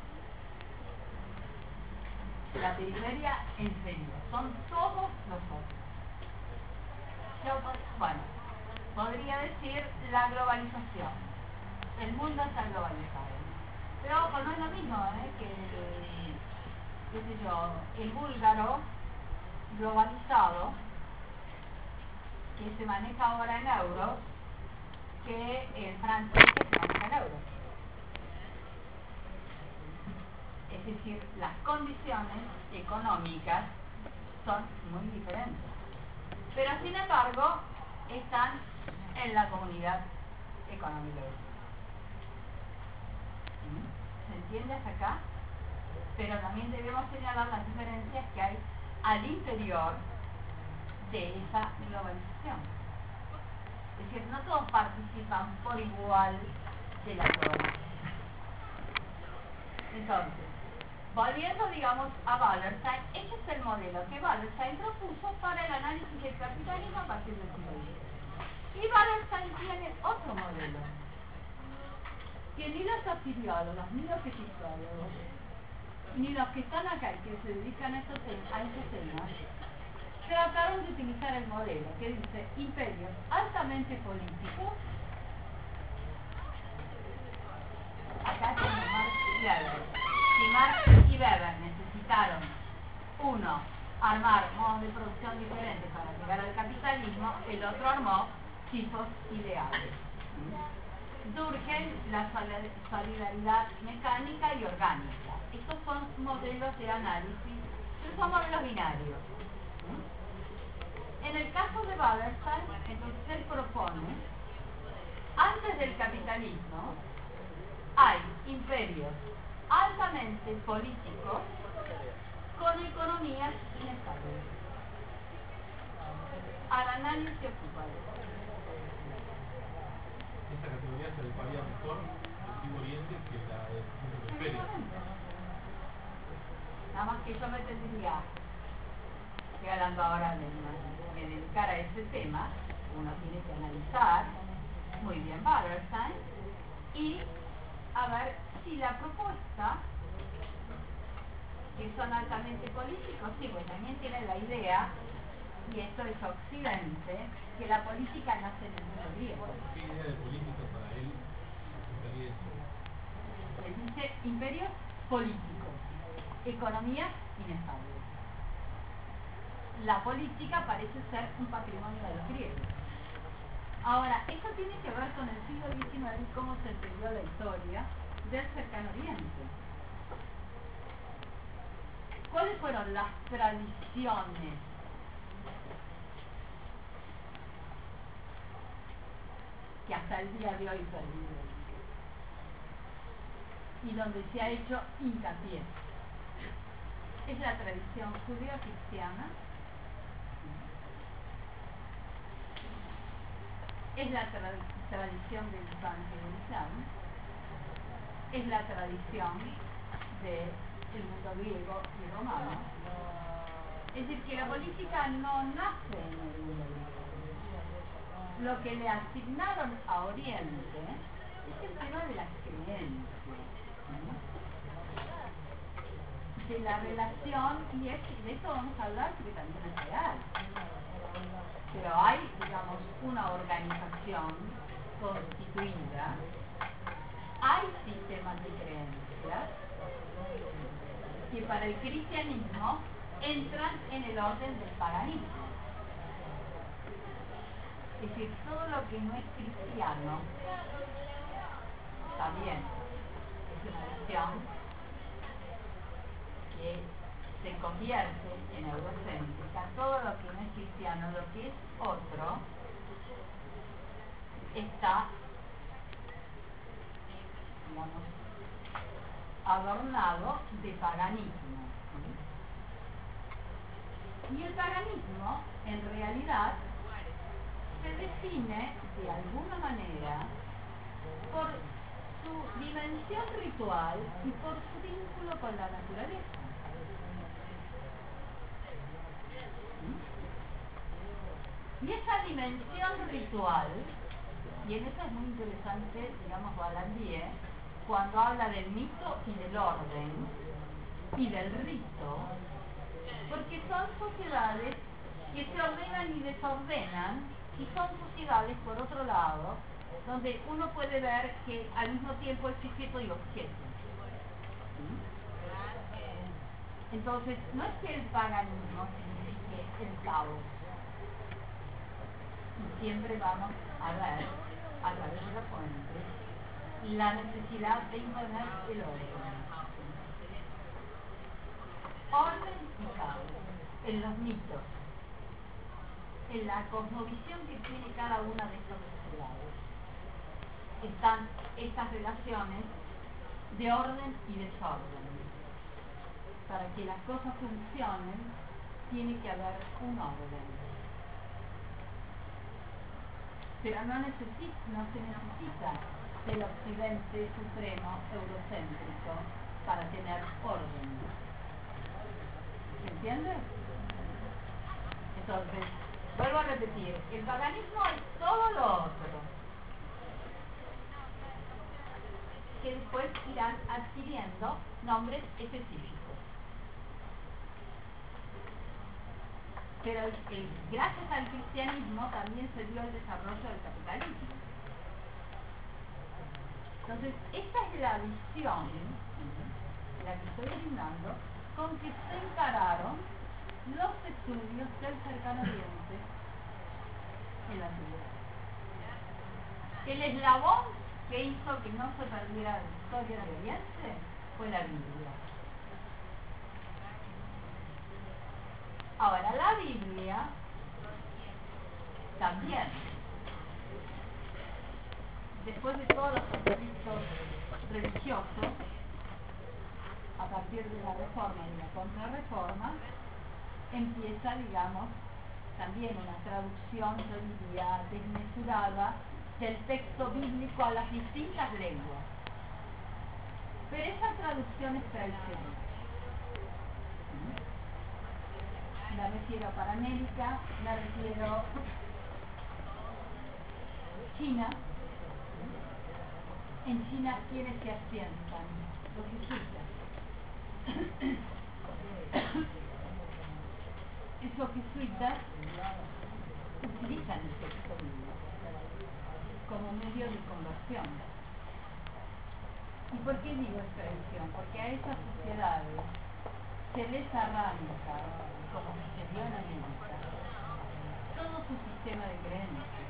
La periferia en serio, son todos los otros. Yo, bueno, podría decir la globalización. El mundo está globalizado. Pero ojo, no es lo mismo ¿eh? que el, qué sé yo, el búlgaro globalizado que se maneja ahora en euros que el francés que se maneja en euros. Es decir, las condiciones económicas son muy diferentes. Pero sin embargo, están en la comunidad económica. ¿Se entiende hasta acá? Pero también debemos señalar las diferencias que hay al interior de esa globalización. Es decir, no todos participan por igual de la globalización. Entonces, volviendo, digamos, a Wallerstein, este es el modelo que Wallerstein propuso para el análisis del capitalismo a partir del siglo dieciséis. Y Wallerstein tiene otro modelo, que ni los asiriólogos, ni los egiptólogos, ni los que están acá y que se dedican a estos, a estos temas, trataron de utilizar el modelo que dice imperios altamente políticos. Acá tenemos Marx y Weber. Si Marx y Weber necesitaron, uno, armar modos de producción diferentes para llegar al capitalismo, el otro armó tipos ideales. Durkheim, la solidaridad mecánica y orgánica. Estos son modelos de análisis, pero son modelos binarios. En el caso de Wallerstein, entonces él propone, antes del capitalismo, hay imperios altamente políticos con economías inestables. Aranani se ocupa de eso. Esta categoría se adecuaría mejor al Antiguo Oriente que la del Imperio. Nada más que yo me tendría que, hablando ahora de, de dedicar a este tema, uno tiene que analizar muy bien Wallerstein y a ver si la propuesta, que son altamente políticos, sí, pues también tiene la idea, y esto es Occidente, que la política nace en el mundo griego. ¿Qué idea de política para él sería eso? Él dice imperios políticos, economías inestables. La política parece ser un patrimonio de los griegos. Ahora, esto tiene que ver con el siglo diecinueve y cómo se entendió la historia del Cercano Oriente. ¿Cuáles fueron las tradiciones que hasta el día de hoy perviven y donde se ha hecho hincapié? Es la tradición judeo-cristiana, es la tra tradición del evangelizar, es la tradición del mundo griego y romano. Es decir, que la política no nace en el mundo griego. Lo que le asignaron a Oriente es el tema de las creencias, de la relación, y es, de eso vamos a hablar porque también es real. Pero hay, digamos, una organización constituida, hay sistemas de creencias que para el cristianismo entran en el orden del paganismo. Es decir, todo lo que no es cristiano también es una religión que se convierte en eurocéntrica. Todo lo que no es cristiano, lo que es otro, está, digamos, adornado de paganismo. Y el paganismo, en realidad, se define de alguna manera por su dimensión ritual y por su vínculo con la naturaleza. Y esa dimensión ritual, y en eso es muy interesante, digamos, Vallandier, cuando habla del mito y del orden y del rito, porque son sociedades que se ordenan y desordenan, y son sociedades, por otro lado, donde uno puede ver que al mismo tiempo es sujeto y objeto. Entonces, no es que el paganismo signifique el caos, y siempre vamos a ver, a través de las fuentes, la necesidad de imponer el orden. Orden y caos en los mitos, en la cosmovisión que tiene cada una de estas sociedades, están estas relaciones de orden y desorden. Para que las cosas funcionen, tiene que haber un orden. Pero no, necesita, no se necesita del occidente supremo eurocéntrico para tener orden. ¿Se entiende? Entonces, vuelvo a repetir, el paganismo es todo lo otro, que después irán adquiriendo nombres específicos. Pero el, el, gracias al cristianismo también se dio el desarrollo del capitalismo. Entonces, esta es la visión, la que estoy brindando, con que se encararon los estudios del Cercano Oriente en la antigüedad. El eslabón que hizo que no se perdiera la historia del Oriente fue la Biblia. Ahora, la Biblia también, después de todos los conflictos religiosos, a partir de la Reforma y la Contrarreforma, empieza, digamos, también una traducción, yo diría, desmesurada del texto bíblico a las distintas lenguas. Pero esa traducción es traicionera. Me refiero para América, me refiero a China. En China, ¿quiénes se asientan? Los jesuitas. Esos jesuitas utilizan el texto bíblico como medio de conversión. ¿Y por qué digo extradición? Porque a esas sociedades se les arranca, como sucedió en América, todo su sistema de creencias,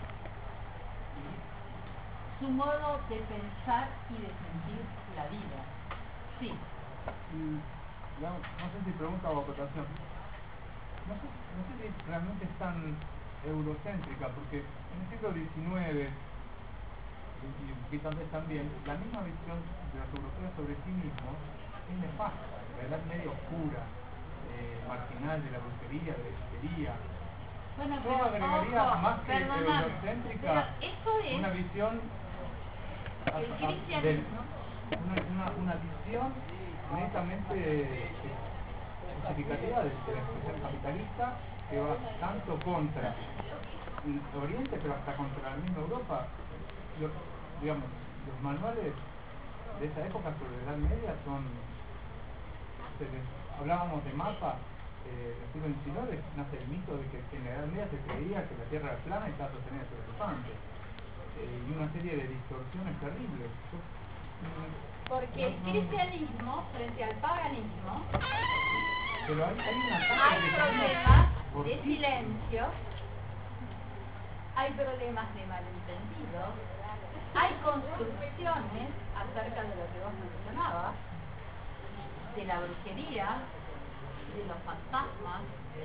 su modo de pensar y de sentir la vida. Sí. Y, digamos, no sé si pregunta o acotación. No sé, no sé si realmente es tan eurocéntrica, porque en el siglo diecinueve y un poquito antes también, la misma visión de los europeos sobre sí mismos es nefasta, la edad media oscura, eh, marginal de la brujería, de la hechicería. Bueno, Yo pero agregaría ojo, más que perdóname, eurocéntrica pero eso es una visión a- el a- cristianismo. del- una, una, una visión netamente eh, justificativa de, de la expresión capitalista que va tanto contra el Oriente pero hasta contra la misma Europa. Lo- digamos, los manuales de esa época sobre la Edad Media son, se les- hablábamos de mapa eh, del siglo diecinueve, nace el mito de que en la Edad Media se creía que la Tierra era plana y estaba sostenida sobre elefantes, eh, y una serie de distorsiones terribles. Yo, mm, Porque el no- no- cristianismo frente al paganismo pero hay, hay una hay tasa de problemas por de sí. silencio, hay problemas de malentendidos, hay construcciones acerca de lo que vos mencionabas, de la brujería, de los fantasmas,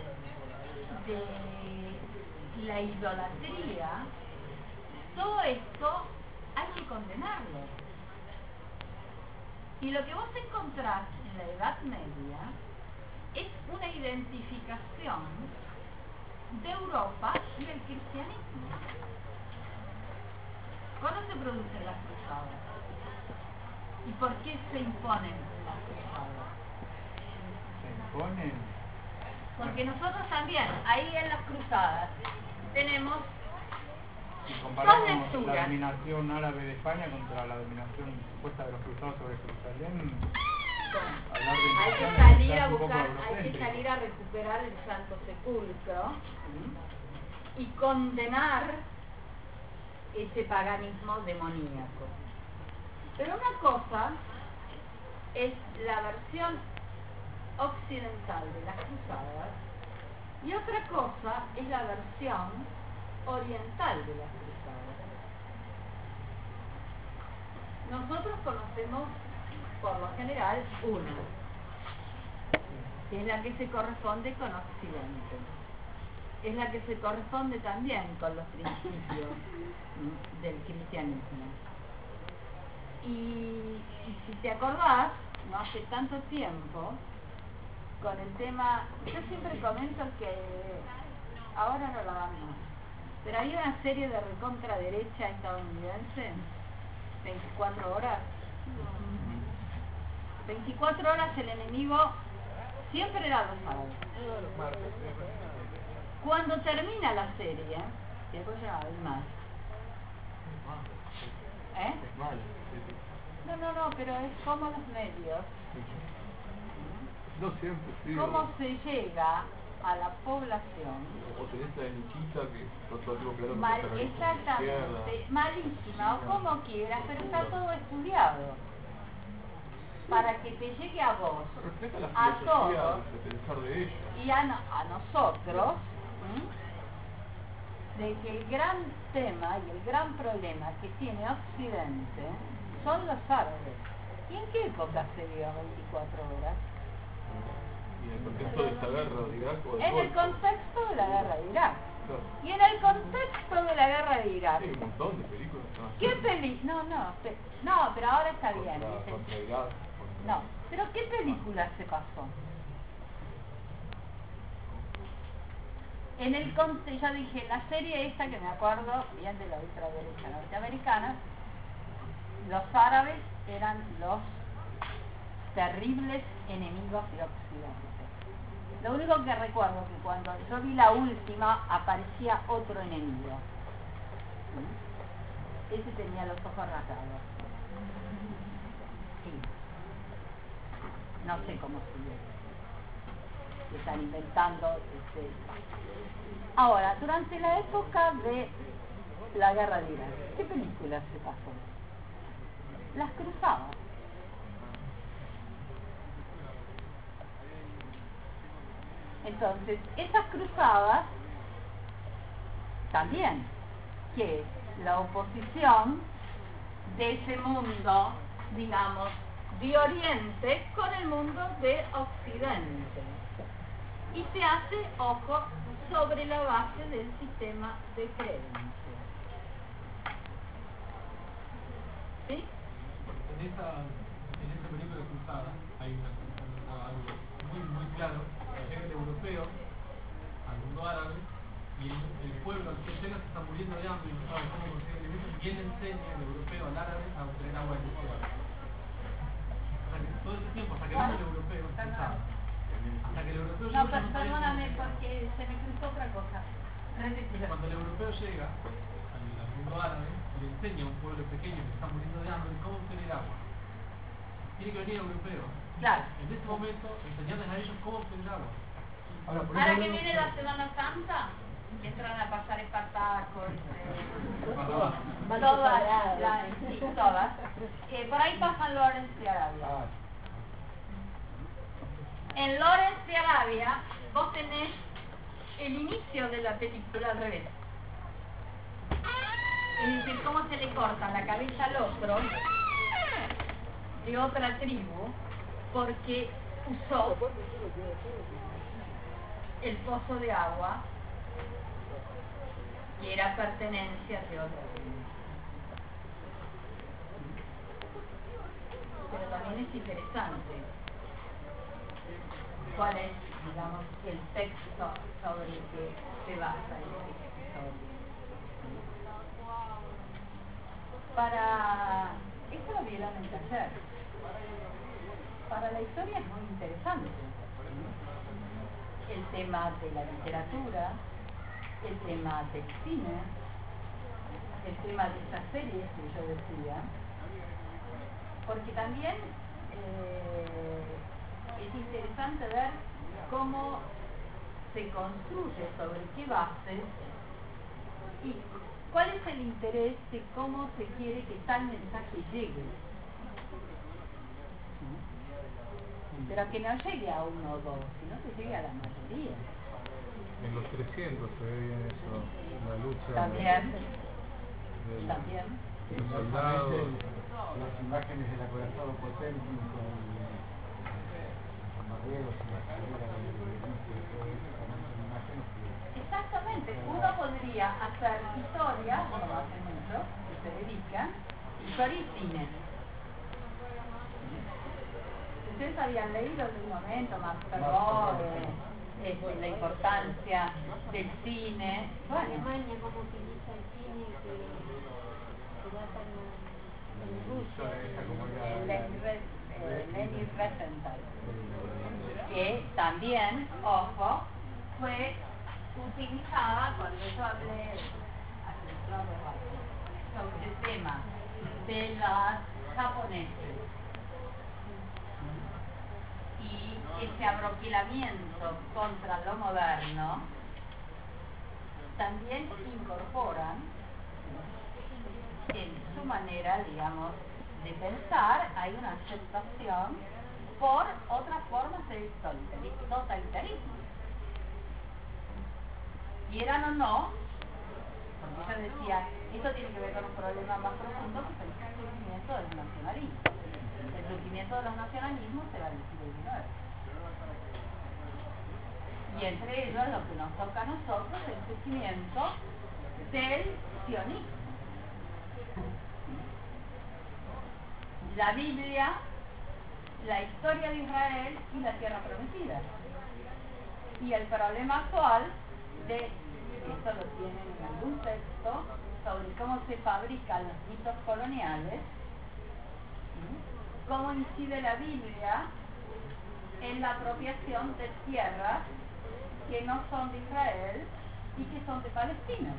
de la idolatría. Todo esto hay que condenarlo. Y lo que vos encontrás en la Edad Media es una identificación de Europa y el cristianismo. ¿Cuándo se producen las cruzadas? ¿Y por qué se imponen las cruzadas? Se imponen. Porque nosotros también, ahí en las cruzadas, tenemos Si dos comparamos la lecturas. dominación árabe de España contra la dominación supuesta de los cruzados sobre Jerusalén, hablar de Hay que intenciones salir quizás a un poco buscar, hay que eurocéntrico. salir a recuperar el Santo Sepulcro y condenar ese paganismo demoníaco. Pero una cosa es la versión occidental de las cruzadas y otra cosa es la versión oriental de las cruzadas. Nosotros conocemos por lo general una, que es la que se corresponde con Occidente, es la que se corresponde también con los principios ¿m? del cristianismo. Y, y si te acordás, no hace tanto tiempo, con el tema, yo siempre comento que ahora no la dan más, pero había una serie de recontraderecha estadounidense, veinticuatro horas. veinticuatro horas el enemigo siempre era los sábados. Cuando termina la serie, y después ya hay más, ¿eh? Es malo, sí, sí. No, no, no, pero es como los medios, No siempre, sí. cómo o, se llega a la población. o tenés la de Nichita que está todo el tiempo peleando Mal, contra la exactamente, malísima o como quieras, pero está todo estudiado para que te llegue a vos, refleja la a filosofía todos de pensar de ellos. y a, no- a nosotros, ¿m? de que el gran tema y el gran problema que tiene Occidente son los árabes. ¿Y en qué época se dio veinticuatro horas? Y en el contexto de esta guerra de Irak o del En el Golfo. contexto de la guerra de Irak. Claro. Y en el contexto de la guerra de Irak. Hay un montón de películas. ¿No? ¿Qué peli? No, no, pe- no, pero ahora está bien. Contra, dice. contra Irak. Contra... No, pero ¿qué película se pasó? En el contexto, ya dije, la serie esta que me acuerdo bien de la ultraderecha norteamericana, los árabes eran los terribles enemigos de Occidente. Lo único que recuerdo es que cuando yo vi la última aparecía otro enemigo. ¿Mm? Ese tenía los ojos rasgados. Sí. No sé cómo sigue. Están inventando. Este... Ahora, durante la época de la guerra de Irak, ¿qué película se pasó? Las cruzadas. Entonces, esas cruzadas también, que es la oposición de ese mundo, digamos, de Oriente con el mundo de Occidente. Y se hace, ojo, sobre la base del sistema de creencias. ¿Sí? En esa, en esa película cruzada hay una, una- algo muy muy claro, que llega el europeo al mundo árabe y el, el pueblo al que llega se está muriendo de hambre y no sabe cómo conseguir alimentos y él enseña el europeo al árabe a obtener agua de ciudad. O sea que todo ese tiempo, hasta que vino el europeo cruzado, hasta que el europeo No, llega, per- no sabe perdóname cómo- porque se me cruzó otra cosa. Repítelo. Cuando el europeo llega al, al mundo árabe, le enseña a un pueblo pequeño que está muriendo de hambre cómo obtener agua. Tiene que venir el europeo. Claro. En ese momento, enseñarles a ellos cómo obtener agua. Ahora, por Ahora eso que no- viene la Semana Santa, entran a pasar Espartaco, este, todas, la- sí, todas. Eh, por ahí pasan Lawrence de Arabia. Ah, En Lawrence de Arabia, vos tenés el inicio de la película al revés. Es decir, cómo se le corta la cabeza al otro de otra tribu porque usó el pozo de agua que era pertenencia de otra tribu. Pero también es interesante cuál es, digamos, el texto sobre el que se basa este episodio. Para... esto lo vieron en taller. Para la historia es muy interesante. El tema de la literatura, el tema del cine, el tema de estas series que yo decía, porque también eh, es interesante ver cómo se construye, sobre qué bases y cuál es el interés de cómo se quiere que tal mensaje llegue. Pero que no llegue a uno o dos, sino que llegue a la mayoría. En los trescientos se ve bien eso, la lucha También, de, de también. los soldados. las imágenes del acorazado Potemkin con bombarderos y las carreras de Berenice y todo eso, también son imágenes que... Exactamente, uno podría hacer historia, como hacen muchos, que se dedican, historia y cine. Ustedes habían leído en un momento más eh, este, la importancia del cine. Bueno, Alemania, cómo utiliza el cine que, que data en, en Rusia. Esa como era... Leni Re- eh, Leni Riefenstahl, que también, ojo, fue utilizaba, cuando yo hablé sobre el tema de los japoneses y ese abroquelamiento contra lo moderno, también incorporan en su manera, digamos, de pensar, hay una aceptación por otras formas de totalitarismo. Quieran o no, porque yo decía, esto tiene que ver con un problema más profundo que es el surgimiento del nacionalismo. El surgimiento de los nacionalismos se va del siglo diecinueve. Y entre ellos, lo que nos toca a nosotros, es el surgimiento del sionismo. La Biblia, la historia de Israel y la tierra prometida. Y el problema actual de, esto lo tienen en algún texto, sobre cómo se fabrican los mitos coloniales, ¿sí? Cómo incide la Biblia en la apropiación de tierras que no son de Israel y que son de Palestina.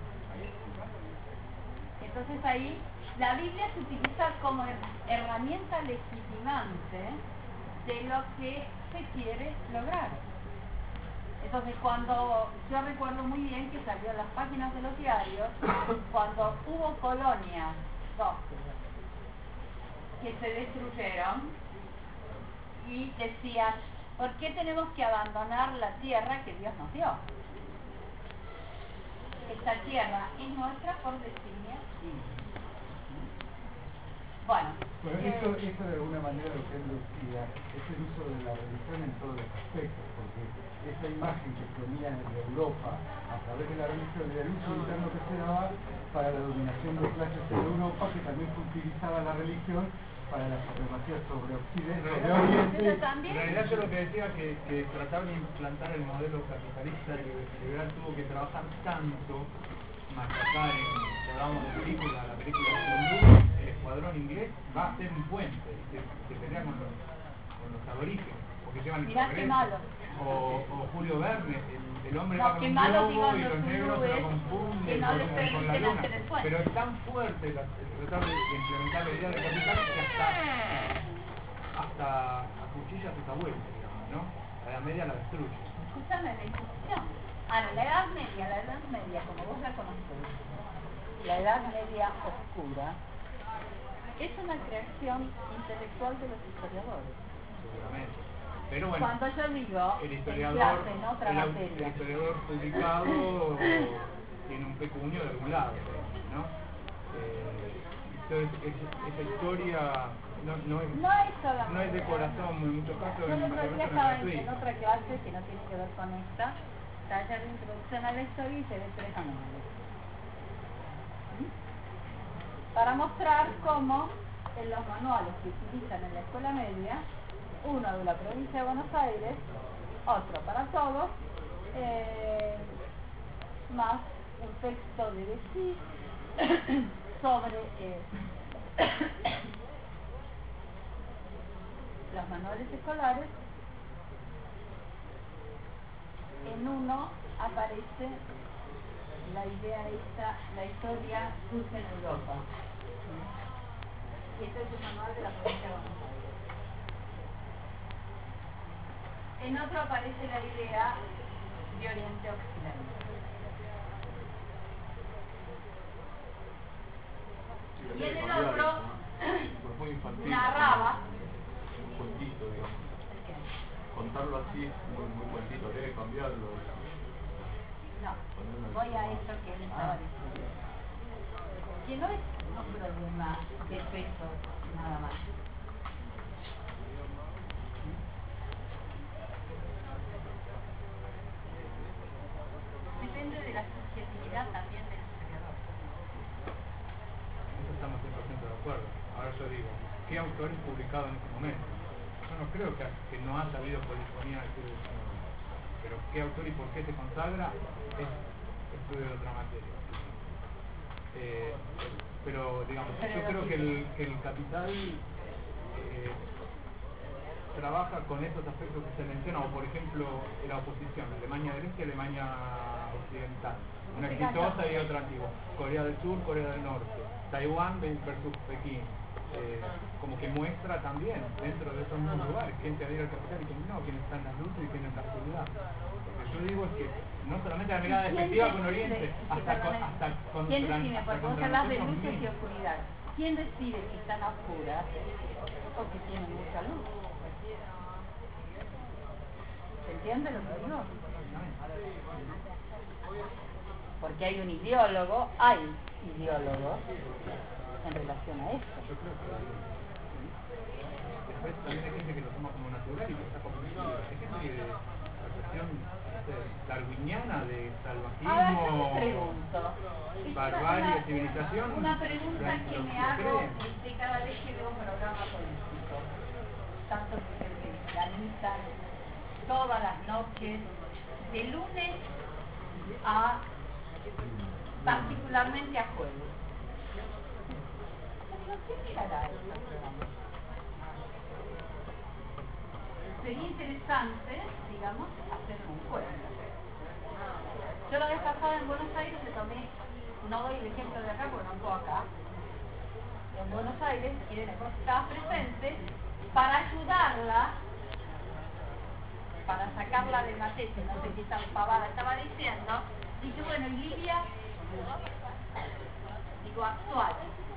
Entonces ahí la Biblia se utiliza como herramienta legitimante de lo que se quiere lograr. Entonces cuando, yo recuerdo muy bien que salió en las páginas de los diarios, cuando hubo colonias no, que se destruyeron y decían, ¿por qué tenemos que abandonar la tierra que Dios nos dio? Esta tierra es nuestra por designio divino. Bueno, bueno eh, eso, eso de alguna manera lo que él decía es el uso de la religión en todos los aspectos, porque esa imagen que tenían de Europa a través de la religión era el uso interno que se daba para la dominación de clases en Europa, que también se utilizaba la religión para la supremacía sobre Occidente, sobre Oriente. En realidad yo lo que decía que, que tratar de implantar el modelo capitalista liberal tuvo que trabajar tanto, machacar, en, si hablamos de película, la película de el escuadrón inglés va a ser un puente, se, se pelea con los, con los aborígenes, porque llevan el mirá qué malo. O, o Julio Verne, el, el hombre No, va con qué un malo globo digan y los los negros se lo hindúes confunden que no con, les con la permiten luna. hacer el puente. Pero es tan fuerte la, el tratar de implementar la idea del capital que hasta, hasta a cuchillas esa vuelta, digamos, ¿no? La Edad Media la destruye. Escúchame la instrucción. Ahora, la Edad Media, la Edad Media, como vos la conocés, la Edad Media oscura, es una creación intelectual de los historiadores. Seguramente. Pero bueno, Cuando yo digo el en historiador, clase, en otra el, au- materia, el historiador publicado tiene un pecunio de algún lado, ¿no? Eh, entonces, es- esa historia no, no, es, no es solamente... no es de corazón, en muchos casos Yo el en otro día no es estaba en, gratuita. en otra clase que no tiene que ver con esta, taller de introducción a la historia y se ve tres anuales. ¿Mm? Para mostrar cómo en los manuales que utilizan en la escuela media, uno de la provincia de Buenos Aires, otro para todos, eh, más un texto de decir sobre eh, los manuales escolares. En uno aparece la idea esta, la historia surge en Europa. Y este es el manual de la provincia de Buenos Aires. En otro aparece la idea de Oriente Occidente. Y en el otro muy infantil, narraba un cuentito, digamos. Contarlo así es muy, muy cuentito, habría que cambiarlo. no, voy a esto que él estaba diciendo, que no es un problema de peso nada más. Depende de la subjetividad también del historiador. Eso estamos cien por ciento de acuerdo. Ahora yo digo, ¿qué autores publicados en este momento? Yo no creo que, que no haya habido polifonía en el siglo diecinueve. Pero qué autor y por qué se consagra es estudio de otra materia. Eh, pero digamos, yo creo que el, que el capital eh, trabaja con esos aspectos que se mencionan, o por ejemplo la oposición, Alemania del Este y Alemania Occidental, una exitosa y otra antigua, Corea del Sur, Corea del Norte, Taiwán versus Pekín, eh, como que muestra también dentro de esos mismos lugares quién se adhiere al capital y quién no, quién está en las luces y quién en la oscuridad. Lo que yo digo es que no solamente la mirada efectiva con Oriente, hasta con, hasta con ¿quién contra- decide? hasta Porque vos contra hablas de nosotros luces y mismos. oscuridad. ¿Quién decide si están a oscuras o si tienen mucha luz? ¿Se entiende lo que digo? Porque hay un ideólogo, hay ideólogos en relación a esto. Yo creo que después también hay gente que lo toma como natural y que está convencido. Hay gente que de la cuestión no sé, darwiniana de Ahora yo salvajismo, me pregunto, es barbarie, una, civilización. una pregunta lo- que lo- me lo hago creen. este, cada vez que veo un programa político, tanto que se realizan todas las noches, de lunes a particularmente a jueves. Yo digo, ¿qué mirará este programa? Sería interesante, digamos, hacer un juego. Yo la vez pasada en Buenos Aires le tomé, no doy el ejemplo de acá porque no estoy acá, en Buenos Aires, Irene Ross estaba presente para ayudarla, para sacarla de matete, no sé qué tal pavada estaba diciendo, dije, bueno, y Lidia, digo, actual.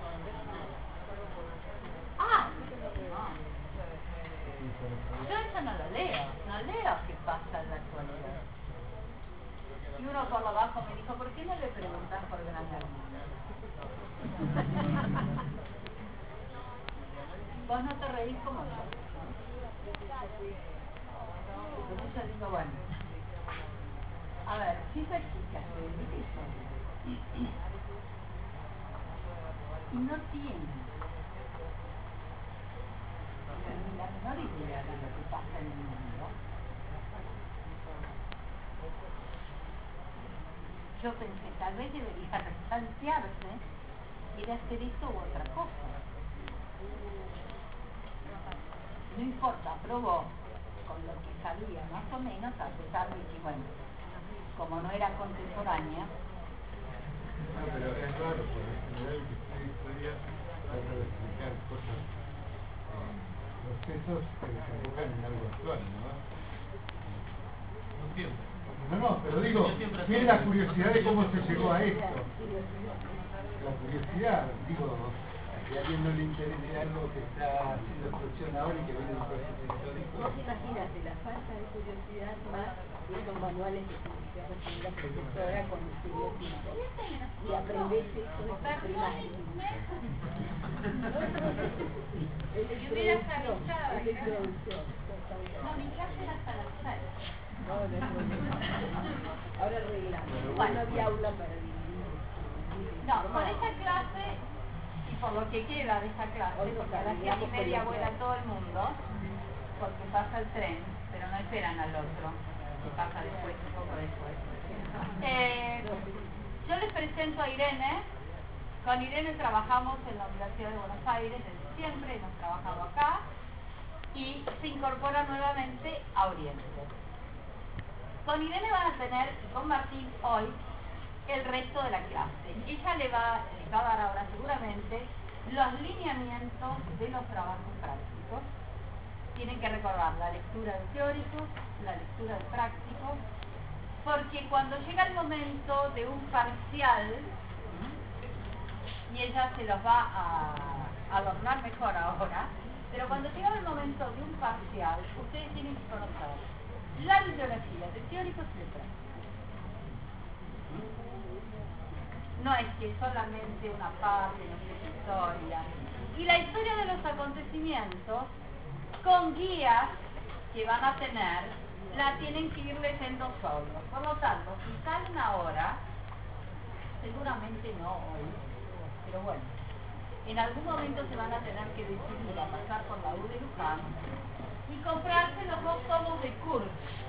Ah, no. Yo eso no lo leo, no leo qué pasa en la actualidad. Y uno por lo bajo me dijo, ¿por qué no le preguntas por Gran Hermano? Vos no te reís como yo. Entonces yo digo, bueno, a ver, chicas, chicas, y no tienen ni la menor idea de lo que pasa en el mundo. Yo pensé, tal vez debería replantearse ir a hacer esto u otra cosa. No importa, probó con lo que sabía más o menos, a pesar de que, bueno, como no era contemporánea. No, pero es raro, por lo general que estudia historia trata de explicar cosas, eh, procesos que desembocan en algo actual, ¿no? No siempre. No, no, pero digo, tiene la curiosidad de cómo se llegó a esto. La curiosidad, digo, que a alguien no le interese algo que está haciendo explosión ahora y que viene de un proceso histórico. Vos imagínate la falta de curiosidad más de esos manuales que se recibir la profesora con el siglo quinto. Y aprendés esto de primaria. Y hubiera avisado, Electroducción. no, mi clase era hasta las seis. No, no es problema. Ahora arreglamos. Bueno. No había aula para dividir. No, con esa clase, y por lo que queda de esa clase, porque a las siete y media vuela todo el mundo, porque pasa el tren, pero no esperan al otro, que pasa después, un poco después. Eh, yo les presento a Irene. Con Irene trabajamos en la Universidad de Buenos Aires desde siempre, hemos trabajado acá, y se incorpora nuevamente a Oriente. Con Irene van a tener, y con Martín hoy, el resto de la clase. Ella le va, les va a dar ahora seguramente los lineamientos de los trabajos prácticos. Tienen que recordar la lectura de teóricos, la lectura de prácticos, porque cuando llega el momento de un parcial, y ella se los va a adornar mejor ahora, pero cuando llega el momento de un parcial, ustedes tienen que conocer la bibliografía de teóricos y de prácticos. No es que solamente una parte, no sé qué historia. Y la historia de los acontecimientos, con guías que van a tener, la tienen que ir leyendo solos. Por lo tanto, si salen ahora, seguramente no hoy, pero bueno, en algún momento se van a tener que decidir a pasar por la U de Luján y comprarse los dos tomos de Kurz,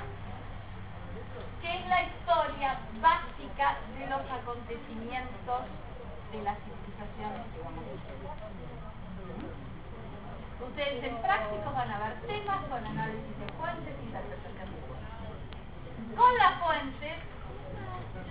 que es la historia básica de los acontecimientos de las civilizaciones que vamos a estudiar. Ustedes en prácticos van a ver temas, van a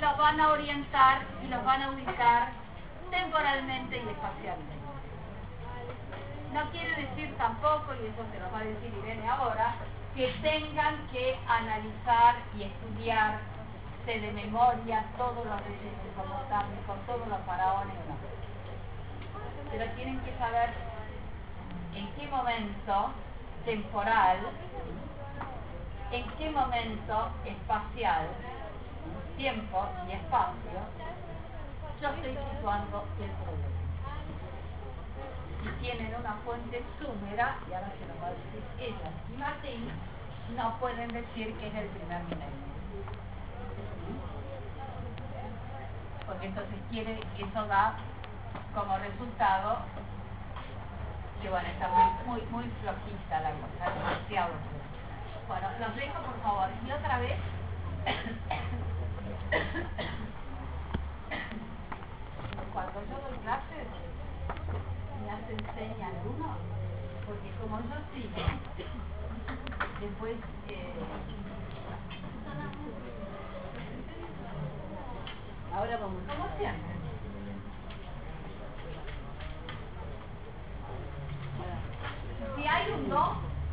los van a orientar y los van a ubicar temporalmente y espacialmente. No quiere decir tampoco, y eso se lo va a decir Irene ahora, que tengan que analizar y estudiarse de memoria todos los reyes mesopotámicos, todos los faraones, no. Pero tienen que saber en qué momento temporal, en qué momento espacial, tiempo y espacio, yo estoy situando el problema. Si tienen una fuente súmera, y ahora se lo va a decir ella y Martín, no pueden decir que es el primer milenio. Porque entonces quiere, eso da como resultado que bueno, está muy, muy, muy flojita la cosa, demasiado floja. Bueno, los dejo por favor. Y otra vez, cuando yo doy clases, me hacen señas uno, porque como yo sigo, después eh, Ahora vamos. como siempre. Si hay un dos,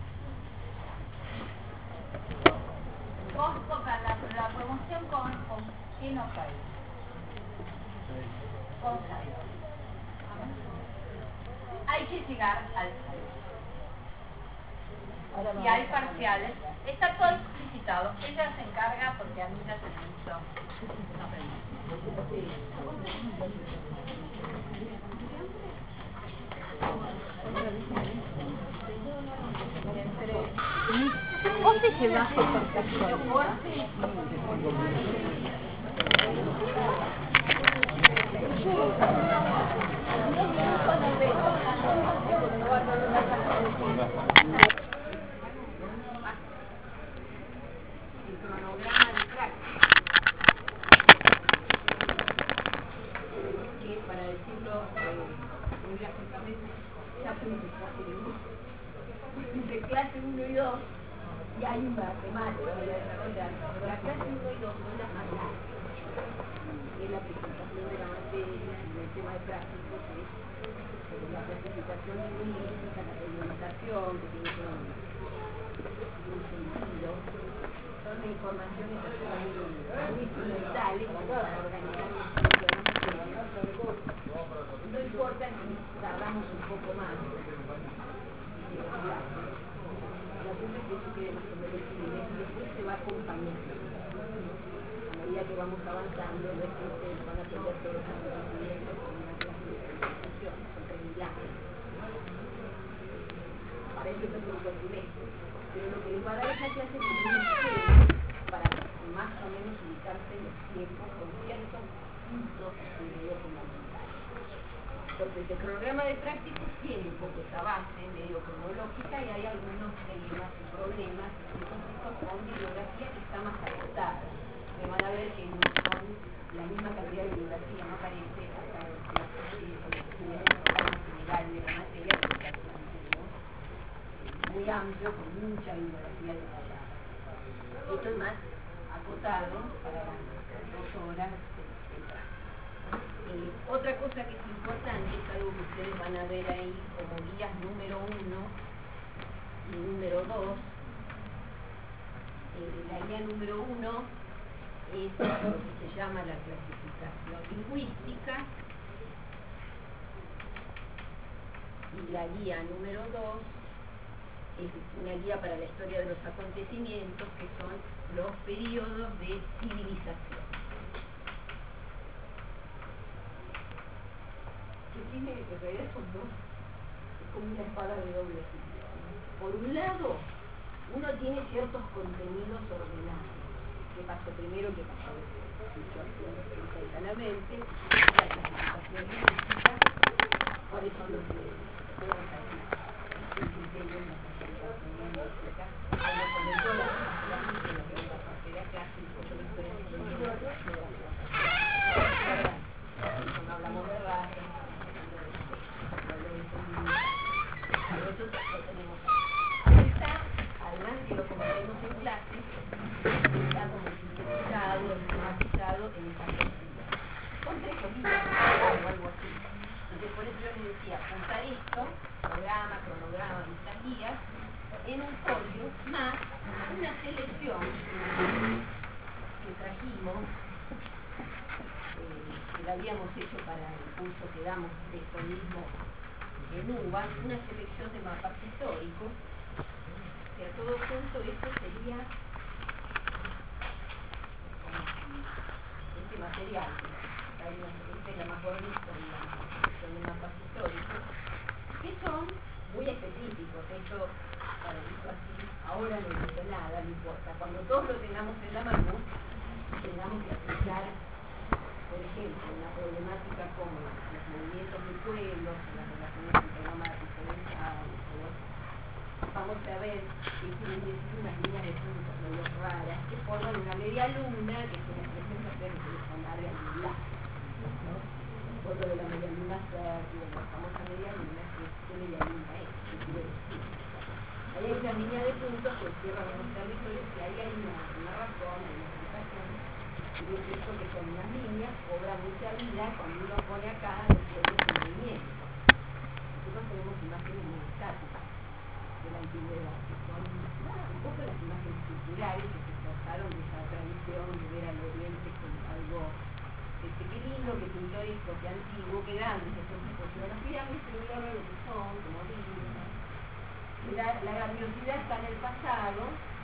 vos tocas la, la promoción con, con ¿qué no cae? Con seis. Hay que llegar al seis. Si hay parciales, está todo explicitado. Ella se encarga porque a mí ya se me hizo. No Vos te llevaste por casualidad. El cronograma de práctica, Que para decirlo eh, muy gráficamente, ya fue entre clase uno. Entre clase uno y dos, y hay un matemático que voy a desarrollar. La clase uno y dos son las más largas. Es la presentación de la materia y el tema de práctico, que es eh, la clasificación lingüística, la periodización, que tiene todo un sentido. Son informaciones así muy fundamentales para organizar un estudio de la materia. No importa si tardamos un poco más en las clases. La cosa es que eso quede más o menos libre y después se va acompañando. A medida que vamos avanzando, no es que ustedes van a aprender todos los conocimientos con una clase de presentación, son tres mil años. Para eso es un cuatrimestre. Pero lo que les va a dar esa clase es un esquema para más o menos ubicarse en los tiempos con ciertos puntos de medio fundamentales. Entonces el programa de prácticos tiene un poco esa base medio cronológica y hay algunos dilemas y problemas específicos con bibliografía que está más acotada. Me van a ver que no son la misma cantidad de bibliografía, no aparece acá en las estudios de programa general de la materia, porque es un estudio muy amplio, con mucha bibliografía detallada. Esto es más acotado para las dos horas, etcétera. Eh, otra cosa que es importante, es algo que ustedes van a ver ahí como guías número uno y número dos. Eh, la guía número uno es lo que se llama la clasificación lingüística y la guía número dos es una guía para la historia de los acontecimientos, que son los periodos de civilización. Que tiene, en realidad son dos, es como una espada de doble filo, ¿no? Por un lado, uno tiene ciertos contenidos ordenados. ¿Qué pasó primero? ¿Qué pasó después? Dicho así, cercanamente, la clasificación lingüística, cuáles son los que podemos decir, el criterio de la clasificación lingüística, algo comentó la clase de la primera parte de la clase, y por la historia de la clase. Cuando hablamos de raza, eso lo tenemos. Está, además que lo comentemos en clase, está como sintetizado, esquematizado en esa para el curso que damos de esto mismo en U B A, una selección de mapas históricos. O sea, todo junto esto sería este material. Hay una, esta es la más bonita, digamos, la selección de mapas históricos, que son muy específicos. Esto, para decirlo así, ahora no dice nada, no importa. Cuando todos lo tengamos en la mano, tengamos que aplicar, por ejemplo, una problemática como los movimientos de pueblos, las relaciones entre nómadas y sedentarios, vamos a ver que tienen que ser unas líneas de puntos medio raras que forman una media luna, que es una expresión que hacer que son largas y largas. Por lo de la media luna fértil, la famosa media luna, que es que media luna es, que quiere decir. Ahí hay una línea de puntos que cierran los territorios, que ahí hay una, una razón, hay una explicación. Y es esto que son unas líneas, cobra mucha vida cuando uno pone acá los pueblos en movimiento. Nosotros tenemos imágenes muy estáticas de la antigüedad, que son un poco las imágenes culturales que se forjaron de esa tradición de ver al Oriente como algo este, que lindo, que pintoresco, que antiguo, que grande, que son tipo las pirámides, pero mira lo que son, como digo. La, la grandiosidad está en el pasado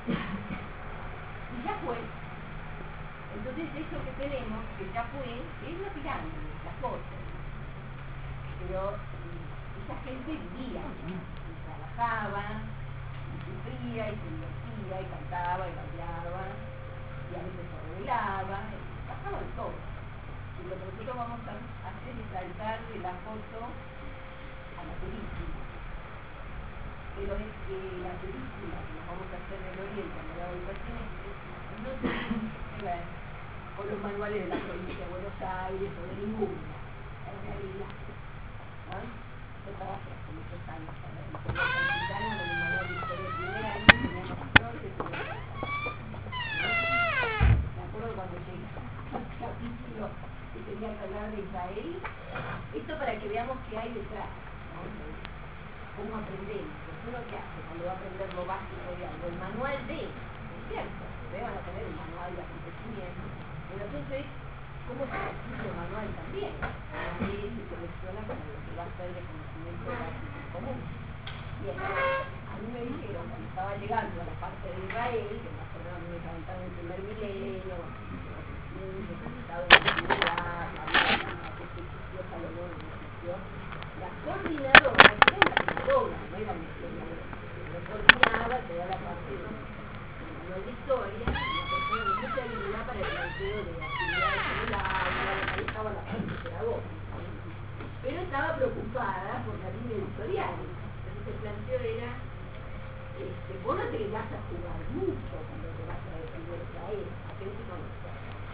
y ya fue. Entonces eso que tenemos, que ya fue, es la pirámide, la foto. Pero esa gente vivía, y trabajaba, y sufría, y se divertía, y cantaba, y bailaba, y a veces se revelaba, y pasaba de todo. Y lo que nosotros vamos a hacer es saltar de la foto a la película. Pero es que la película que nos vamos a hacer en el Oriente, en la educación, no tiene que ver con los manuales de la provincia de Buenos Aires o de ninguna, en realidad. ¿No? Yo trabajé hace muchos años para la historia mexicana, con el manual de historia primera, y teníamos catorce, me acuerdo cuando llegué al capítulo que tenía que hablar de Israel, esto para que veamos qué hay detrás, ¿no? Cómo aprendemos, uno qué hace cuando va a aprender lo básico de algo, el manual de, es cierto, ustedes van a tener el manual de acontecimiento, pero entonces, ¿cómo se escribe el manual también? Ahí se selecciona para lo que va a ser de conocimiento básico común. Bien, a mí me dijeron cuando estaba llegando a la parte de Israel, que más o menos me levantaron el primer milenio, los estado de la antigüedad, la vida que existió Salomón, que existió, la coordinadora, que era una pedagoga, no era una historiadora, lo coordinaba, te da la parte de manual de historia, una persona de mucha habilidad para el planteo de actividades en el aula, ahí estaba la parte pedagógica, pero estaba preocupada por la línea editorial. Entonces el planteo era, este, vos no te vas a jugar mucho cuando te vas a defender Israel, atente con esto.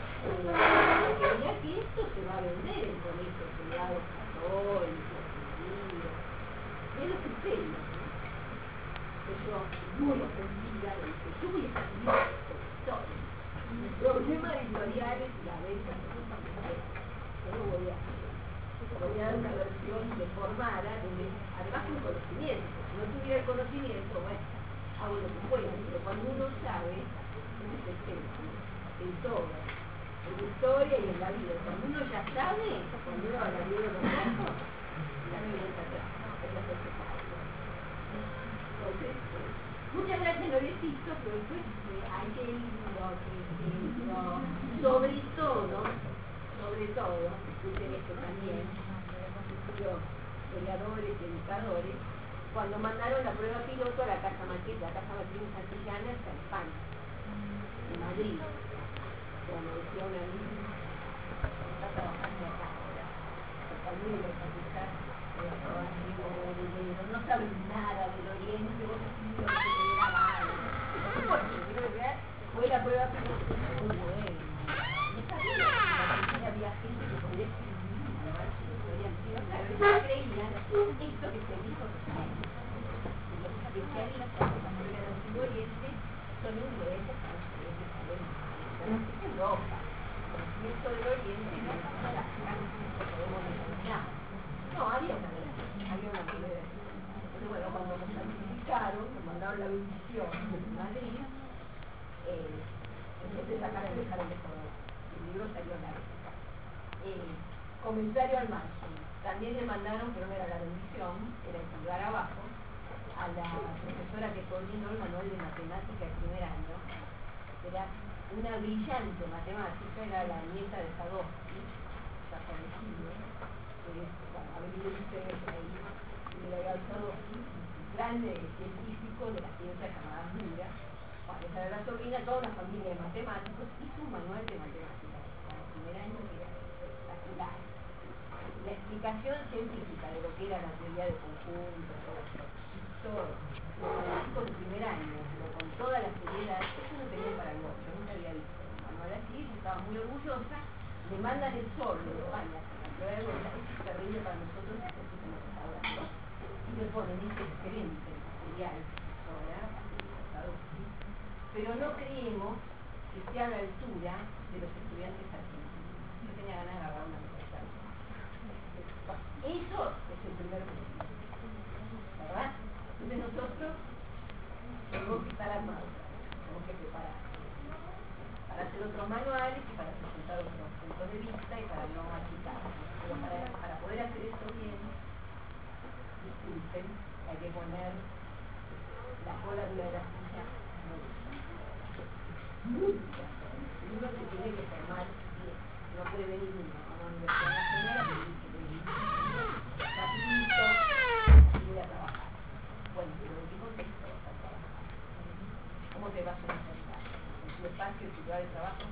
Eh, quería que esto se va a vender en colegios privados católicos, judíos, es lo que usted dice, ¿no? Yo, muy ofendida, le dije, yo voy a escribir sobre historia. El problema editorial es la venta de los papeles. Yo no voy a hacer. Voy a dar una versión deformada, donde, además con conocimiento. Si no tuviera el conocimiento, bueno, hago lo que pueda, pero cuando uno sabe, uno se centra en todo, en la historia y en la vida. Cuando uno ya sabe, cuando uno va a la vida de los ojos, la vida está atrás, es la cosa. Entonces, muchas gracias, Lorecito, pero después eh, hay que ir no, sobre todo, sobre todo, escuchen esto también, los historiadores y educadores, cuando mandaron la prueba piloto a la Casa Martín, la Casa Martín Santillana está en España, en Madrid, como decía una niña, está trabajando acá ahora, está muy localizada. No saben nada del Oriente, vos escribís lo que te dé la gana. Bueno, fue la prueba que no fue muy buena. No sabía que había gente que podía escribir y llevar su historia antigua. Claro, ellos creían esto que se dijo recién. Los especialistas de la historia del Antiguo Oriente son ingleses, franceses, alemanes, es Europa. El conocimiento del Oriente no es hasta las clases que podemos determinar. No, había una versión, había una manera. Entonces, bueno, cuando nos certificaron, nos mandaron la bendición de Madrid, eh, entonces acá me dejaron de joder. El libro salió en la época. Eh, Comentario al margen. También le mandaron, pero no era la bendición, era el pulgar abajo, a la profesora que coordinó el manual de matemática del primer año. Era una brillante matemática, era la nieta de Sadowski, ya fallecido, que es, bueno, ha venido ustedes ahí, y le había Sadowski, grande científico de la ciencia llamada Mura. Bueno, esa era la sobrina, toda una familia de matemáticos, hizo un manual de matemáticas para el primer año que era espectacular. La explicación científica de lo que era la teoría de conjuntos, todo, los chicos de primer año, pero con toda la seriedad, eso no tenía para vos, yo nunca había visto un manual así, yo estaba muy orgullosa, me mandan el sol de España, pero es terrible para nosotros, porque es una restaurante, y me ponen, dice, excelente material, profesora, pero no creemos que esté a la altura de los estudiantes argentinos. Yo tenía ganas de agarrar una cosa. Eso es el primer principio, ¿verdad? Entonces nosotros tenemos que estar armados, tenemos que preparar para hacer otros manuales y para presentar otros puntos de vista y para no agitarnos. Pero para, para poder hacer eso bien, disculpen, hay que poner la cola de la silla muy bien. Uno se tiene que formar bien, no puede venir uno a una universidad nacional que dice que viene rapidito y voy a trabajar. Bueno, pero ¿en qué contexto vas a trabajar? ¿Cómo te vas a enfrentar? ¿En tu espacio, en tu lugar de trabajo?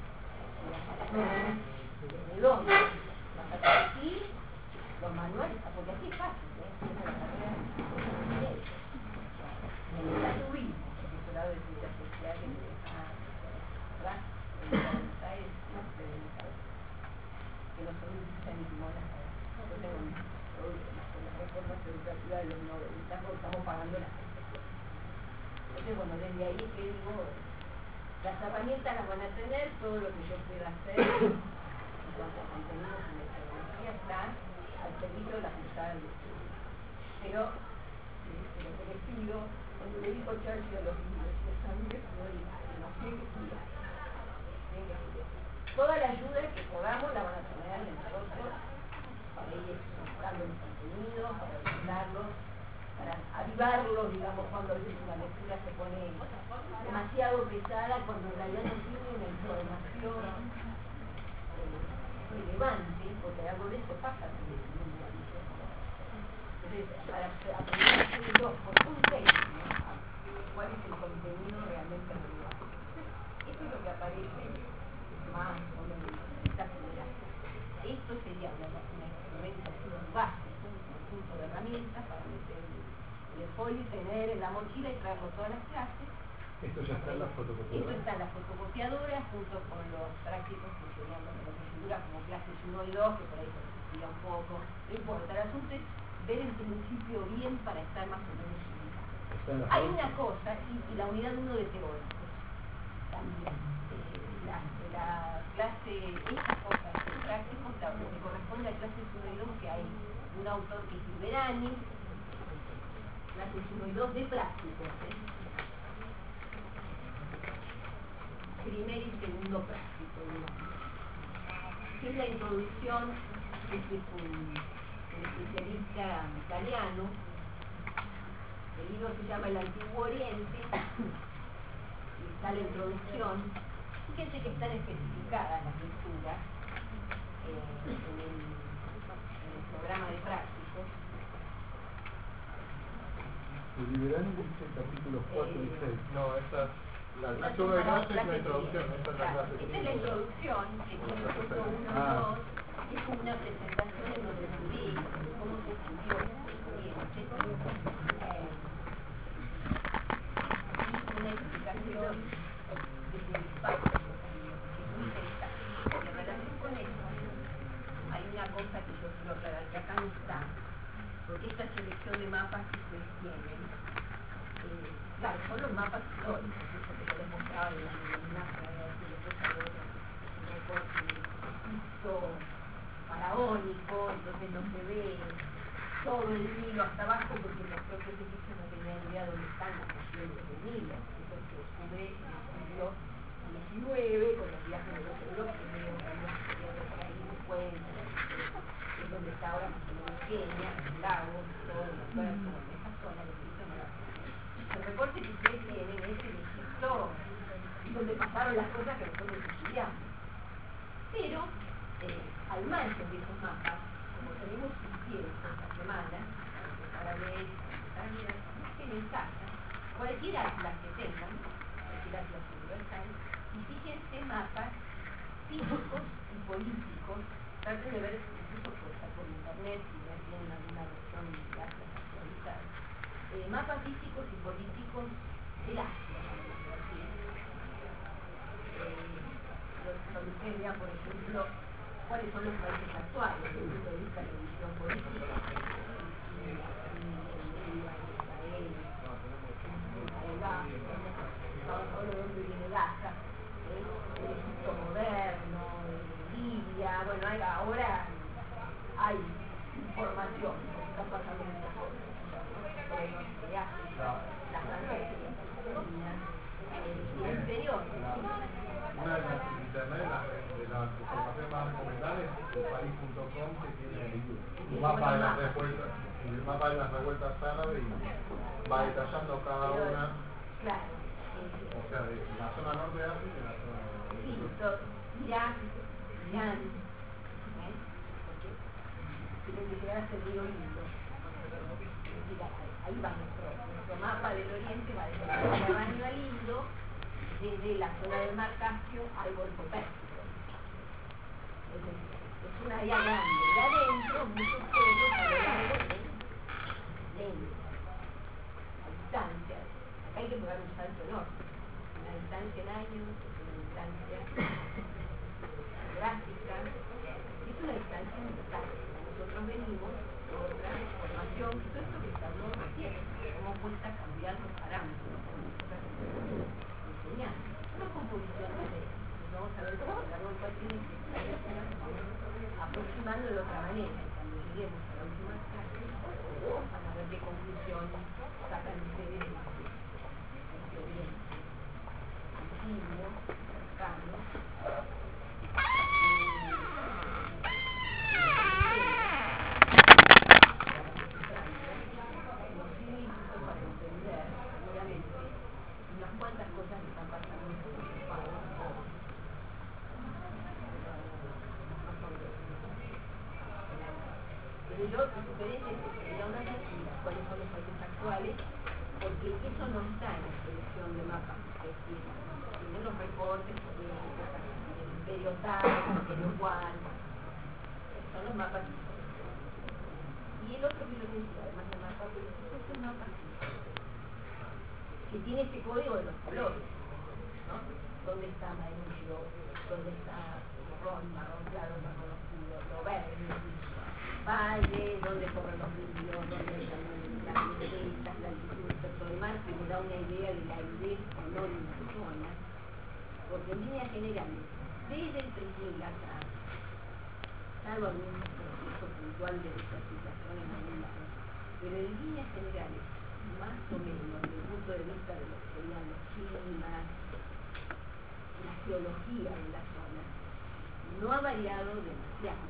¿De dónde? ¿Vas a corregir los manuales? Porque así es fácil, ¿eh? Es una carrera de la tuvimos, profesorado de ciencias sociales, ¿verdad? En Buenos Aires, no sé, que no son ni timonas. Yo tengo mis problemas con las reformas educativas de los noventa, porque estamos pagando las cosas. Entonces, bueno, desde ahí que digo, las herramientas las van a tener, todo lo que yo pueda hacer en cuanto a contenidos y metodología está al servicio de la Facultad de Estudios. Pero, eh, lo que les pido, cuando le dijo Churchill a los niños, les amigos prioritarios, no tienen que estudiar. Tienen que estudiar. Toda la ayuda que podamos la van a tener nosotros para ir explorando los contenidos, para orientarlos, para avivarlos, digamos, cuando a veces una lectura se pone demasiado pesada, cuando en realidad no tiene una información eh, relevante, porque algo de eso pasa también en un mundo. Entonces, para aprender a hacerlo por un técnico, cuál es el contenido realmente relevante. Esto es lo que aparece más o menos en esta generación. Esto sería una, una experimentación básica, un conjunto de herramientas para meter en el folio y tener en la mochila y traerlo todas las clases. Esto ya está en la fotocopiadora. Esto está en la fotocopiadora junto con los prácticos que serían los de figura como clases uno y dos, que por ahí se discutía un poco. No importa, el asunto es ver en principio bien para estar más o menos ubicados. Hay una cosa, y, y la unidad uno de teóricos también. Eh, la, la clase, estas cosas de prácticos, la, lo que corresponde a clases uno y dos, que hay un autor que es Liberani, clases uno y dos de prácticos, ¿eh? Primer y segundo práctico, digamos. Es la introducción, este es un, un especialista italiano, el libro se llama El Antiguo Oriente, y está la introducción. Fíjense que están especificadas las lecturas eh, en, el, en el programa de prácticos. El Liberani dice capítulos cuatro y seis. No, esta es la clase uno y dos, es la introducción, esta es la clase Esta es la introducción, que tiene el punto uno y dos, y es como una presentación en donde se ve cómo se estudió Oriente. Eh, una explicación desde el espacio, que es muy interesante. Y en relación con eso, hay una cosa que yo quiero aclarar, que acá no está, porque esta selección de mapas que ustedes tienen, eh, claro, son los mapas históricos, eso que yo les mostraba de la imagen, y después hay otro, un recorte de Egipto faraónico, entonces no se ve todo el Nilo hasta abajo, porque los propios egipcios no tenían idea de dónde están las naciones del Nilo, eso se descubre en el siglo diecinueve, con los viajes de los europeos, con los que por ahí encuentran, está ahora más o menos Kenia, Lagos, todo el puerto, en esa zona de Egipto no. El reporte que ustedes tienen es el Egipto donde pasaron las cosas que nosotros estudiamos. Pero, eh, al margen de esos mapas, como tenemos un tiempo esta semana, para ver, para ver, busquen en casa, cualquier atlas que tengan, cualquier atlas universal, y fíjense mapas físicos y políticos, traten de ver incluso por, por internet, si no tienen alguna versión de atlas actualizada, eh, mapas físicos y políticos del Asia, así. Eh, donde ustedes vean, por ejemplo, cuáles son los países actuales desde el punto de vista de la división política, Israel, Gaza, todo de donde viene Gaza, el Egipto moderno, Libia, bueno, hay, ahora hay información, porque están pasando muchas cosas, sobre el norte de África, las fronteras, el interior. Una de las internet, de las de la informaciones más recomendables, el país punto com, que tiene un mapa de las revueltas, el mapa de las revueltas árabes y va detallando cada una. Claro. O sea, de la zona norte de África y la zona de Sí, Irak, Irán, ¿eh? Porque tiene que llegar hasta el río Indo. Ahí va nuestro, nuestro mapa del Oriente, va desde el Mediterráneo al Indo, desde la zona del Mar Caspio al Golfo Pérsico. Es decir, es una área grande. Y adentro, muchos pueblos a lo largo de leyes, a distancias. Acá hay que pegar un salto enorme. Una distancia en años, es una distancia gráfica, es una distancia militar. Nosotros venimos de otra formación, y todo esto que se habló recién, cómo cuesta cambiar los parámetros, enseñar, una composición de leyes. Vamos a ver cómo a lo largo del cuatrimestre aproximando de otra manera. Cuando lleguemos a la última clase, van a ver qué conclusiones sacan ustedes de este oriente antiguo, cercano, nos sirve incluso para entender seguramente unas cuantas cosas que están pasando en nuestros pagos. Pero yo, mi sugerencia es que sería una lectura, cuáles son los países actuales, porque eso no está en la selección de mapas que ustedes tienen. Tienen los recortes, tienen el imperio tal, el imperio cual, son los mapas históricos. Y el otro que yo decía, además del mapa político, es el mapa que tiene este código de los colores, ¿no? ¿Dónde está amarillo? ¿Dónde está marrón, marrón claro, marrón oscuro, lo verde? Valle, dónde corren los ríos, dónde están las mesetas, la altitud, todo el mar, que me da una idea de la aridez o no de una zona, porque en líneas generales, desde el tres mil acá, salvo algún proceso puntual de desertización en algún lado, pero en líneas generales, más o menos, desde el punto de vista de lo que serían los climas, la geología de la zona, no ha variado demasiado.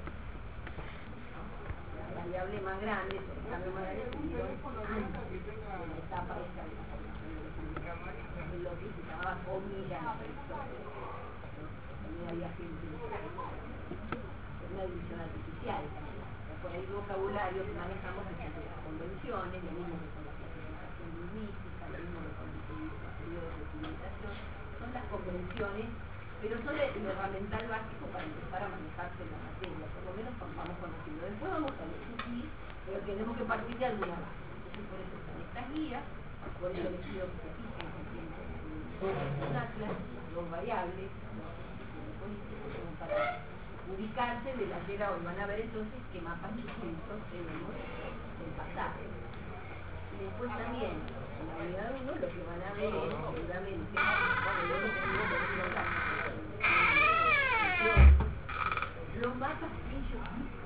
La variable más grande, el cambio más grande, se dio antes de la etapa esta de la formación de los mundos, en lo que se llamaba comilla prehistoria. También había gente una división artificial. Por ahí vocabulario que manejamos es el de las convenciones, lo mismo que con la clasificación lingüística, lo mismo que con el periodo de civilización, son las convenciones, pero son el, el herramental básico para empezar a manejarse la materia, por lo menos vamos conociendo. Después vamos a discutir, pero tenemos que partir de alguna base. Entonces por eso están estas guías, por eso les pido que se fijen que tienen un atlas, dos variables, los políticos, como para ubicarse de la que era hoy. Van a ver entonces qué mapas distintos tenemos del pasado. Y después también, en la unidad uno, lo que van a ver es, seguramente, bueno, yo lo tengo por otro lado, los mapas que ellos dicen.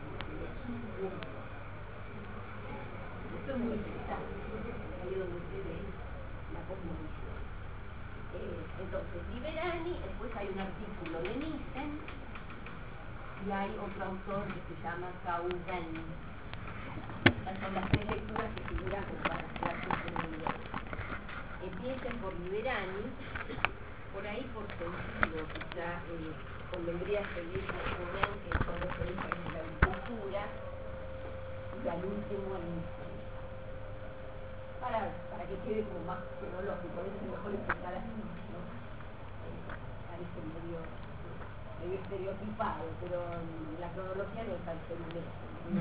Esto es muy interesante, ahí es donde se ve la cosmovisión. Eh, entonces, Liberani, después hay un artículo de Nissen, y hay otro autor que se llama Cao Wen. Estas son las tres lecturas que figuran como para las clases de nivel. Empiecen por Liberani, por ahí por sentido, quizá eh, convendría seguir con él, que son los orígenes de la agricultura, y al último el misterio. Para, para que quede como más cronológico, a veces es mejor empezar así, ¿no? Eh, parece medio, medio estereotipado, pero um, la cronología no es al ser un hecho, ¿no?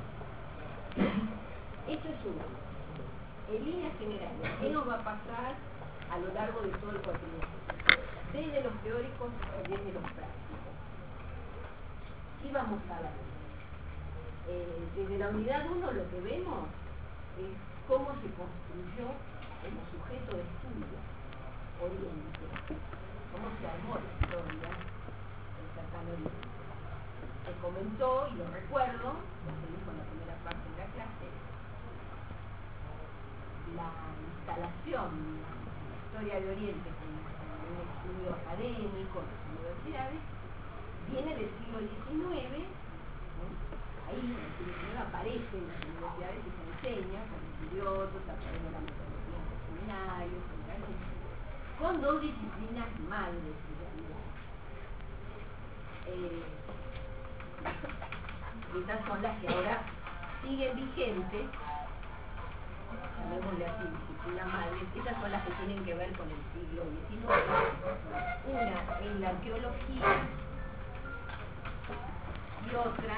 Esto es uno. En líneas generales, ¿qué nos va a pasar a lo largo de todo el cuatrimestre? Desde los teóricos y desde los prácticos. ¿Qué vamos a ver? Eh, desde la unidad uno lo que vemos es cómo se construyó como sujeto de estudio Oriente, cómo se armó la historia del cercano Oriente. Se comentó, y lo recuerdo, lo se dijo en la primera parte de la clase, la instalación de la historia de Oriente como un estudio académico en las universidades viene del siglo diecinueve, ¿no? Ahí en el siglo diecinueve aparece en las universidades y se enseña con estudiosos a través de la metodología de los seminarios, con dos disciplinas madres en realidad. Eh, esas son las que ahora siguen vigentes, llamémosle así, disciplina madre. Esas son las que tienen que ver con el siglo diecinueve. Una en la arqueología y otra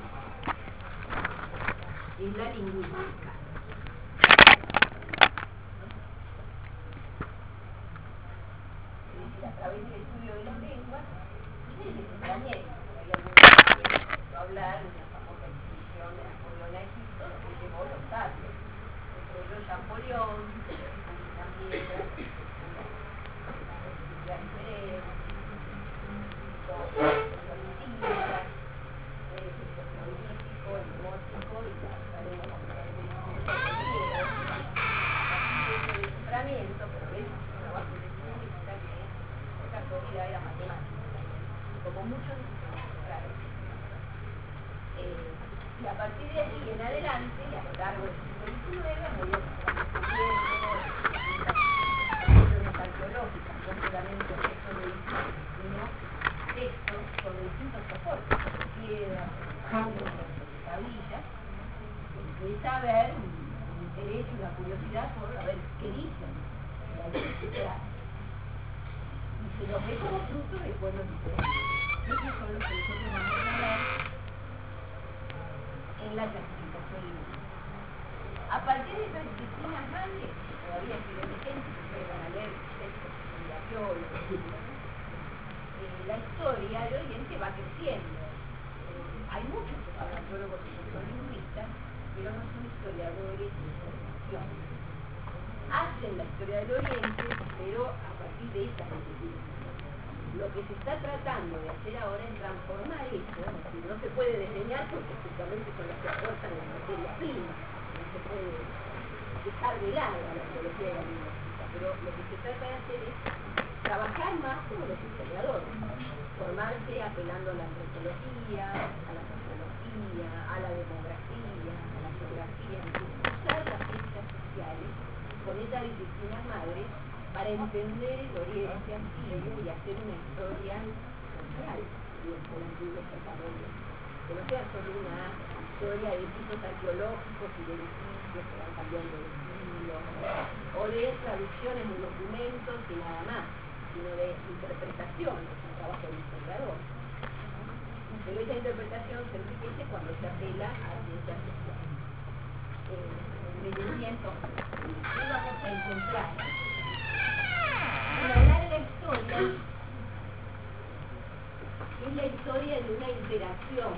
en la lingüística. Es decir, a través del estudio de las lenguas y del extranjero. Hay algunos que quieren hablar de la famosa expedición de Napoleón a Egipto, que llevó los sabios. Yo Champollion, también la Pérez, los policistas, el sociológico, el demótico y la sabemos de desciframiento, pero es un trabajo de lingüista que por casualidad era matemática, como muchos de sus claro. Eh, y a partir de allí en adelante, y a lo largo del siglo diecinueve, a medida que se van descubriendo las arqueológicas, no solamente objetos de visión, sino textos sobre distintos soportes, piedras, tablillas, empieza a haber un interés y una curiosidad por a ver qué dicen la historia. Y se los ve como fruto de pueblos diferentes. Esos son los que nosotros vamos a ver en la clasificación lingüística. A partir de estas disciplinas grandes, todavía siguen vigentes, ustedes van a leer textos de arqueólogos, eh, la historia de Oriente va creciendo. Eh, hay muchos que son arqueólogos y que son lingüistas, pero no son historiadores de información. Hacen la historia del Oriente, pero a partir de estas disciplinas. Lo que se está tratando de hacer ahora es transformar eso, es decir, no se puede diseñar porque justamente son las que aportan la materia prima, no se puede dejar de lado a la arqueología y la lingüística, pero lo que se trata de hacer es trabajar más como los historiadores, formarse apelando a la antropología, a la sociología, a la demografía, a la geografía, es decir, usar las ciencias sociales con esas disciplinas madres para entender el Oriente antiguo y hacer una historia social del antiguo cercano Oriente. Que no sea solo una historia de sitios arqueológicos y de edificios que van cambiando de estilo, o de traducciones de documentos y nada más, sino de interpretación, es un trabajo del historiador. Pero esa interpretación se enriquece cuando se apela a ciencias sociales. Eh, entonces, ¿qué vamos a encontrar? Una larga historia es la historia de una interacción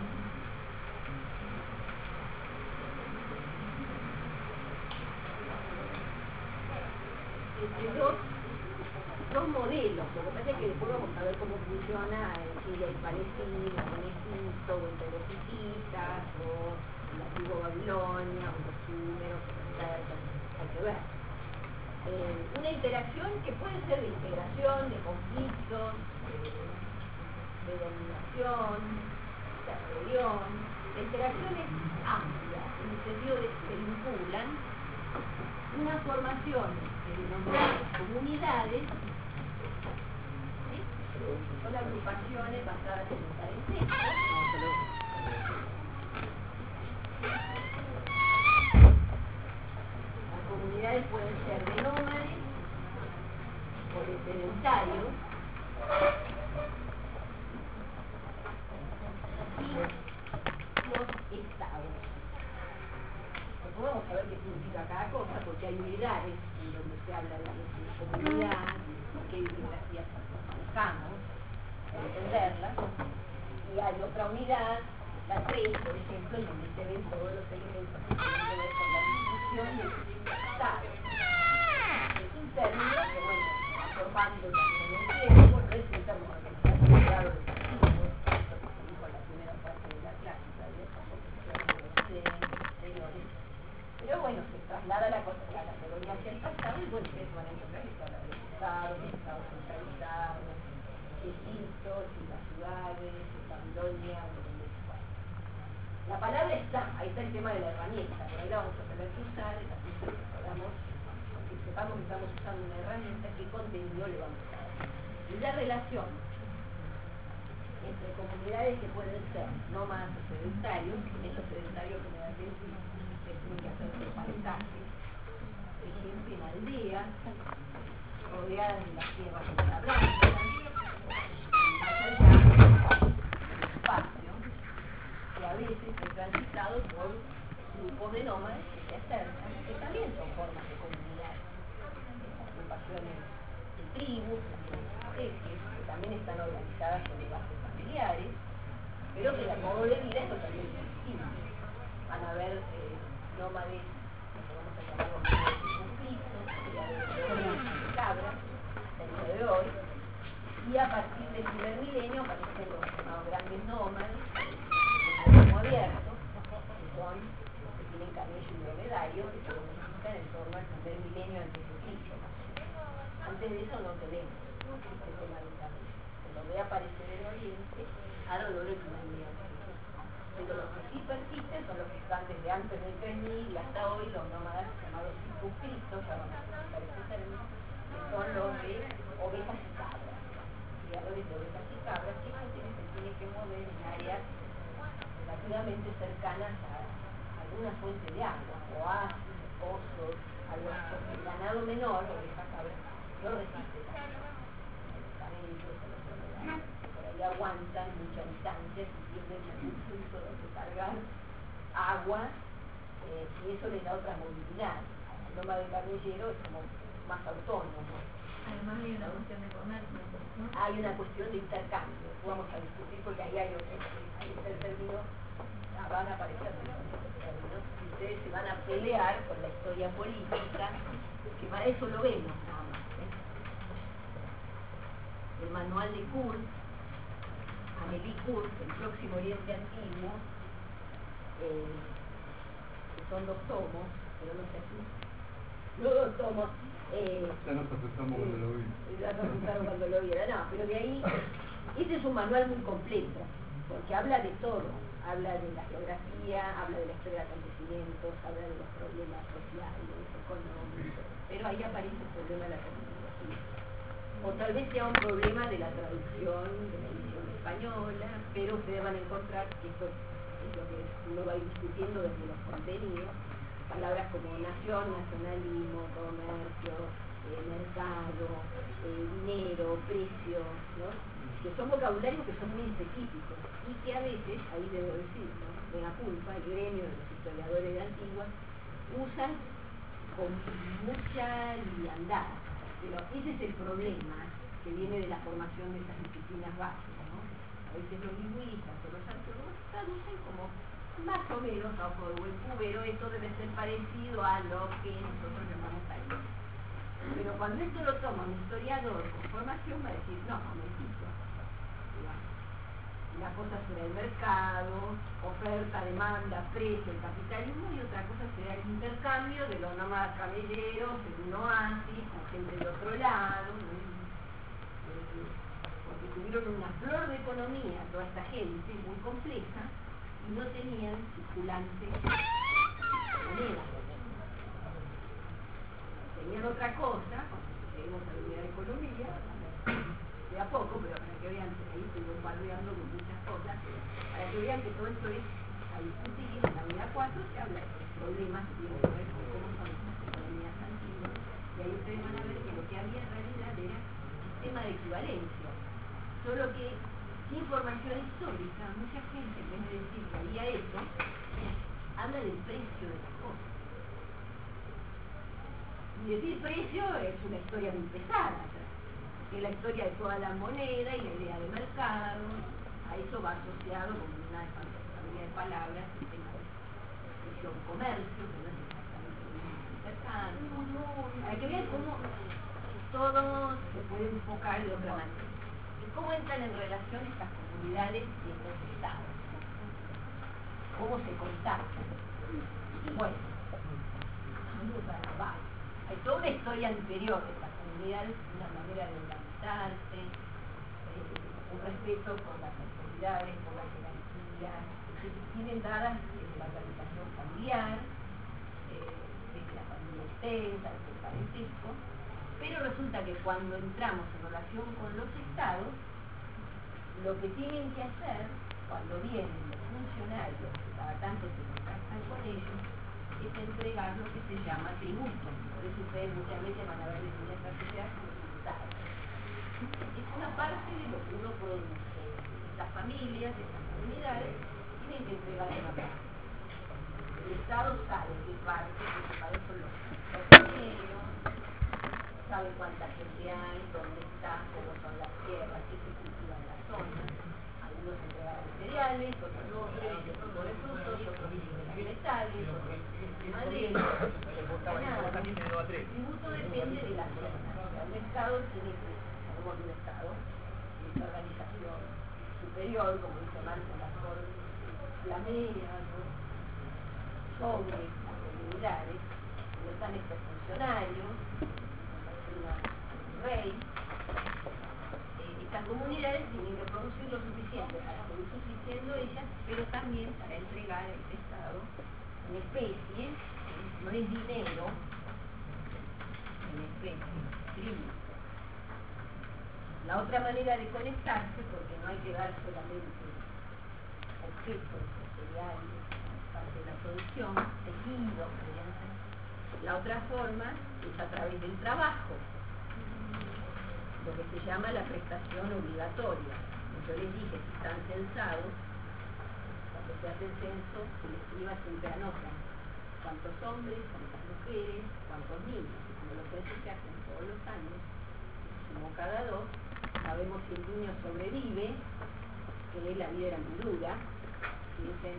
entre dos, dos modelos. Lo que pasa es que después vamos a ver cómo funciona en Siria y Palestina, en Egipto, o entre los hititas, o en la antigua Babilonia, o los súmeros, hay que ver. Eh, una interacción que puede ser de integración, de conflictos, de, de dominación, se acordeón. La interacción es amplia, en el sentido de que se vinculan una formación que denominamos comunidades, ¿sí? Son agrupaciones basadas en el parentesco. Las comunidades pueden ser de nómades o de sedentarios y los estados. No podemos saber qué significa cada cosa porque hay unidades en donde se habla de la comunidad, qué bibliografías manejamos, entenderlas, y hay otra unidad, la tres, por ejemplo, en donde se ven todos los elementos que tienen que ver con la institución del Estado. Es un término que, bueno, va formando también el tiempo, no es un término que está asociado de distintos, esto que se dijo en la primera parte de la clase, todavía tampoco se habla de los señores. Pero bueno, se traslada la cosa a la teoría hacia el pasado y bueno, ustedes van a encontrar que se habla de Estado, de Estado centralizado, Egipto, y las ciudades, Babilonia, la palabra está, ahí está el tema de la herramienta, por ahí la vamos a tener que usar, es así que podamos, que sepamos que estamos usando una herramienta, qué contenido le vamos a dar. Y la relación entre comunidades que pueden ser nómadas o sedentarios, en los sedentarios generalmente se tienen que hacer los paisajes, por ejemplo en aldeas, rodeadas de las tierras de la blanca, más allá del espacio, que a veces es transitado por grupos de nómades que se acercan, que también son formas de comunidad, agrupaciones de tribus, de especies, que también están organizadas sobre bases familiares, pero que el modo de vida es totalmente distinto. Van a haber eh, nómades, lo que vamos a llamar los nómades circunscritos, de cabras, el día de hoy, y a partir del primer milenio aparecen los llamados grandes nómades, como abiertos, que son los que tienen camello y dromedario, que se domestican en torno al primer milenio antes de Cristo. Antes de eso no tenemos este tema del camello. Se lo ve aparecer en Oriente alrededor del primer milenio antes de Cristo. Pero los que sí persisten son los que están desde antes del tres mil y hasta hoy, los nómadas llamados circunscritos, ya vamos a utilizar este término, que son los de ovejas y cabras, criadores de ovejas y cabras, que gente que se tiene que mover en áreas relativamente cercanas a alguna fuente de agua, oasis, pozos, algo así. El ganado menor, ovejas cabras, no resiste también incluso los dromedarios. Por ahí aguantan mucha distancia y tienen algún punto donde cargar agua, eh, y eso les da otra movilidad. El nómada de camellero es como más autónomo. Además hay una cuestión de comercio, ¿no? Hay una cuestión de intercambio, vamos a discutir porque ahí hay otro, ahí está el término, ah, van a aparecer los términos, y ustedes se van a pelear con la historia política, que para eso lo vemos nada más, ¿eh? El manual de Kurt, Amélie Kurt, el próximo Oriente Antiguo, eh, que son dos tomos, pero no sé así, no dos tomos, Eh, ya nos asustamos cuando lo vi. Ya nos asustaron cuando lo vieron, no, pero de ahí, este es un manual muy completo, porque habla de todo, habla de la geografía, habla de la historia de acontecimientos, habla de los problemas sociales, económicos, pero ahí aparece el problema de la terminología. O tal vez sea un problema de la traducción de la edición española, pero ustedes van a encontrar que esto es lo que uno va a ir discutiendo desde los contenidos, palabras como nación, nacionalismo, comercio, eh, mercado, eh, dinero, precio, ¿no? Que son vocabularios que son muy específicos y que a veces, ahí debo decir, ¿no? De la culpa, el gremio de los historiadores de Antigua, usan con mucha liviandad, pero ese es el problema que viene de la formación de estas disciplinas básicas, ¿no? A veces los lingüistas o los arqueólogos traducen como más o menos a ojo de buen cubero, esto debe ser parecido a lo que nosotros llamamos algo. Pero cuando esto lo toma un historiador con formación va a decir, no, momentito. Una cosa será el mercado, oferta, demanda, precio, el capitalismo, y otra cosa será el intercambio de los nómadas camelleros en un oasis, con gente de otro lado, ¿no? Porque tuvieron una flor de economía, toda esta gente muy compleja, y no tenían circulante moneda. Tenían otra cosa, cuando seguimos a la unidad de economía, de a poco, pero para que vean, ahí estoy bombardeando con muchas cosas, para que vean que todo esto es a discutir. En la unidad cuatro se habla de los problemas que tienen que ver con cómo son estas economías antiguas, y ahí ustedes van a ver que lo que había en realidad era un sistema de equivalencia, solo que sin formación histórica, mucha gente, en vez de decir que había eso, habla del precio de las cosas. Y decir precio es una historia muy pesada, que es la historia de toda la moneda y la idea de mercado. A eso va asociado con una familia de palabras, el tema de precio de comercio, que no es exactamente lo mismo que intercambio, para que vean cómo todo se puede enfocar de otra manera. Y cómo entran en relación estas comunidades y estos estados. Cómo se contactan. Bueno, vamos a la base. Hay toda una historia anterior de estas comunidades, una manera de organizarse, eh, un respeto por las autoridades, por las jerarquías, que tienen dadas desde la organización familiar, eh, desde la familia extensa, desde el parentesco, pero resulta que cuando entramos en relación con los estados, lo que tienen que hacer, cuando vienen los funcionarios, que cada tanto se contactan con ellos, es entregar lo que se llama tributo. Por eso ustedes muchas veces van a ver en nuestra sociedad como tributados. Es una parte de lo que uno produce. Estas familias, estas comunidades, tienen que entregar una parte. El Estado sabe qué parte, porque para eso los ingenieros, sabe cuánta gente hay, dónde está, cómo son las tierras, qué se cultiva en la zona. Algunos entregan cereales, otros no, otros tipo de frutos, otros vegetales, otros de madera. El tributo depende de la zona. O sea, un Estado tiene que, hablamos de un Estado, de esta organización superior, como dice Marx en las Cortes Flameras, ¿no? Sobre las comunidades, donde están estos funcionarios, un rey. Eh, estas comunidades tienen que producir lo suficiente para seguir subsistiendo ellas, pero también para entregar a este Estado en especie, no es dinero, en especie, tributo. La otra manera de conectarse, porque no hay que dar solamente objetos o cereales, parte de la producción, tejidos, la otra forma es a través del trabajo, lo que se llama la prestación obligatoria. Yo les dije, si están censados, cuando se hace el censo, se les escriba siempre anotan cuántos hombres, cuántas mujeres, cuántos niños. Y como los censos se hacen todos los años, como cada dos, sabemos si el niño sobrevive, que la vida era muy dura, y dicen,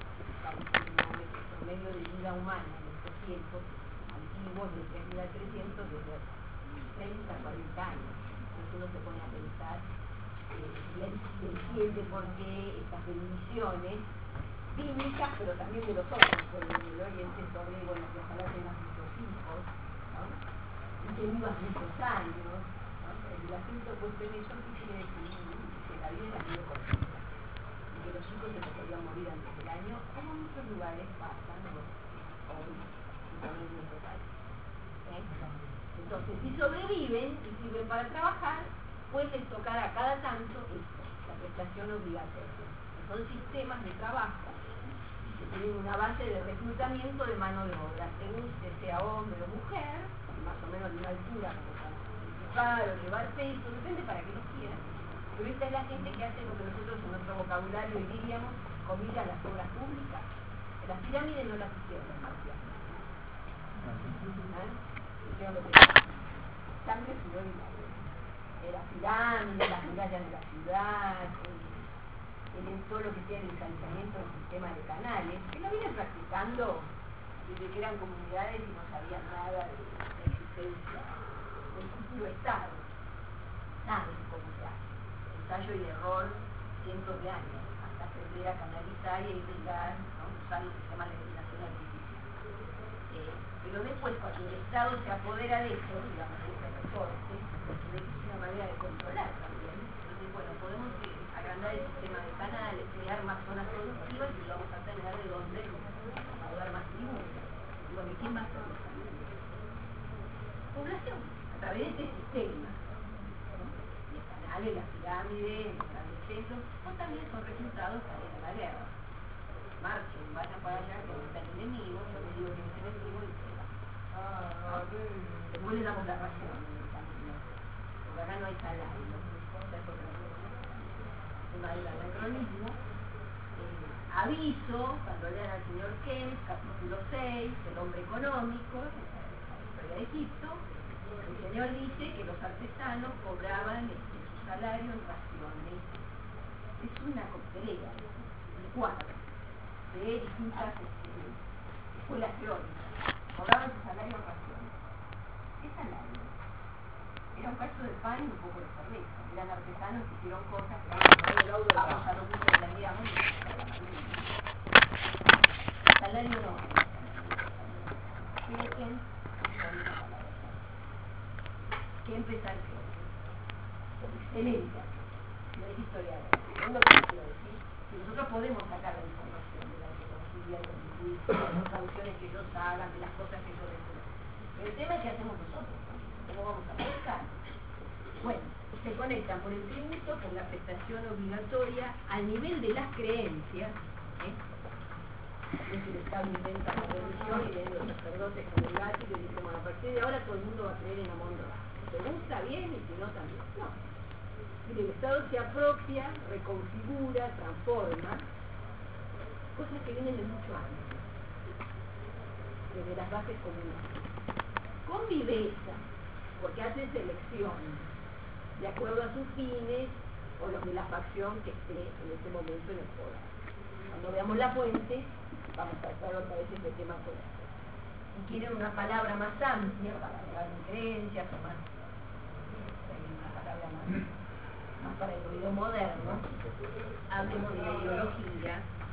el promedio de vida humana en estos tiempos antiguos de tres mil a trescientos desde treinta a cuarenta años. Entonces uno se pone a pensar, eh, entiende por qué estas bendiciones bíblicas, pero también de los otros, porque en el Oriente sobre, bueno, que ojalá tengas muchos hijos, ¿no? Y que vivas muchos años, ¿no? El asunto puesto en eso que quiere decir que la vida era muy cortita, y que los chicos se te podían morir antes del año, como en muchos lugares pasan, ¿no? Hoy, y también en nuestro país. ¿Eh? Entonces, si sobreviven y sirven para trabajar, pues les tocará cada tanto esto, la prestación obligatoria. Son sistemas de trabajo que tienen una base de reclutamiento de mano de obra, según que sea hombre o mujer, más o menos de una altura, como para empujar o llevar peso, depende para qué lo quieran. Pero esta es la gente que hace lo que nosotros en nuestro vocabulario diríamos comida a las obras públicas. Las pirámides no las hicieron los marcianos. ¿Eh? Hicieron lo que sangre, sudor y lágrimas. Las pirámides, las murallas de la ciudad, el, todo lo que tiene el ensanchamiento del sistema de canales, que lo vienen practicando desde que eran comunidades y no sabían nada de la existencia del futuro Estado. Saben cómo se hace. Ensayo y error cientos de años, hasta aprender a canalizar y a irrigar, ¿no? Usar el sistema de ventilación artificial. Eh, pero después, cuando el Estado se apodera de eso, digamos, de ese recorte, es una manera de controlar también. Entonces, bueno, por tenemos que agrandar el sistema de canales, crear más zonas productivas y vamos a tener de dónde pagar más tributos. Bueno, ¿y quién va a hacer eso? Población, a través de este sistema. Los canales, las pirámides, los grandes centros, pues también son reclutados para ir a la guerra. Marchen, vayan para allá, que está el enemigo, yo les digo que es el enemigo y se va. ¿No? Después le damos la razón, porque acá no hay salario, esa es otra cosa. El tema del anacronismo. Eh, aviso, cuando lean al señor Keynes, capítulo seis, el hombre económico, la historia de Egipto, el señor dice que los artesanos cobraban este, su salario en raciones. Es una coctelera, un cuadro de distintas este, escuelas teóricas. Cobraban su salario en raciones. ¿Qué salario? Era un cacho de pan y un poco de cerveza. Eran artesanos que hicieron cosas que vamos a los muchos de la miramos y salario no. ¿Quién? ¿Quién? ¿Qué empezar yo? Excelente. No es historiador. Es lo que quiero decir. Si nosotros podemos sacar la información de la filosofía, de las traducciones que ellos hagan, de las cosas que ellos deciden. Pero el tema es qué hacemos nosotros. ¿Cómo vamos a aplicar? Bueno, se conectan por el tributo, por la prestación obligatoria, al nivel de las creencias. ¿eh? No es el Estado inventa la religión y vienen los sacerdotes con el látigo y dicen, bueno, a partir de ahora todo el mundo va a creer en Amon-Ra. Si te gusta bien y si no también. No. Mire, el Estado se apropia, reconfigura, transforma cosas que vienen de mucho antes, desde las bases comunales. Con viveza, porque hacen selección de acuerdo a sus fines o los de la facción que esté en ese momento en el poder. Cuando veamos la fuente, vamos a tratar otra vez este tema con esto. Si quieren una palabra más amplia para hablar de creencias o más, una palabra más, más para el oído moderno, hablemos de la ideología,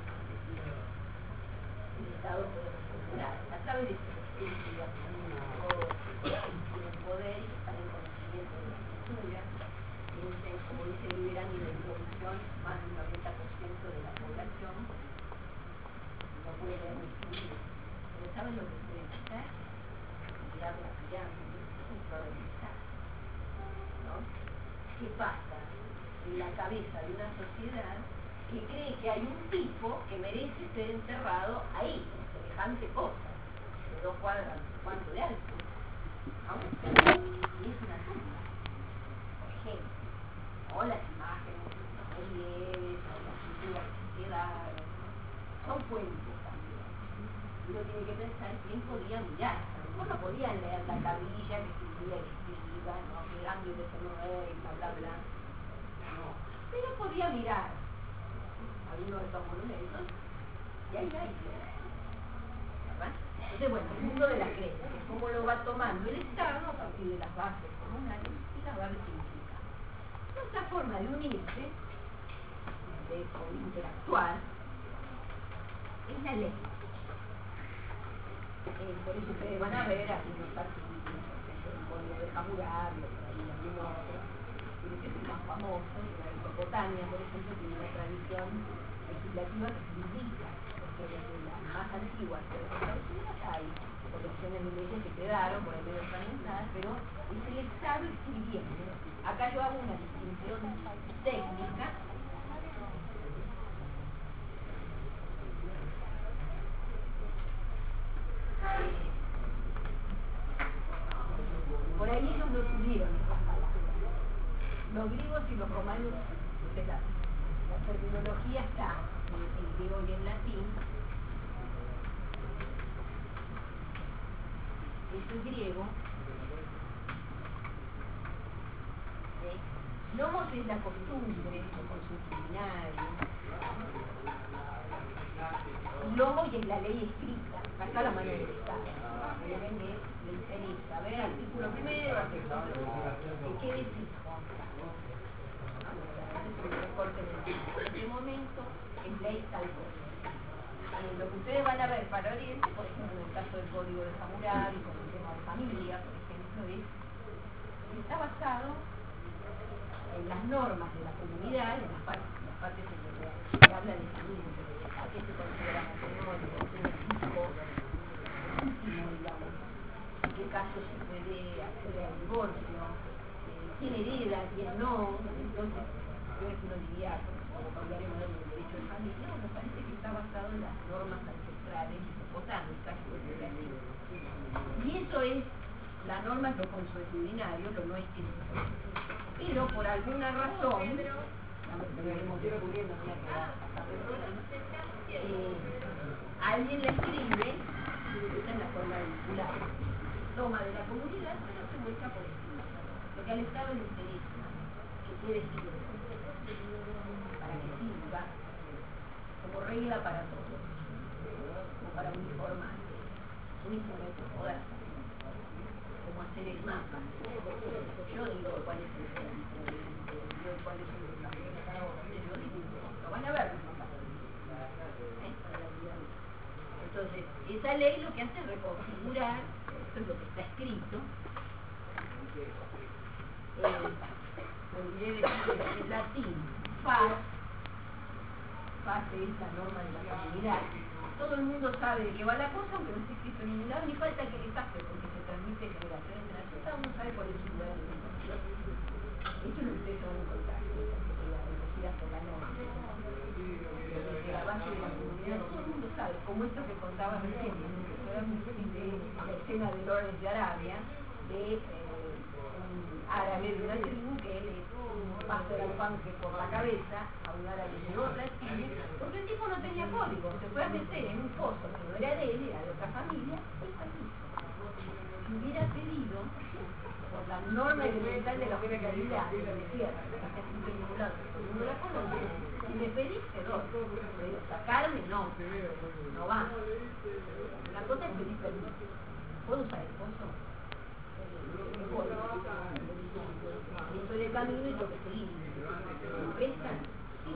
el Estado popular, a través de estructuras, tienen poder y están en conocimiento de la cultura, tienen, como dice Liberán, y la introducción, más del noventa por ciento de la población no puede leer ni escribir. Pero ¿saben lo que pueden hacer? Mirar la pirámide, un problemizar. ¿No? ¿Qué pasa en la cabeza de una sociedad que cree que hay un tipo que merece ser enterrado ahí, semejante cosa, de dos cuadras, cuánto de alto? ¿No? Y es una tumba, por ejemplo. O las imágenes, los relieves, o las pinturas que quedaron, son fuentes también. Uno tiene que pensar quién podía mirar. Uno no podía leer la tablilla que escribía el escriba, ¿no? Que grande de ser rey, bla, bla, bla. No. Pero podía mirar alguno de estos monumentos y ahí hay. ¿Verdad? Entonces, bueno, el mundo de la creencia, cómo lo va tomando el Estado a partir de las bases comunales y las va resignificando. Nuestra forma de unirse, de interactuar, es la ley. Eh, por eso ustedes van a ver algunos artículos, por ejemplo, el Código de Hammurabi, o por ahí algún otro, que es el más famoso, la Mesopotamia, por ejemplo, tiene una tradición legislativa que se indica, porque desde las más antiguas de los Estados Unidos hay colecciones de leyes que quedaron por ahí medio fragmentadas, pero es el Estado escribiendo. Acá yo hago una distinción técnica. Por ahí ellos no tuvieron esas palabras. Los griegos y los romanos, la, la terminología está en griego y en latín. Ese griego, ¿eh? Nomos es la costumbre, o consuetudinario. Logos es la ley escrita, acá la mano del Estado. Le ven que le interesa. A ver, artículo primero, artículo segundo. ¿Qué decís, Juan? En este momento es ley tal cosa. Eh, lo que ustedes van a ver para Oriente, por ejemplo, en el caso del Código de Hammurabi, con el tema de familia, por ejemplo, es, está basado en las normas de la comunidad, en las partes, en las partes en donde se habla de familia, a qué se considera matrimonio, qué se hijo, último, digamos, en qué casos se puede acceder al divorcio, eh, quién hereda, quién no. Entonces, yo uno diría, como hablaremos del derecho de familia, me parece que está basado en las normas ancestrales mesopotámicas, de Brasil. Y eso es, la norma es lo consuetudinario, lo no escrito. Pero por alguna razón, lo veremos descubriendo a medida que va pasando el programa, eh, alguien la escribe, esa es la forma vincular, toma de la comunidad, pero se muestra por escrito. Lo que al Estado le interesa, que quede escrito, para que sirva como regla para todos, como para uniformar, un instrumento de poder, como hacer el mapa. Yo digo cuál es el centro, yo cuál es el centro, yo digo, lo van a ver los mapas, ¿eh? Para la vida. Entonces, esa ley lo que hace es reconfigurar, esto es lo que está escrito, eh, lo diré en latín, faz, faz es la norma de la comunidad. Todo el mundo sabe de qué va la cosa, aunque no esté escrito en ningún lado, ni falta que le saque, porque se transmite de generación en generación, cada uno sabe cuál es su lugar de educación. Esto es lo que ustedes se van a encontrar, recogidas por la norma. Desde la base de la comunidad, todo el mundo sabe, como esto que contaba recién, de la escena de Lawrence de Arabia, de eh, un árabe de una tribu que le pasa el alfanje por la cabeza a un árabe de otra tribu, porque el tipo no tenía código, se fue a meter en un pozo que no era de él, era de otra familia, y permiso. Si hubiera pedido, por la norma elemental de la hospitalidad, de la tierra, que está escrito en ningún lado, todo el mundo la conoce, si me pedís, te doy, pero sacarme no, no va. La cosa es pedir permiso. ¿Puedo usar el pozo? ¿Qué puedo? Estoy de camino y tengo que seguir. ¿Me prestan? Sí.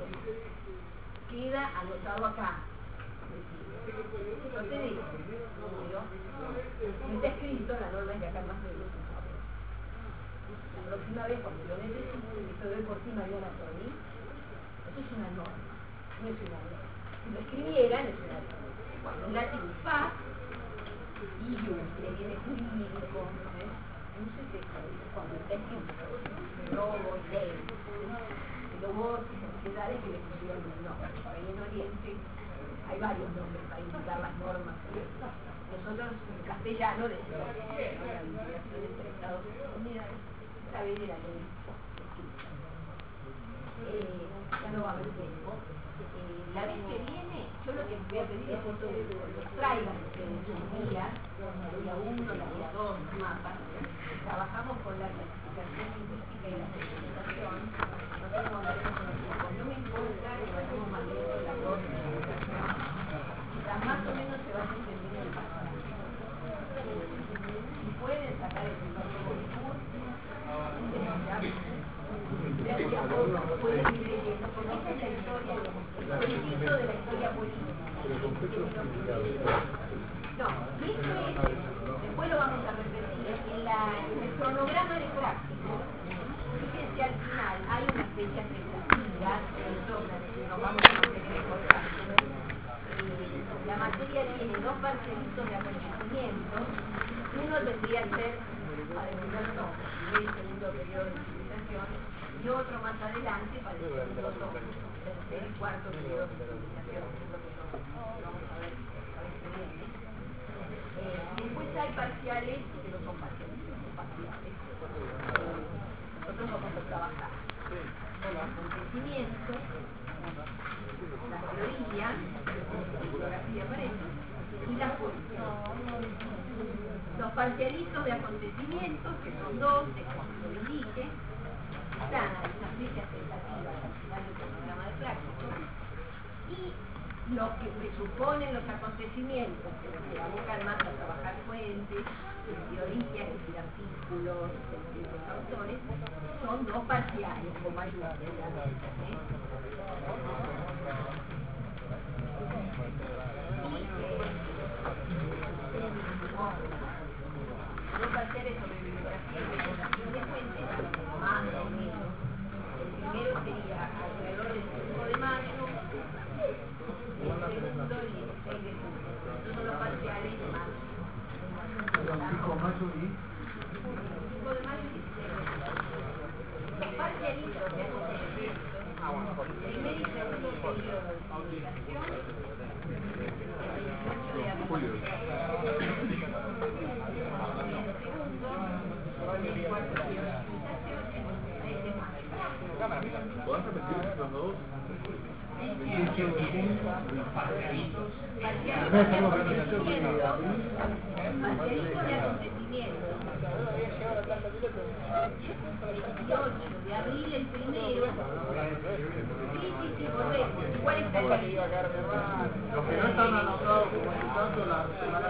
Queda anotado acá. No te digo, pero no está escrito, la norma es de acá más de dos. La próxima vez cuando lo necesito, que se doy por ti Mariana por mí, eso es una norma, no es una norma. Si lo escribieran, es una norma. Cuando en latín faz, y yo, que viene jurídico, ¿eh? No sé qué es cuando está escrito, robo, ley, luego sociedades que le pusieron un nombre. Por ahí en Oriente hay varios nombres para indicar las normas. Nosotros en castellano decimos la vinculación entre Estados Unidos, esta vez era ley escrita. Eh, ya no va a haber tiempo. Eh, la vez que viene, yo lo que les voy a pedir es esto de que los traigan ustedes sus guías, la guía uno, la guía dos, los mapas. Trabajamos con la clasificación lingüística y la segmentación. No tengo problemas con el tiempo. No me importa que vayamos más lento en la dos y la segmentación. Quizás más o menos se va a entender el pasaje. Si pueden sacar el primer curso, gracias a todos, pueden ir leyendo, porque esta es la historia, el proyecto de la historia política. No, y esto es, después lo vamos a repetir, en, la, en el cronograma de práctico, fíjense al final, hay unas fechas tentativas, nos vamos a tener que recordar. La materia tiene dos parcelitos de acontecimientos, uno tendría que ser para el primer tomo, el segundo periodo de civilización, y otro más adelante para el segundo tomo, tercer y cuarto periodo de civilización, que es lo que vamos a ver la vez que viene. Eh, después hay parciales que no son parciales, son parciales. Eh, nosotros vamos a trabajar el acontecimiento, la teoría, la bibliografía para eso, y la fuente. Los parcialitos de acontecimientos, que son dos, que lo dirige, están a las fechas tentativas al final del programa de práctico, y los que presuponen los acontecimientos, que los que abocan más a trabajar fuentes, teorías, es decir, artículos, de los autores, son dos parciales con mayúsculas. ¿eh? Dos parciales sobre bibliografía y presentación de fuentes, más o menos. mérito, que es primer y segundo periodo de publicación, el dieciocho de abril. Y el segundo, el cuarto periodo de publicación, el seis de mayo. ¿Podés repetir los dos? Parcialitos de acontecimientos, parcialitos de acontecimientos. dieciocho de abril el primero. Sí, sí, sí, correcto. Igual está ahí. Los que no están anotados como tanto la semana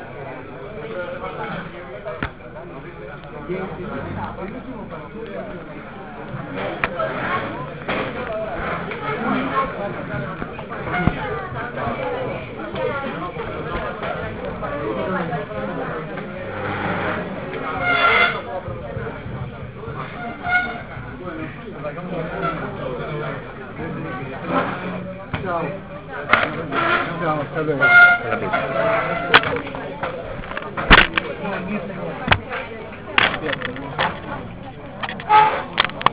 Y el, el, el último partido Chao. Chao, hasta luego.